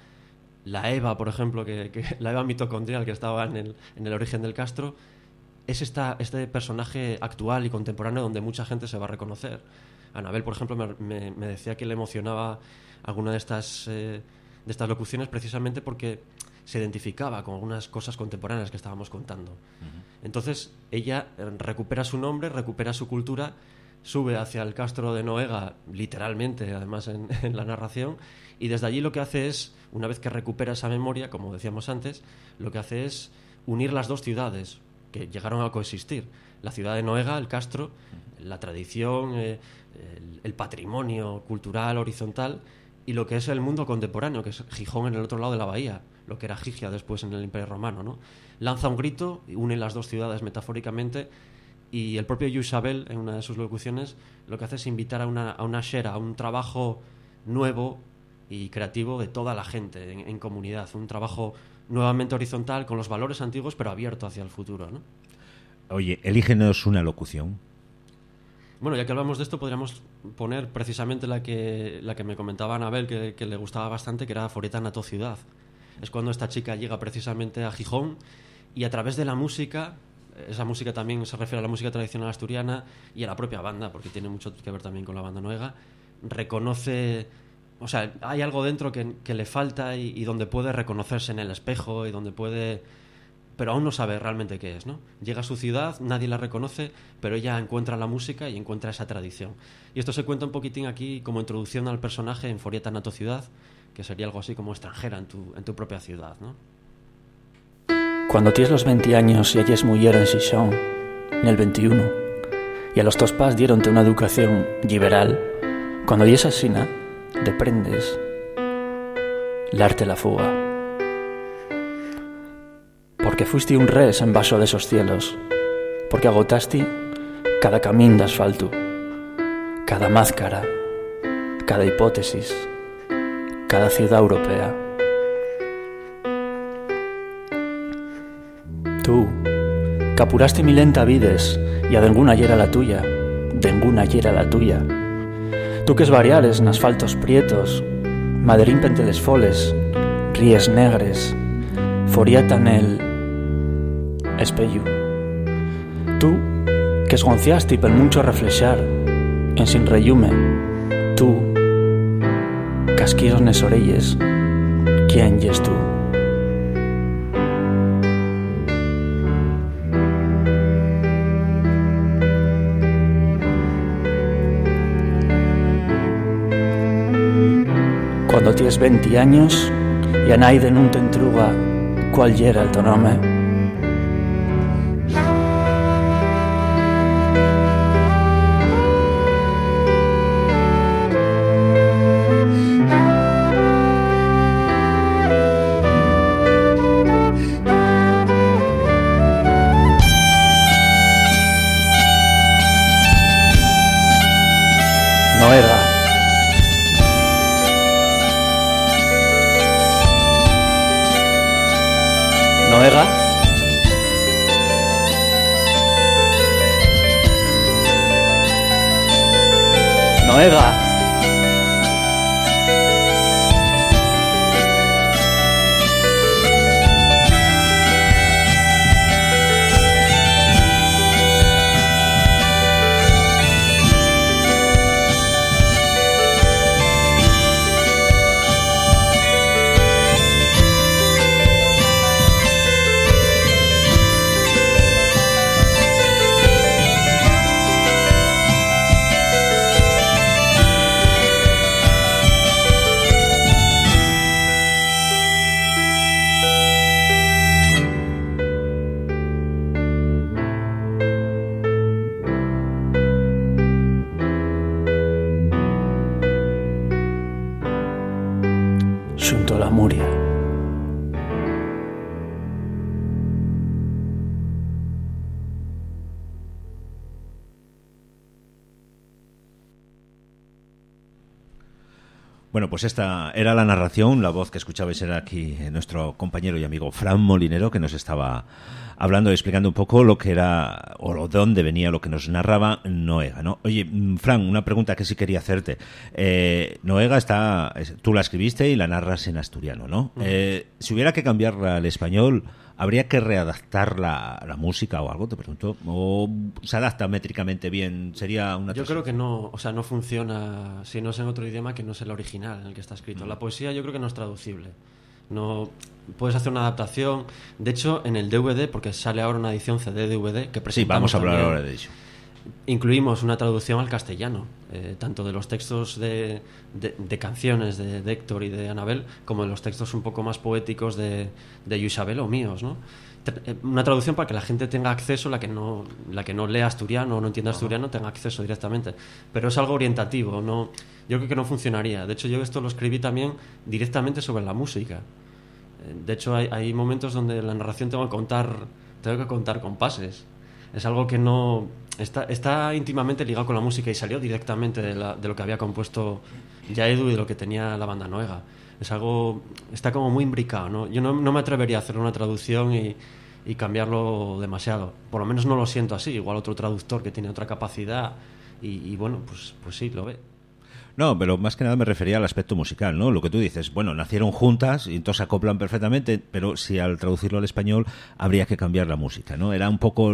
La Eva, por ejemplo, que, que la Eva mitocondrial que estaba en el, en el origen del castro, es esta, este personaje actual y contemporáneo donde mucha gente se va a reconocer. Anabel, por ejemplo, me, me, me decía que le emocionaba alguna de estas, eh, de estas locuciones precisamente porque se identificaba con algunas cosas contemporáneas que estábamos contando. Uh-huh. Entonces, ella recupera su nombre, recupera su cultura, sube hacia el castro de Noega, literalmente, además en, en la narración, y desde allí lo que hace es, una vez que recupera esa memoria, como decíamos antes, lo que hace es unir las dos ciudades que llegaron a coexistir. La ciudad de Noega, el castro, la tradición, eh, el, el patrimonio cultural horizontal, y lo que es el mundo contemporáneo, que es Gijón en el otro lado de la bahía, lo que era Gigia después en el Imperio Romano, ¿no? Lanza un grito, une las dos ciudades metafóricamente, y el propio Lluís Abel, en una de sus locuciones, lo que hace es invitar a una, a una xera, a un trabajo nuevo y creativo de toda la gente en, en comunidad, un trabajo nuevamente horizontal con los valores antiguos pero abierto hacia el futuro, ¿no?
Oye, elígenos una locución.
Bueno, ya que hablamos de esto, podríamos poner precisamente la que, la que me comentaba Anabel, que, que le gustaba bastante, que era Forieta Nato Ciudad. Es cuando esta chica llega precisamente a Gijón y a través de la música, esa música también se refiere a la música tradicional asturiana y a la propia banda, porque tiene mucho que ver también con la banda Noega, reconoce... O sea, hay algo dentro que, que le falta y, y donde puede reconocerse en el espejo y donde puede... Pero aún no sabe realmente qué es, ¿no? Llega a su ciudad, nadie la reconoce, pero ella encuentra la música y encuentra esa tradición. Y esto se cuenta un poquitín aquí como introducción al personaje en Forieta Nato Ciudad, que sería algo así como extranjera en tu, en tu propia ciudad, ¿no?
Cuando tienes los veinte años y ella es muller en Xixón, en el veintiuno, y a los tos pas dieronte una educación liberal, cuando ella es asina, deprendes l'arte la fuga, porque fuiste un res en vaso de esos cielos, porque agotaste cada camín de asfalto, cada máscara, cada hipótesis, cada ciudad europea. Tú, que apuraste milenta vides y a denguna yera la tuya, denguna yera la tuya. Tú que es variares en asfaltos prietos, maderín pente les foles, ríes negres, forieta en el espello. Tú que esgonciaste pel mucho reflexar en sin reyume. Tú casquillos nes orelles, ¿quién yes tú? Cuando tienes veinte años y a naide nun te entruga cuál yera el tu nome. Noega. Noega. Noega.
Bueno, pues esta era la narración, la voz que escuchabais era aquí nuestro compañero y amigo Fran Molinero, que nos estaba hablando y explicando un poco lo que era, o lo, de dónde venía lo que nos narraba Noega, ¿no? Oye, Fran, una pregunta que sí quería hacerte. Eh, Noega está, tú la escribiste y la narras en asturiano, ¿no? Uh-huh. Eh, si hubiera que cambiarla al español, ¿habría que readaptar la, la música o algo, te pregunto? ¿O se adapta métricamente bien? ¿Sería una
Yo creo que no, o sea, no funciona si no es en otro idioma que no es el original en el que está escrito. Uh-huh. La poesía yo creo que no es traducible. No puedes hacer una adaptación. De hecho, en el D V D, porque sale ahora una edición C D D V D que presentamos.
Sí, vamos a hablar
también,
ahora de eso.
Incluimos una traducción al castellano, eh, tanto de los textos de, de, de canciones de, de Héctor y de Anabel, como de los textos un poco más poéticos de, de Isabel o míos, ¿no? Una traducción para que la gente tenga acceso, la que no, la que no lea asturiano o no entienda asturiano, tenga acceso directamente. Pero es algo orientativo, no, yo creo que no funcionaría. De hecho, yo esto lo escribí también directamente sobre la música. De hecho, hay, hay momentos donde la narración tengo que contar, tengo que contar compases. Es algo que no está, está íntimamente ligado con la música y salió directamente de, la, de lo que había compuesto ya Edu y de lo que tenía la banda Noega. Es algo, está como muy imbricado, ¿no? Yo no, no me atrevería a hacer una traducción y, y cambiarlo demasiado. Por lo menos no lo siento así. Igual otro traductor que tiene otra capacidad y, y bueno, pues, pues sí, lo ve.
No, pero más que nada me refería al aspecto musical, ¿no? Lo que tú dices, bueno, nacieron juntas y entonces se acoplan perfectamente, pero si al traducirlo al español habría que cambiar la música, ¿no? Era un poco... O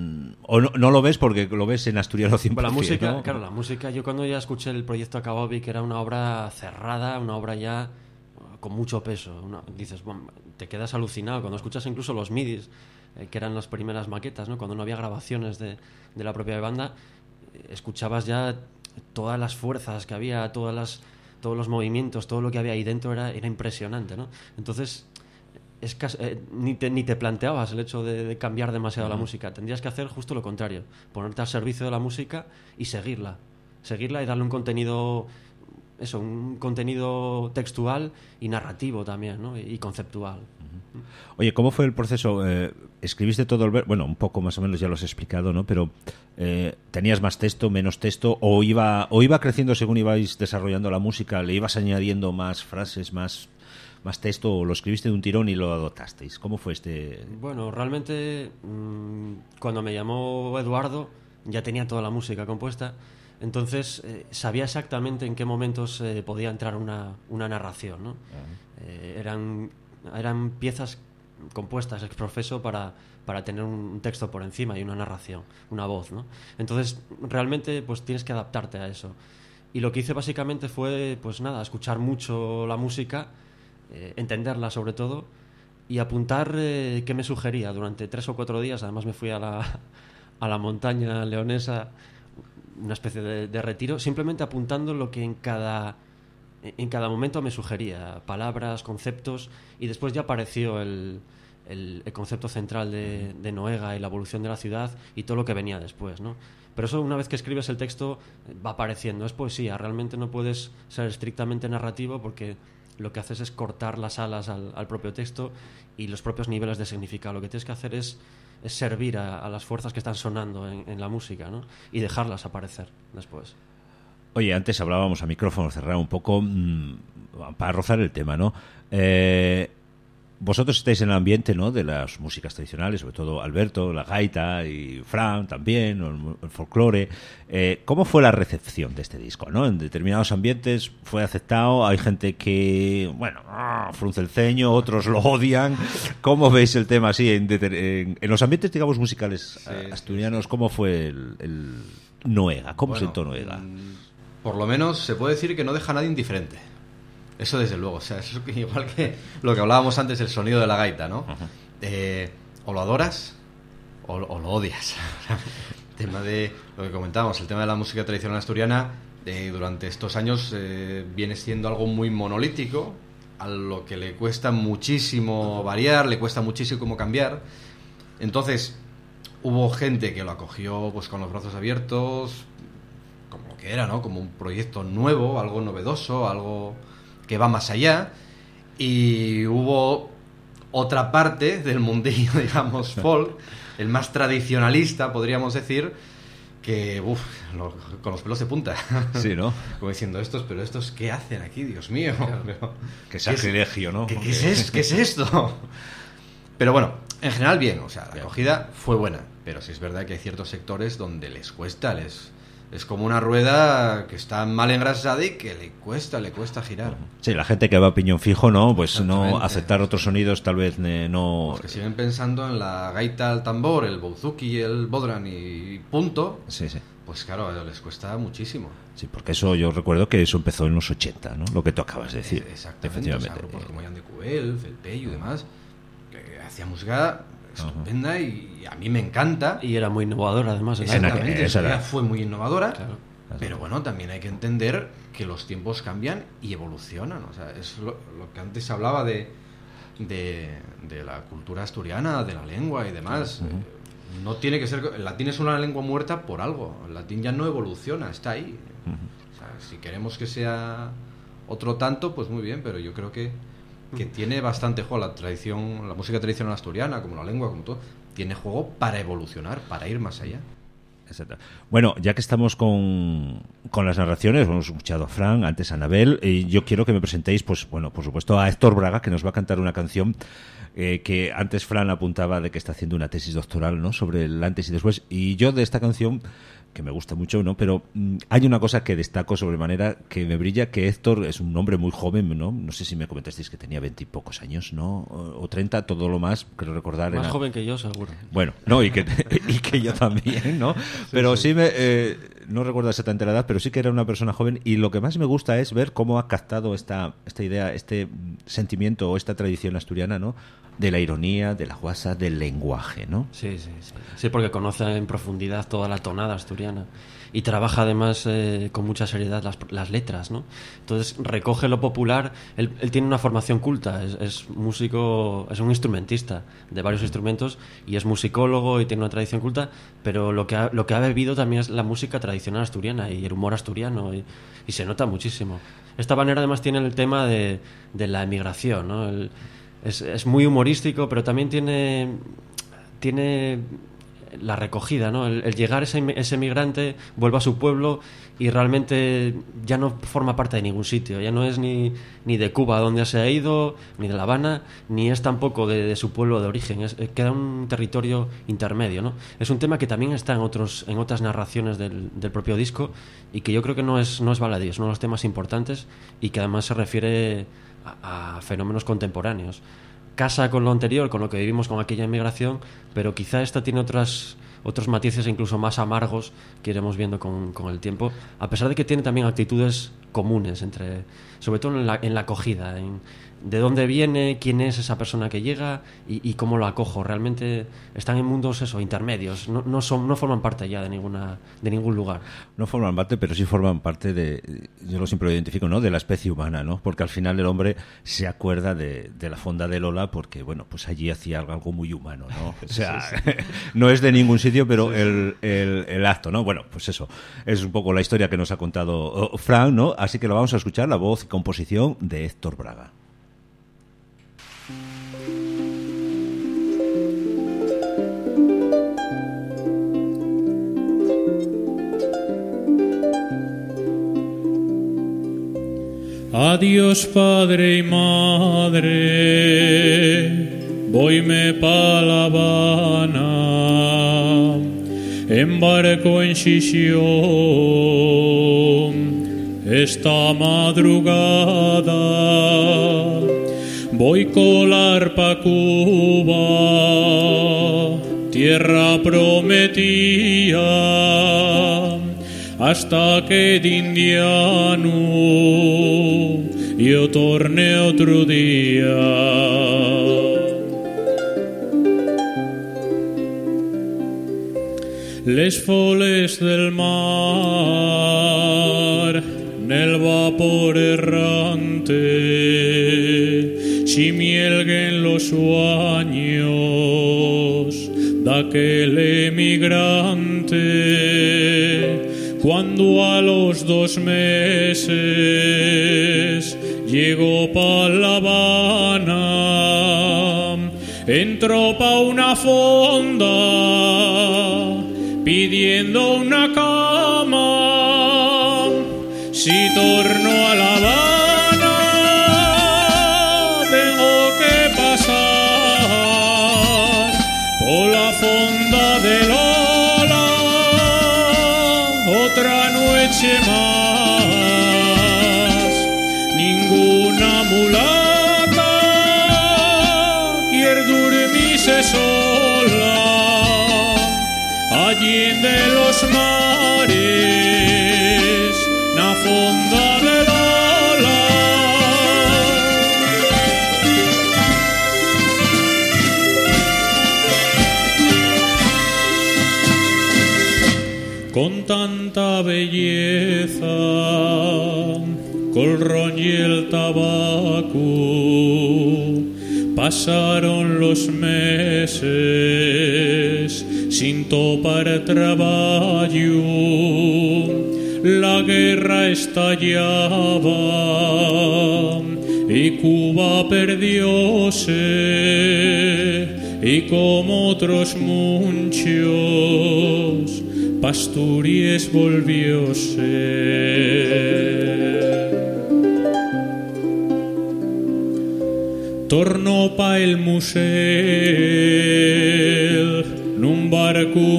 no, no lo ves porque lo ves en asturiano cien por ciento,
la música,
¿no?
Claro, la música, yo cuando ya escuché el proyecto acabado vi que era una obra cerrada, una obra ya con mucho peso. Una, dices, bueno, te quedas alucinado cuando escuchas incluso los midis, eh, que eran las primeras maquetas, ¿no? Cuando no había grabaciones de, de la propia banda, eh, escuchabas ya todas las fuerzas que había, todas las, todos los movimientos, todo lo que había ahí dentro era, era impresionante, ¿no? Entonces, es casi, eh, ni, te, ni te planteabas el hecho de, de cambiar demasiado uh-huh. la música. Tendrías que hacer justo lo contrario, ponerte al servicio de la música y seguirla. Seguirla y darle un contenido, eso, un contenido textual y narrativo también, ¿no? Y, y conceptual.
Uh-huh. Oye, ¿cómo fue el proceso? Eh, ¿Escribiste todo el verso? Bueno, un poco más o menos ya lo has explicado, ¿no? Pero eh, ¿tenías más texto, menos texto? ¿O iba, o iba creciendo según ibais desarrollando la música? ¿Le ibas añadiendo más frases, más, más texto? ¿O lo escribiste de un tirón y lo adoptasteis? ¿Cómo fue este...?
Bueno, realmente mmm, cuando me llamó Eduardo ya tenía toda la música compuesta. Entonces eh, sabía exactamente en qué momentos eh, podía entrar una, una narración, ¿no? Uh-huh. Eh, eran, eran piezas compuestas ex profeso para, para tener un texto por encima y una narración, una voz, ¿no? Entonces realmente pues tienes que adaptarte a eso. Y lo que hice básicamente fue, pues nada, escuchar mucho la música, eh, entenderla sobre todo, y apuntar eh, qué me sugería durante tres o cuatro días. Además me fui a la, a la montaña leonesa, una especie de, de retiro, simplemente apuntando lo que en cada en cada momento me sugería, palabras, conceptos, y después ya apareció el, el, el concepto central de, de Noega y la evolución de la ciudad y todo lo que venía después, ¿no? Pero eso, una vez que escribes el texto, va apareciendo, es poesía. Realmente no puedes ser estrictamente narrativo porque lo que haces es cortar las alas al, al propio texto y los propios niveles de significado. Lo que tienes que hacer es es servir a, a las fuerzas que están sonando en, en la música, ¿no? Y dejarlas aparecer después.
Oye, antes hablábamos a micrófono cerrado un poco mmm, para rozar el tema, ¿no? Eh, vosotros estáis en el ambiente, ¿no?, de las músicas tradicionales, sobre todo Alberto, la gaita y Fran también, el, el folclore. Eh, ¿Cómo fue la recepción de este disco, ¿no? En determinados ambientes fue aceptado, hay gente que, bueno, frunce el ceño, otros lo odian. ¿Cómo veis el tema así en, en, en los ambientes, digamos, musicales sí, asturianos? ¿Cómo fue el, el Noega? ¿Cómo bueno, sentó Noega?
Por lo menos se puede decir que no deja a nadie indiferente. Eso desde luego, o sea, es igual que lo que hablábamos antes, el sonido de la gaita, ¿no? Uh-huh. Eh, o lo adoras o, o lo odias. El tema de lo que comentábamos, el tema de la música tradicional asturiana, eh, durante estos años eh, viene siendo algo muy monolítico, a lo que le cuesta muchísimo variar, le cuesta muchísimo cambiar. Entonces, hubo gente que lo acogió pues con los brazos abiertos, como lo que era, ¿no? Como un proyecto nuevo, algo novedoso, algo que va más allá, y hubo otra parte del mundillo, digamos, folk, el más tradicionalista, podríamos decir, que, uff, con los pelos de punta.
Sí, ¿no?
Como diciendo, estos, pero estos, ¿qué hacen aquí? Dios mío. Pero,
Qué sacrilegio, ¿no?
¿Qué, qué, es, es, ¿Qué es esto? Pero bueno, en general bien, o sea, la acogida fue buena, pero sí es verdad que hay ciertos sectores donde les cuesta, les... Es como una rueda que está mal engrasada y que le cuesta, le cuesta girar.
Sí, la gente que va a piñón fijo, ¿no? Pues no aceptar otros sonidos tal vez eh, no...
Los que siguen pensando en la gaita al tambor, el bouzouki, el bodran y punto.
Sí, sí.
Pues claro, les cuesta muchísimo.
Sí, porque eso yo recuerdo que eso empezó en los ochenta, ¿no? Lo que tú acabas de decir.
Exactamente.
Efectivamente.
O sea, grupos como Jan de Cubel, Felpeyo y demás, que hacía música estupenda y a mí me encanta.
Y era muy innovadora, además.
Exactamente,
esa
esa
era...
fue muy innovadora.
Claro.
Pero bueno, también hay que entender que los tiempos cambian y evolucionan. O sea, es lo, lo que antes se hablaba de, de, de la cultura asturiana, de la lengua y demás.
Uh-huh.
Eh, no tiene que ser... El latín es una lengua muerta por algo. El latín ya no evoluciona, está ahí.
Uh-huh.
O sea, si queremos que sea otro tanto, pues muy bien, pero yo creo que, que tiene bastante juego la tradición, la música tradicional asturiana, como la lengua, como todo, tiene juego para evolucionar, para ir más allá.
Exacto. Bueno, ya que estamos con, con las narraciones, hemos escuchado a Fran, antes a Anabel, y yo quiero que me presentéis, pues bueno, por supuesto a Héctor Braga, que nos va a cantar una canción eh, que antes Fran apuntaba de que está haciendo una tesis doctoral, ¿no?, sobre el antes y después, y yo de esta canción, que me gusta mucho, ¿no?, pero mmm, hay una cosa que destaco sobremanera que me brilla, que Héctor es un hombre muy joven, ¿no? No sé si me comentasteis que tenía veintipocos años, ¿no? O treinta, todo lo más, creo recordar.
Más
era...
joven que yo, seguro.
Bueno, no, y que, y que yo también, ¿no? Pero sí, sí me... Eh, no recuerdo exactamente la edad, pero sí que era una persona joven, y lo que más me gusta es ver cómo ha captado esta, esta idea, este sentimiento o esta tradición asturiana, ¿no?, de la ironía, de la guasa, del lenguaje, ¿no?
Sí, sí, sí. Sí, porque conoce en profundidad toda la tonada asturiana y trabaja además eh, con mucha seriedad las, las letras, ¿no? Entonces recoge lo popular. Él, él tiene una formación culta, es, es músico, es un instrumentista de varios instrumentos y es musicólogo y tiene una tradición culta, pero lo que ha, lo que ha bebido también es la música tradicional asturiana y el humor asturiano y, y se nota muchísimo. Esta manera además tiene el tema de, de la emigración, ¿no? El, Es, es muy humorístico, pero también tiene, tiene la recogida, ¿no? El, el llegar ese, ese migrante, vuelve a su pueblo y realmente ya no forma parte de ningún sitio. Ya no es ni, ni de Cuba, donde se ha ido, ni de La Habana, ni es tampoco de, de su pueblo de origen. Es, queda un territorio intermedio, ¿no? Es un tema que también está en, otros, en otras narraciones del, del propio disco y que yo creo que no es, no es baladí, es uno de los temas importantes y que además se refiere a, a fenómenos contemporáneos. Casa con lo anterior, con lo que vivimos con aquella inmigración, pero quizá esta tiene otras, otros matices incluso más amargos que iremos viendo con, con el tiempo, a pesar de que tiene también actitudes comunes, entre, sobre todo en la, en la acogida, en de dónde viene, quién es esa persona que llega y, y cómo lo acojo. Realmente están en mundos eso, intermedios, no, no, son, no forman parte ya de, ninguna, de ningún lugar.
No forman parte, pero sí forman parte de, yo lo siempre lo identifico, ¿no?, de la especie humana, ¿no? Porque al final el hombre se acuerda de, de la fonda de Lola porque, bueno, pues allí hacía algo muy humano, ¿no? O sea, sí, sí. No es de ningún sitio, pero sí, sí. El, el, el acto, ¿no? Bueno, pues eso, es un poco la historia que nos ha contado Fran, ¿no? Así que lo vamos a escuchar, la voz y composición de Héctor Braga.
Adiós padre y madre, voyme pa La Habana, embarco en Xixón esta madrugada, voy colar pa Cuba, tierra prometida, hasta que de indiano yo torne otro día. Les foles del mar, nel vapor errante, si mielguen los sueños d'aquel emigrante. Cuando a los dos meses llegó pa La Habana, entró pa una fonda pidiendo una cama. Si torno a La Habana, tengo que pasar por la fonda de Lola otra noche más. Ninguna mulata quiere dormirse sola allí de los mares, na fonda de Lola. Con tanta belleza, col ron y el tabaco, pasaron los meses sin topar trabajo. La guerra estallaba y Cuba perdióse, y como otros muchos, Pasturies volvióse. Tornó pa el museo nun barco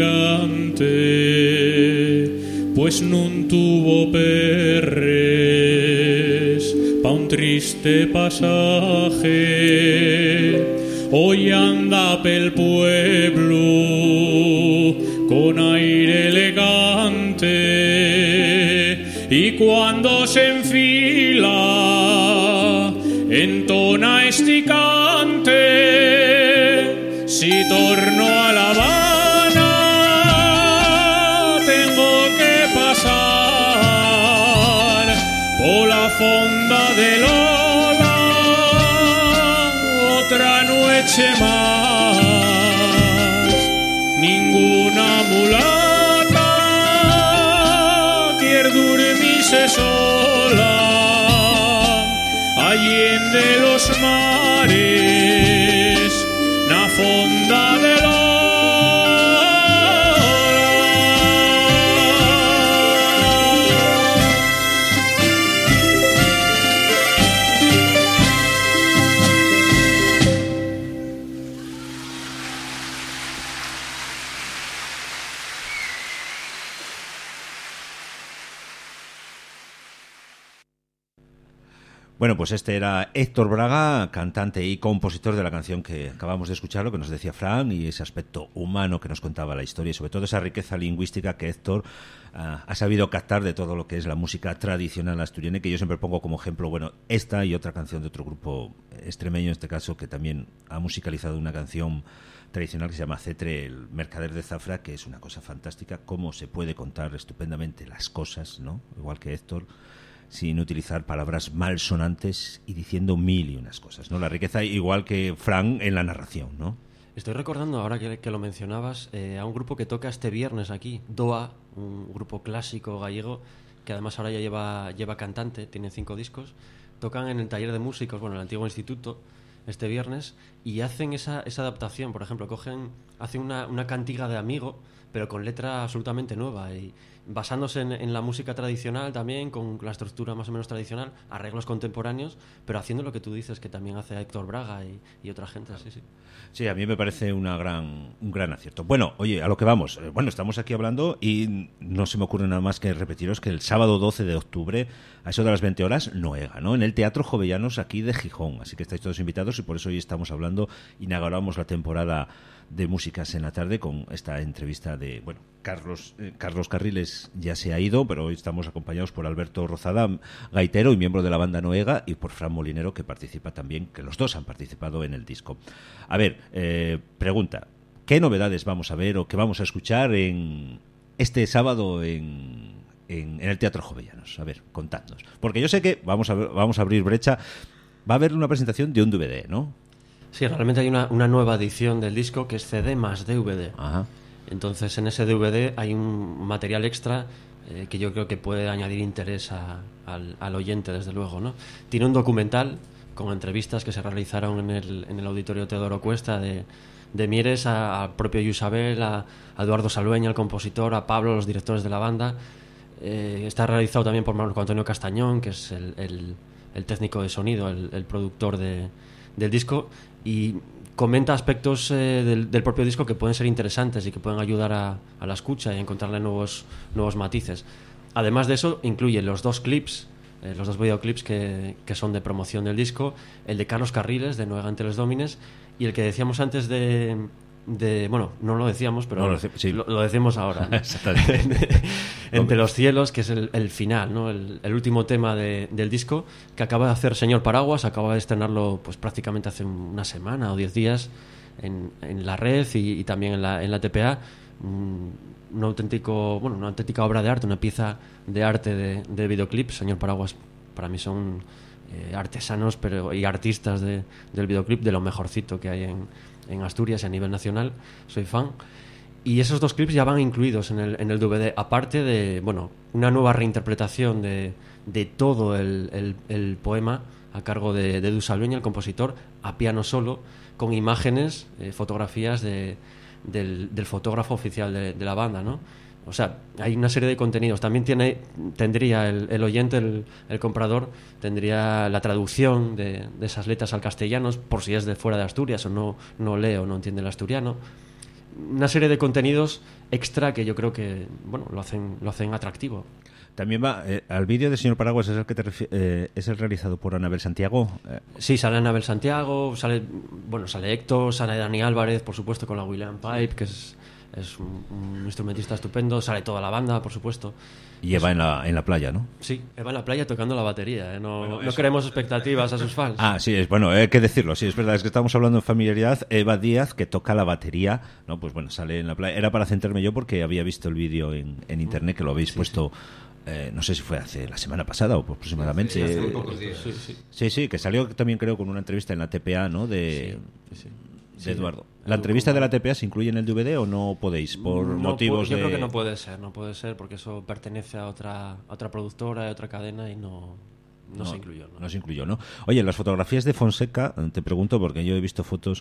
mercante, pues nun tuvo perres pa un triste pasaje. Hoy anda pel pueblo con aire elegante, y cuando se enfila entona este cante. Si torno a La Habana, tengo que pasar por la fonda de Lola otra noche más. Ninguna mulata quiere dormirse sola allende los mares, na fonda de Lola.
Bueno, pues este era Héctor Braga, cantante y compositor de la canción que acabamos de escuchar, lo que nos decía Fran, y ese aspecto humano que nos contaba la historia, y sobre todo esa riqueza lingüística que Héctor uh, ha sabido captar de todo lo que es la música tradicional asturiana, que yo siempre pongo como ejemplo, bueno, esta y otra canción de otro grupo extremeño, en este caso, que también ha musicalizado una canción tradicional que se llama Cetre, el mercader de Zafra, que es una cosa fantástica, cómo se puede contar estupendamente las cosas, ¿no? Igual que Héctor, sin utilizar palabras malsonantes y diciendo mil y unas cosas, ¿no? La riqueza, igual que Fran en la narración, ¿no?
Estoy recordando, ahora que, que lo mencionabas, eh, a un grupo que toca este viernes aquí, Doa, un grupo clásico gallego, que además ahora ya lleva, lleva cantante, tiene cinco discos. Tocan en el taller de músicos, bueno, el antiguo instituto, este viernes, y hacen esa, esa adaptación. Por ejemplo, cogen, hacen una, una cantiga de Amigo, pero con letra absolutamente nueva, y basándose en, en la música tradicional también, con la estructura más o menos tradicional, arreglos contemporáneos, pero haciendo lo que tú dices, que también hace Héctor Braga y, y otra gente. Sí, sí.
Sí, a mí me parece una gran, un gran acierto. Bueno, oye, a lo que vamos. Bueno, estamos aquí hablando y no se me ocurre nada más que repetiros que el sábado doce de octubre, a eso de las veinte horas, Noega, ¿no? En el Teatro Jovellanos aquí de Gijón. Así que estáis todos invitados y por eso hoy estamos hablando, inauguramos la temporada de Músicas en la Tarde con esta entrevista de, bueno, Carlos eh, Carlos Carriles ya se ha ido, pero hoy estamos acompañados por Alberto Rozada, gaitero y miembro de la banda Noega, y por Fran Molinero, que participa también, que los dos han participado en el disco. A ver, eh, pregunta, ¿qué novedades vamos a ver o qué vamos a escuchar en este sábado en, en, en el Teatro Jovellanos? A ver, contadnos. Porque yo sé que vamos a, vamos a abrir brecha, va a haber una presentación de un D V D, ¿no?
Sí, realmente hay una, una nueva edición del disco que es C D más D V D.
Ajá.
Entonces en ese D V D hay un material extra eh, que yo creo que puede añadir interés a, al, al oyente, desde luego, ¿no? Tiene un documental con entrevistas que se realizaron en el, en el Auditorio Teodoro Cuesta de, de Mieres al propio Isabel, a, a Eduardo Salveña, el compositor, a Pablo, los directores de la banda. Eh, está realizado también por Marco Antonio Castañón, que es el, el, el técnico de sonido, el, el productor de, del disco, y comenta aspectos eh, del, del propio disco que pueden ser interesantes y que pueden ayudar a, a la escucha y a encontrarle nuevos, nuevos matices. Además de eso, incluye los dos clips, eh, los dos videoclips que, que son de promoción del disco, el de Carlos Carriles, de Nuega ante les Dómines, y el que decíamos antes de... de bueno, no lo decíamos, pero
no, lo, dec- sí.
lo, lo decimos ahora, ¿no? Entre los cielos, que es el, el final, ¿no? el, el último tema de, del disco, que acaba de hacer Señor Paraguas, acaba de estrenarlo pues prácticamente hace una semana o diez días en, en la red y, y también en la, en la T P A. Un, un auténtico, bueno, una auténtica obra de arte, una pieza de arte de, de videoclip. Señor Paraguas para mí son eh, artesanos pero y artistas de, del videoclip, de lo mejorcito que hay en, en Asturias y a nivel nacional. Soy fan. Y esos dos clips ya van incluidos en el, en el D V D, aparte de, bueno, una nueva reinterpretación de, de todo el, el, el poema a cargo de, de Edu Salveña, el compositor, a piano solo, con imágenes, eh, fotografías de, del, del fotógrafo oficial de, de la banda, ¿no? O sea, hay una serie de contenidos. También tiene, tendría el, el oyente, el, el comprador, tendría la traducción de, de esas letras al castellano, por si es de fuera de Asturias o no, no lee o no entiende el asturiano. Una serie de contenidos extra que yo creo que, bueno, lo hacen, lo hacen atractivo.
También va eh, al vídeo de Señor Paraguas, es el que te refi- eh, es el realizado por Anabel Santiago. Eh.
Sí, sale Anabel Santiago, sale, bueno, sale Héctor, sale Dani Álvarez, por supuesto, con la William Pipe, que es es un, un instrumentista estupendo, sale toda la banda, por supuesto.
Y Eva en la, en la playa, ¿no?
Sí, Eva en la playa tocando la batería, ¿eh? No,
bueno,
no queremos expectativas a sus fans.
Ah, sí, es bueno, hay que decirlo, sí, es verdad, es que estamos hablando de familiaridad. Eva Díaz, que toca la batería, ¿no? Pues bueno, sale en la playa. Era para centrarme yo porque había visto el vídeo en, en internet, que lo habéis sí, puesto... Sí. Eh, no sé si fue hace la semana pasada o aproximadamente.
Sí, hace muy pocos días.
Sí, sí. sí, sí, que salió también creo con una entrevista en la T P A, ¿no? De,
sí, sí.
de
sí,
Eduardo. ¿La entrevista de la T P A se incluye en el D V D o no podéis por
no,
motivos
yo
de...?
Yo creo que no puede ser, no puede ser porque eso pertenece a otra, a otra productora, a otra cadena y no... No, no se incluyó, ¿no?
No se incluyó, ¿no? Oye, las fotografías de Fonseca, te pregunto, porque yo he visto fotos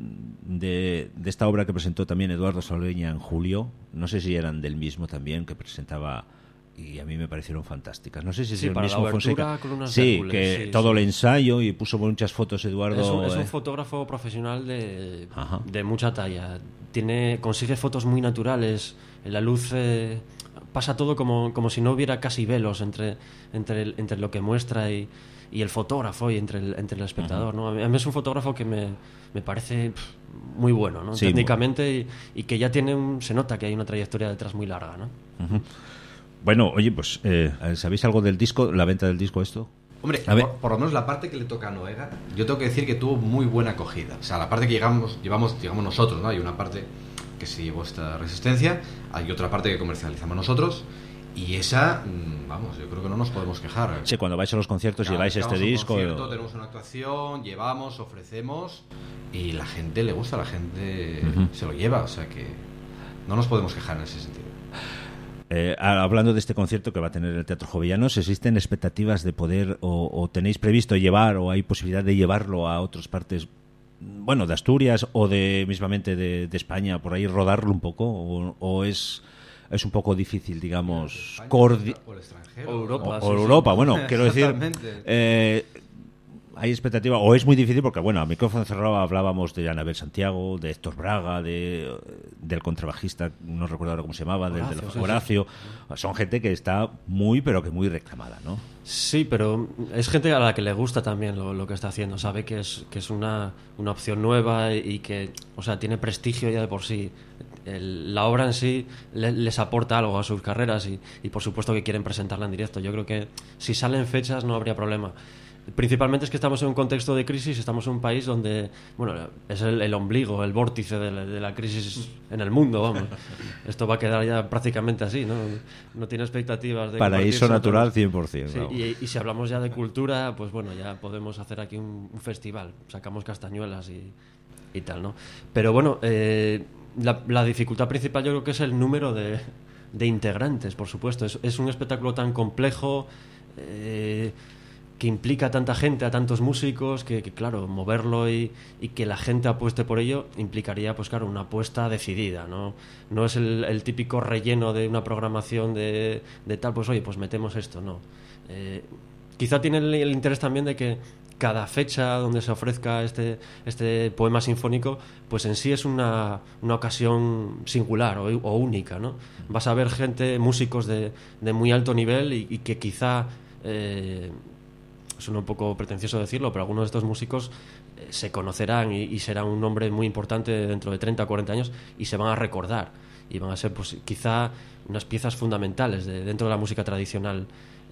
de, de esta obra que presentó también Eduardo Salveña en julio. No sé si eran del mismo también, que presentaba... y a mí me parecieron fantásticas. No sé si es
sí,
el
para
mismo
la
Fonseca.
Sí,
Hércules, que
sí,
todo
sí.
el ensayo y puso muchas fotos Eduardo.
Es un, es un
eh.
fotógrafo profesional de, de mucha talla. Tiene consigue fotos muy naturales. En la luz eh, pasa todo como, como si no hubiera casi velos entre, entre, el, entre lo que muestra y, y el fotógrafo y entre el, entre el espectador, ¿no? A mí es un fotógrafo que me, me parece pff, muy bueno, ¿no?
Sí,
técnicamente y, y que ya tiene un, se nota que hay una trayectoria detrás muy larga, ¿no?
Uh-huh. Bueno, oye, pues, eh, ¿sabéis algo del disco, la venta del disco esto?
Hombre,
a ver.
Por, por lo menos la parte que le toca a Noega, yo tengo que decir que tuvo muy buena acogida. O sea, la parte que llegamos, llevamos, digamos nosotros, ¿no? Hay una parte que se llevó esta resistencia, hay otra parte que comercializamos nosotros, y esa, vamos, yo creo que no nos podemos quejar.
Sí, cuando vais a los conciertos claro, lleváis este disco.
Concierto, o... Tenemos una actuación, llevamos, ofrecemos, y la gente le gusta, la gente uh-huh. se lo lleva, o sea que no nos podemos quejar en ese sentido.
Eh, hablando de este concierto que va a tener el Teatro Jovellanos, ¿existen expectativas de poder o, o tenéis previsto llevar o hay posibilidad de llevarlo a otras partes, bueno, de Asturias o de mismamente de, de España, por ahí rodarlo un poco o, o es es un poco difícil, digamos,
España,
coordi-
o el extranjero
o Europa,
o,
sí,
o Europa,
sí.
bueno, quiero decir, eh, hay expectativa o es muy difícil porque bueno, a micrófono cerrado hablábamos de Anabel Santiago, de Héctor Braga, de del contrabajista, no recuerdo ahora cómo se llamaba, Horacio, del, del sí, Horacio, sí. Son gente que está muy pero que muy reclamada, ¿no?
Sí, pero es gente a la que le gusta también lo, lo que está haciendo, sabe que es que es una, una opción nueva y que, o sea, tiene prestigio ya de por sí. El, la obra en sí le, les aporta algo a sus carreras y, y por supuesto que quieren presentarla en directo. Yo creo que si salen fechas no habría problema. Principalmente es que estamos en un contexto de crisis, estamos en un país donde, bueno, es el, el ombligo, el vórtice de la, de la crisis en el mundo, vamos. Esto va a quedar ya prácticamente así, ¿no? No tiene expectativas de...
Paraíso natural cien por ciento.
Sí, y, y si hablamos ya de cultura, pues bueno, ya podemos hacer aquí un, un festival, sacamos castañuelas y, y tal, ¿no? Pero bueno, eh, la, la dificultad principal yo creo que es el número de, de integrantes, por supuesto. Es, es un espectáculo tan complejo... Eh, que implica a tanta gente, a tantos músicos, que, que claro, moverlo y, y que la gente apueste por ello implicaría, pues claro, una apuesta decidida, ¿no? No es el, el típico relleno de una programación de, de tal, pues oye, pues metemos esto, no. Eh, quizá tiene el, el interés también de que cada fecha donde se ofrezca este, este poema sinfónico, pues en sí es una, una ocasión singular o, o única, ¿no? Vas a ver gente, músicos de, de muy alto nivel y, y que quizá... Eh, suena un poco pretencioso decirlo, pero algunos de estos músicos eh, se conocerán y, y serán un nombre muy importante dentro de treinta o cuarenta años y se van a recordar y van a ser pues quizá unas piezas fundamentales de, dentro de la música tradicional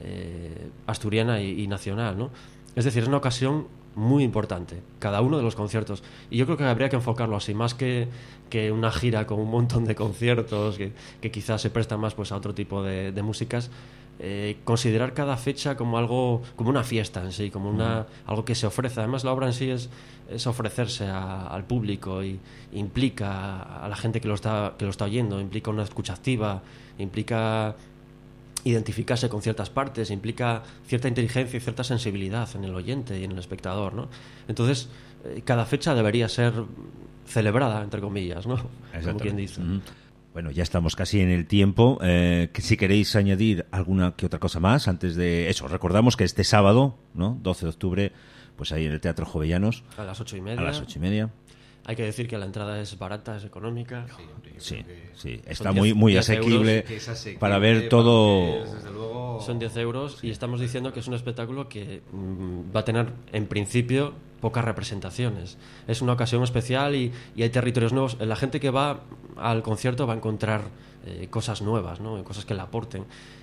eh, asturiana y, y nacional, ¿no? Es decir, es una ocasión muy importante, cada uno de los conciertos, y yo creo que habría que enfocarlo así, más que, que una gira con un montón de conciertos que, que quizás se prestan más pues a otro tipo de, de músicas. Eh, considerar cada fecha como algo, como una fiesta en sí, como una, mm. algo que se ofrece. Además, la obra en sí es, es ofrecerse a, al público y implica a la gente que lo está que lo está oyendo, implica una escucha activa, implica identificarse con ciertas partes, implica cierta inteligencia y cierta sensibilidad en el oyente y en el espectador, ¿no? Entonces, eh, cada fecha debería ser celebrada, entre comillas, ¿no? Como quien dice.
Mm-hmm. Bueno, ya estamos casi en el tiempo. Eh, que si queréis añadir alguna que otra cosa más antes de eso, recordamos que este sábado, ¿no? doce de octubre, pues ahí en el Teatro Jovellanos.
A las ocho y media.
A las ocho y media.
Hay que decir que la entrada es barata, es económica.
Sí, sí, está muy muy asequible,
es asequible
para ver todo.
Porque, desde luego...
Son diez euros sí. Y estamos diciendo que es un espectáculo que mmm, va a tener, en principio, pocas representaciones. Es una ocasión especial y, y hay territorios nuevos. La gente que va al concierto va a encontrar eh, cosas nuevas, ¿no? Cosas que le aporten.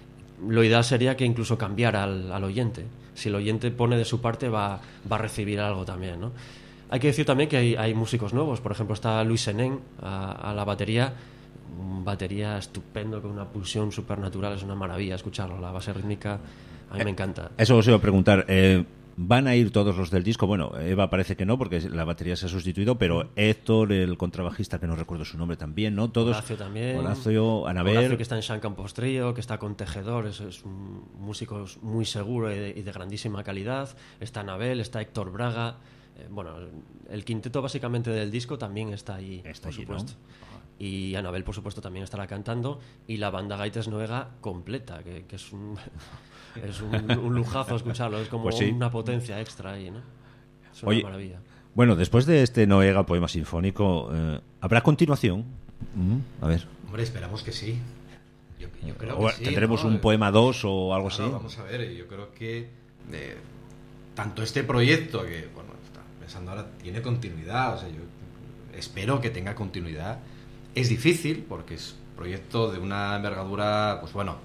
Lo ideal sería que incluso cambiara al, al oyente. Si el oyente pone de su parte, va, va a recibir algo también, ¿no? Hay que decir también que hay, hay músicos nuevos. Por ejemplo, está Luis Senén a, a la batería. Un batería estupendo, con una pulsión supernatural. Es una maravilla escucharlo. La base rítmica a mí
eh,
me encanta.
Eso os iba a preguntar. Eh, ¿Van a ir todos los del disco? Bueno, Eva parece que no, porque la batería se ha sustituido, pero Héctor, el contrabajista, que no recuerdo su nombre también, ¿no? Todos.
Horacio también.
Horacio, Anabel.
Horacio, que está en Sean Campos Trío, que está con Tejedor, es, es un músico muy seguro y de, y de grandísima calidad. Está Anabel, está Héctor Braga. Eh, bueno, el quinteto básicamente del disco también está ahí,
está
por
allí,
supuesto.
¿no?
Y Anabel, por supuesto, también estará cantando. Y la banda Gaites Noega completa, que, que es un... Es un, un lujazo escucharlo, es como pues sí. una potencia extra ahí, ¿no? Es una
Oye,
maravilla.
Bueno, después de este Noega poema sinfónico, eh, ¿habrá continuación? Mm, a ver.
Hombre, esperamos que sí. Yo, yo creo
o,
que sí,
¿Tendremos
¿no?
un poema dos o algo
claro,
así?
Vamos a ver, yo creo que eh, tanto este proyecto, que, bueno, está pensando ahora, tiene continuidad, o sea, yo espero que tenga continuidad. Es difícil, porque es un proyecto de una envergadura, pues bueno,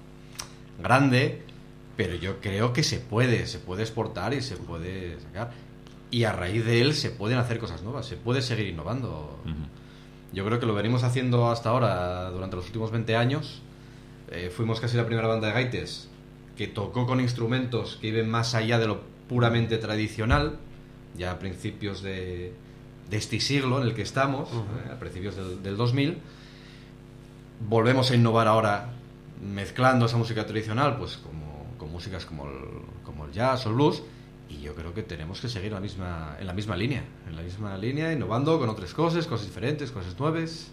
grande, pero yo creo que se puede, se puede exportar y se puede sacar. Y a raíz de él se pueden hacer cosas nuevas, se puede seguir innovando. Uh-huh. Yo creo que lo venimos haciendo hasta ahora, durante los últimos veinte años. Eh, fuimos casi la primera banda de gaites que tocó con instrumentos que iban más allá de lo puramente tradicional, ya a principios de, de este siglo en el que estamos, uh-huh. eh, a principios del, del dos mil. Volvemos a innovar ahora, mezclando esa música tradicional, pues como con músicas como el, como el jazz o el blues, y yo creo que tenemos que seguir la misma, en la misma línea, en la misma línea, innovando con otras cosas, cosas diferentes, cosas nuevas.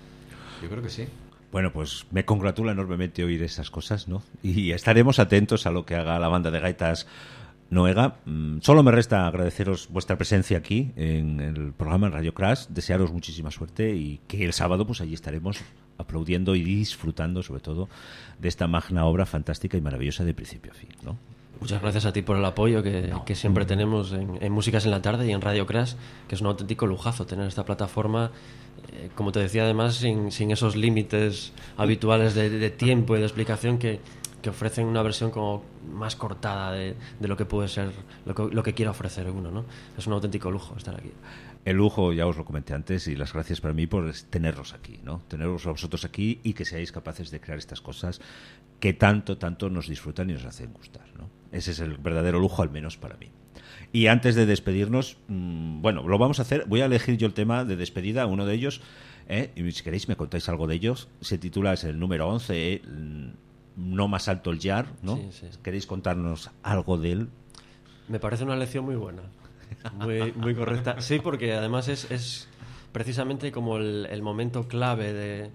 Yo creo que sí.
Bueno, pues me congratula enormemente oír esas cosas, ¿no? Y estaremos atentos a lo que haga la banda de gaitas Noega. Solo me resta agradeceros vuestra presencia aquí en el programa en Radio Crash, desearos muchísima suerte y que el sábado pues allí estaremos aplaudiendo y disfrutando sobre todo de esta magna obra fantástica y maravillosa de principio a fin, ¿no?
Muchas gracias a ti por el apoyo que, no. que siempre tenemos en, en Músicas en la Tarde y en Radio Crash, que es un auténtico lujazo tener esta plataforma, eh, como te decía, además sin, sin esos límites habituales de, de tiempo y de explicación que, que ofrecen una versión como más cortada de, de lo que puede ser, lo que, lo que quiera ofrecer uno, ¿no? Es un auténtico lujo estar aquí.
El lujo, ya os lo comenté antes, y las gracias para mí por tenerlos aquí, ¿no? Teneros a vosotros aquí y que seáis capaces de crear estas cosas que tanto, tanto nos disfrutan y nos hacen gustar, ¿no? Ese es el verdadero lujo, al menos para mí. Y antes de despedirnos, mmm, bueno, lo vamos a hacer. Voy a elegir yo el tema de despedida, uno de ellos, ¿eh? Y si queréis me contáis algo de ellos. Se titula, es el número once, ¿eh? No más alto el Yar, ¿no?
Sí, sí.
¿Queréis contarnos algo de él?
Me parece una lección muy buena, muy, muy correcta. Sí, porque además es, es precisamente como el, el momento clave de,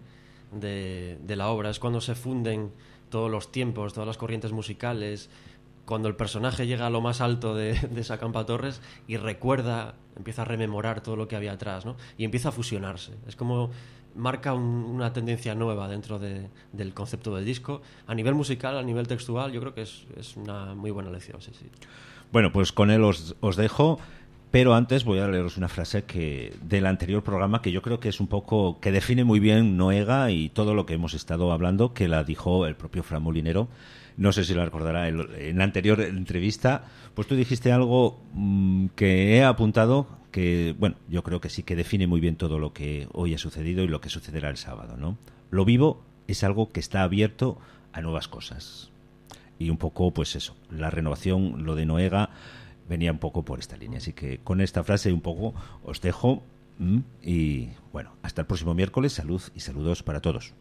de, de la obra. Es cuando se funden todos los tiempos, todas las corrientes musicales, cuando el personaje llega a lo más alto de, de esa Campa Torres y recuerda, empieza a rememorar todo lo que había atrás, ¿no? Y empieza a fusionarse. Es como marca un, una tendencia nueva dentro de, del concepto del disco. A nivel musical, a nivel textual, yo creo que es, es una muy buena lección, sí, sí.
Bueno, pues con él os, os dejo, pero antes voy a leeros una frase que del anterior programa que yo creo que es un poco, que define muy bien Noega y todo lo que hemos estado hablando, que la dijo el propio Fran Molinero. No sé si lo recordará, en, en la anterior entrevista, pues tú dijiste algo mmm, que he apuntado, que, bueno, yo creo que sí que define muy bien todo lo que hoy ha sucedido y lo que sucederá el sábado, ¿no? Lo vivo es algo que está abierto a nuevas cosas. Y un poco, pues eso, la renovación, lo de Noega, venía un poco por esta línea. Así que con esta frase un poco os dejo mmm, y, bueno, hasta el próximo miércoles. Salud y saludos para todos.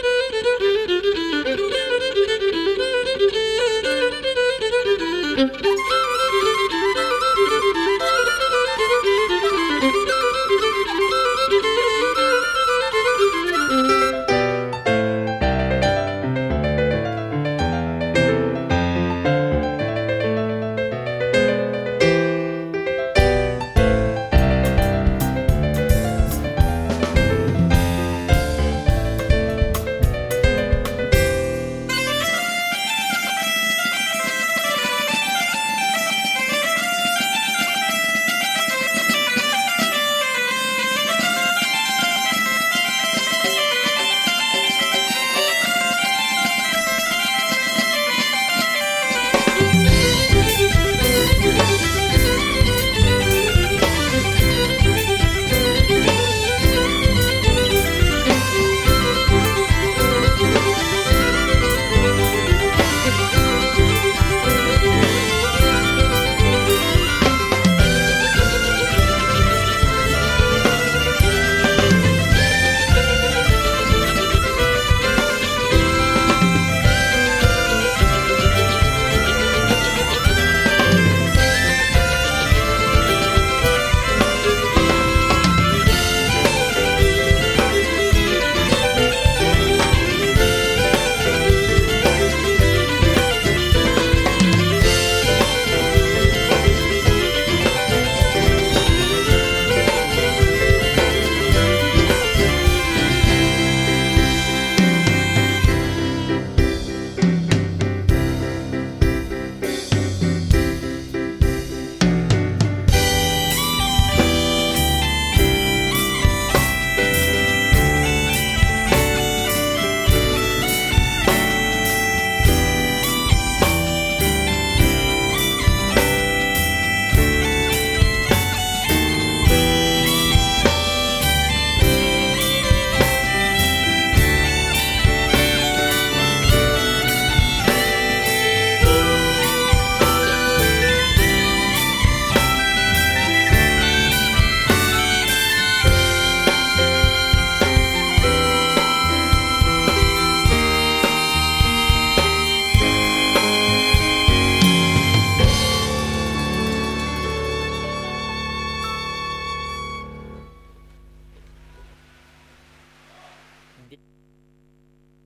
Thank you.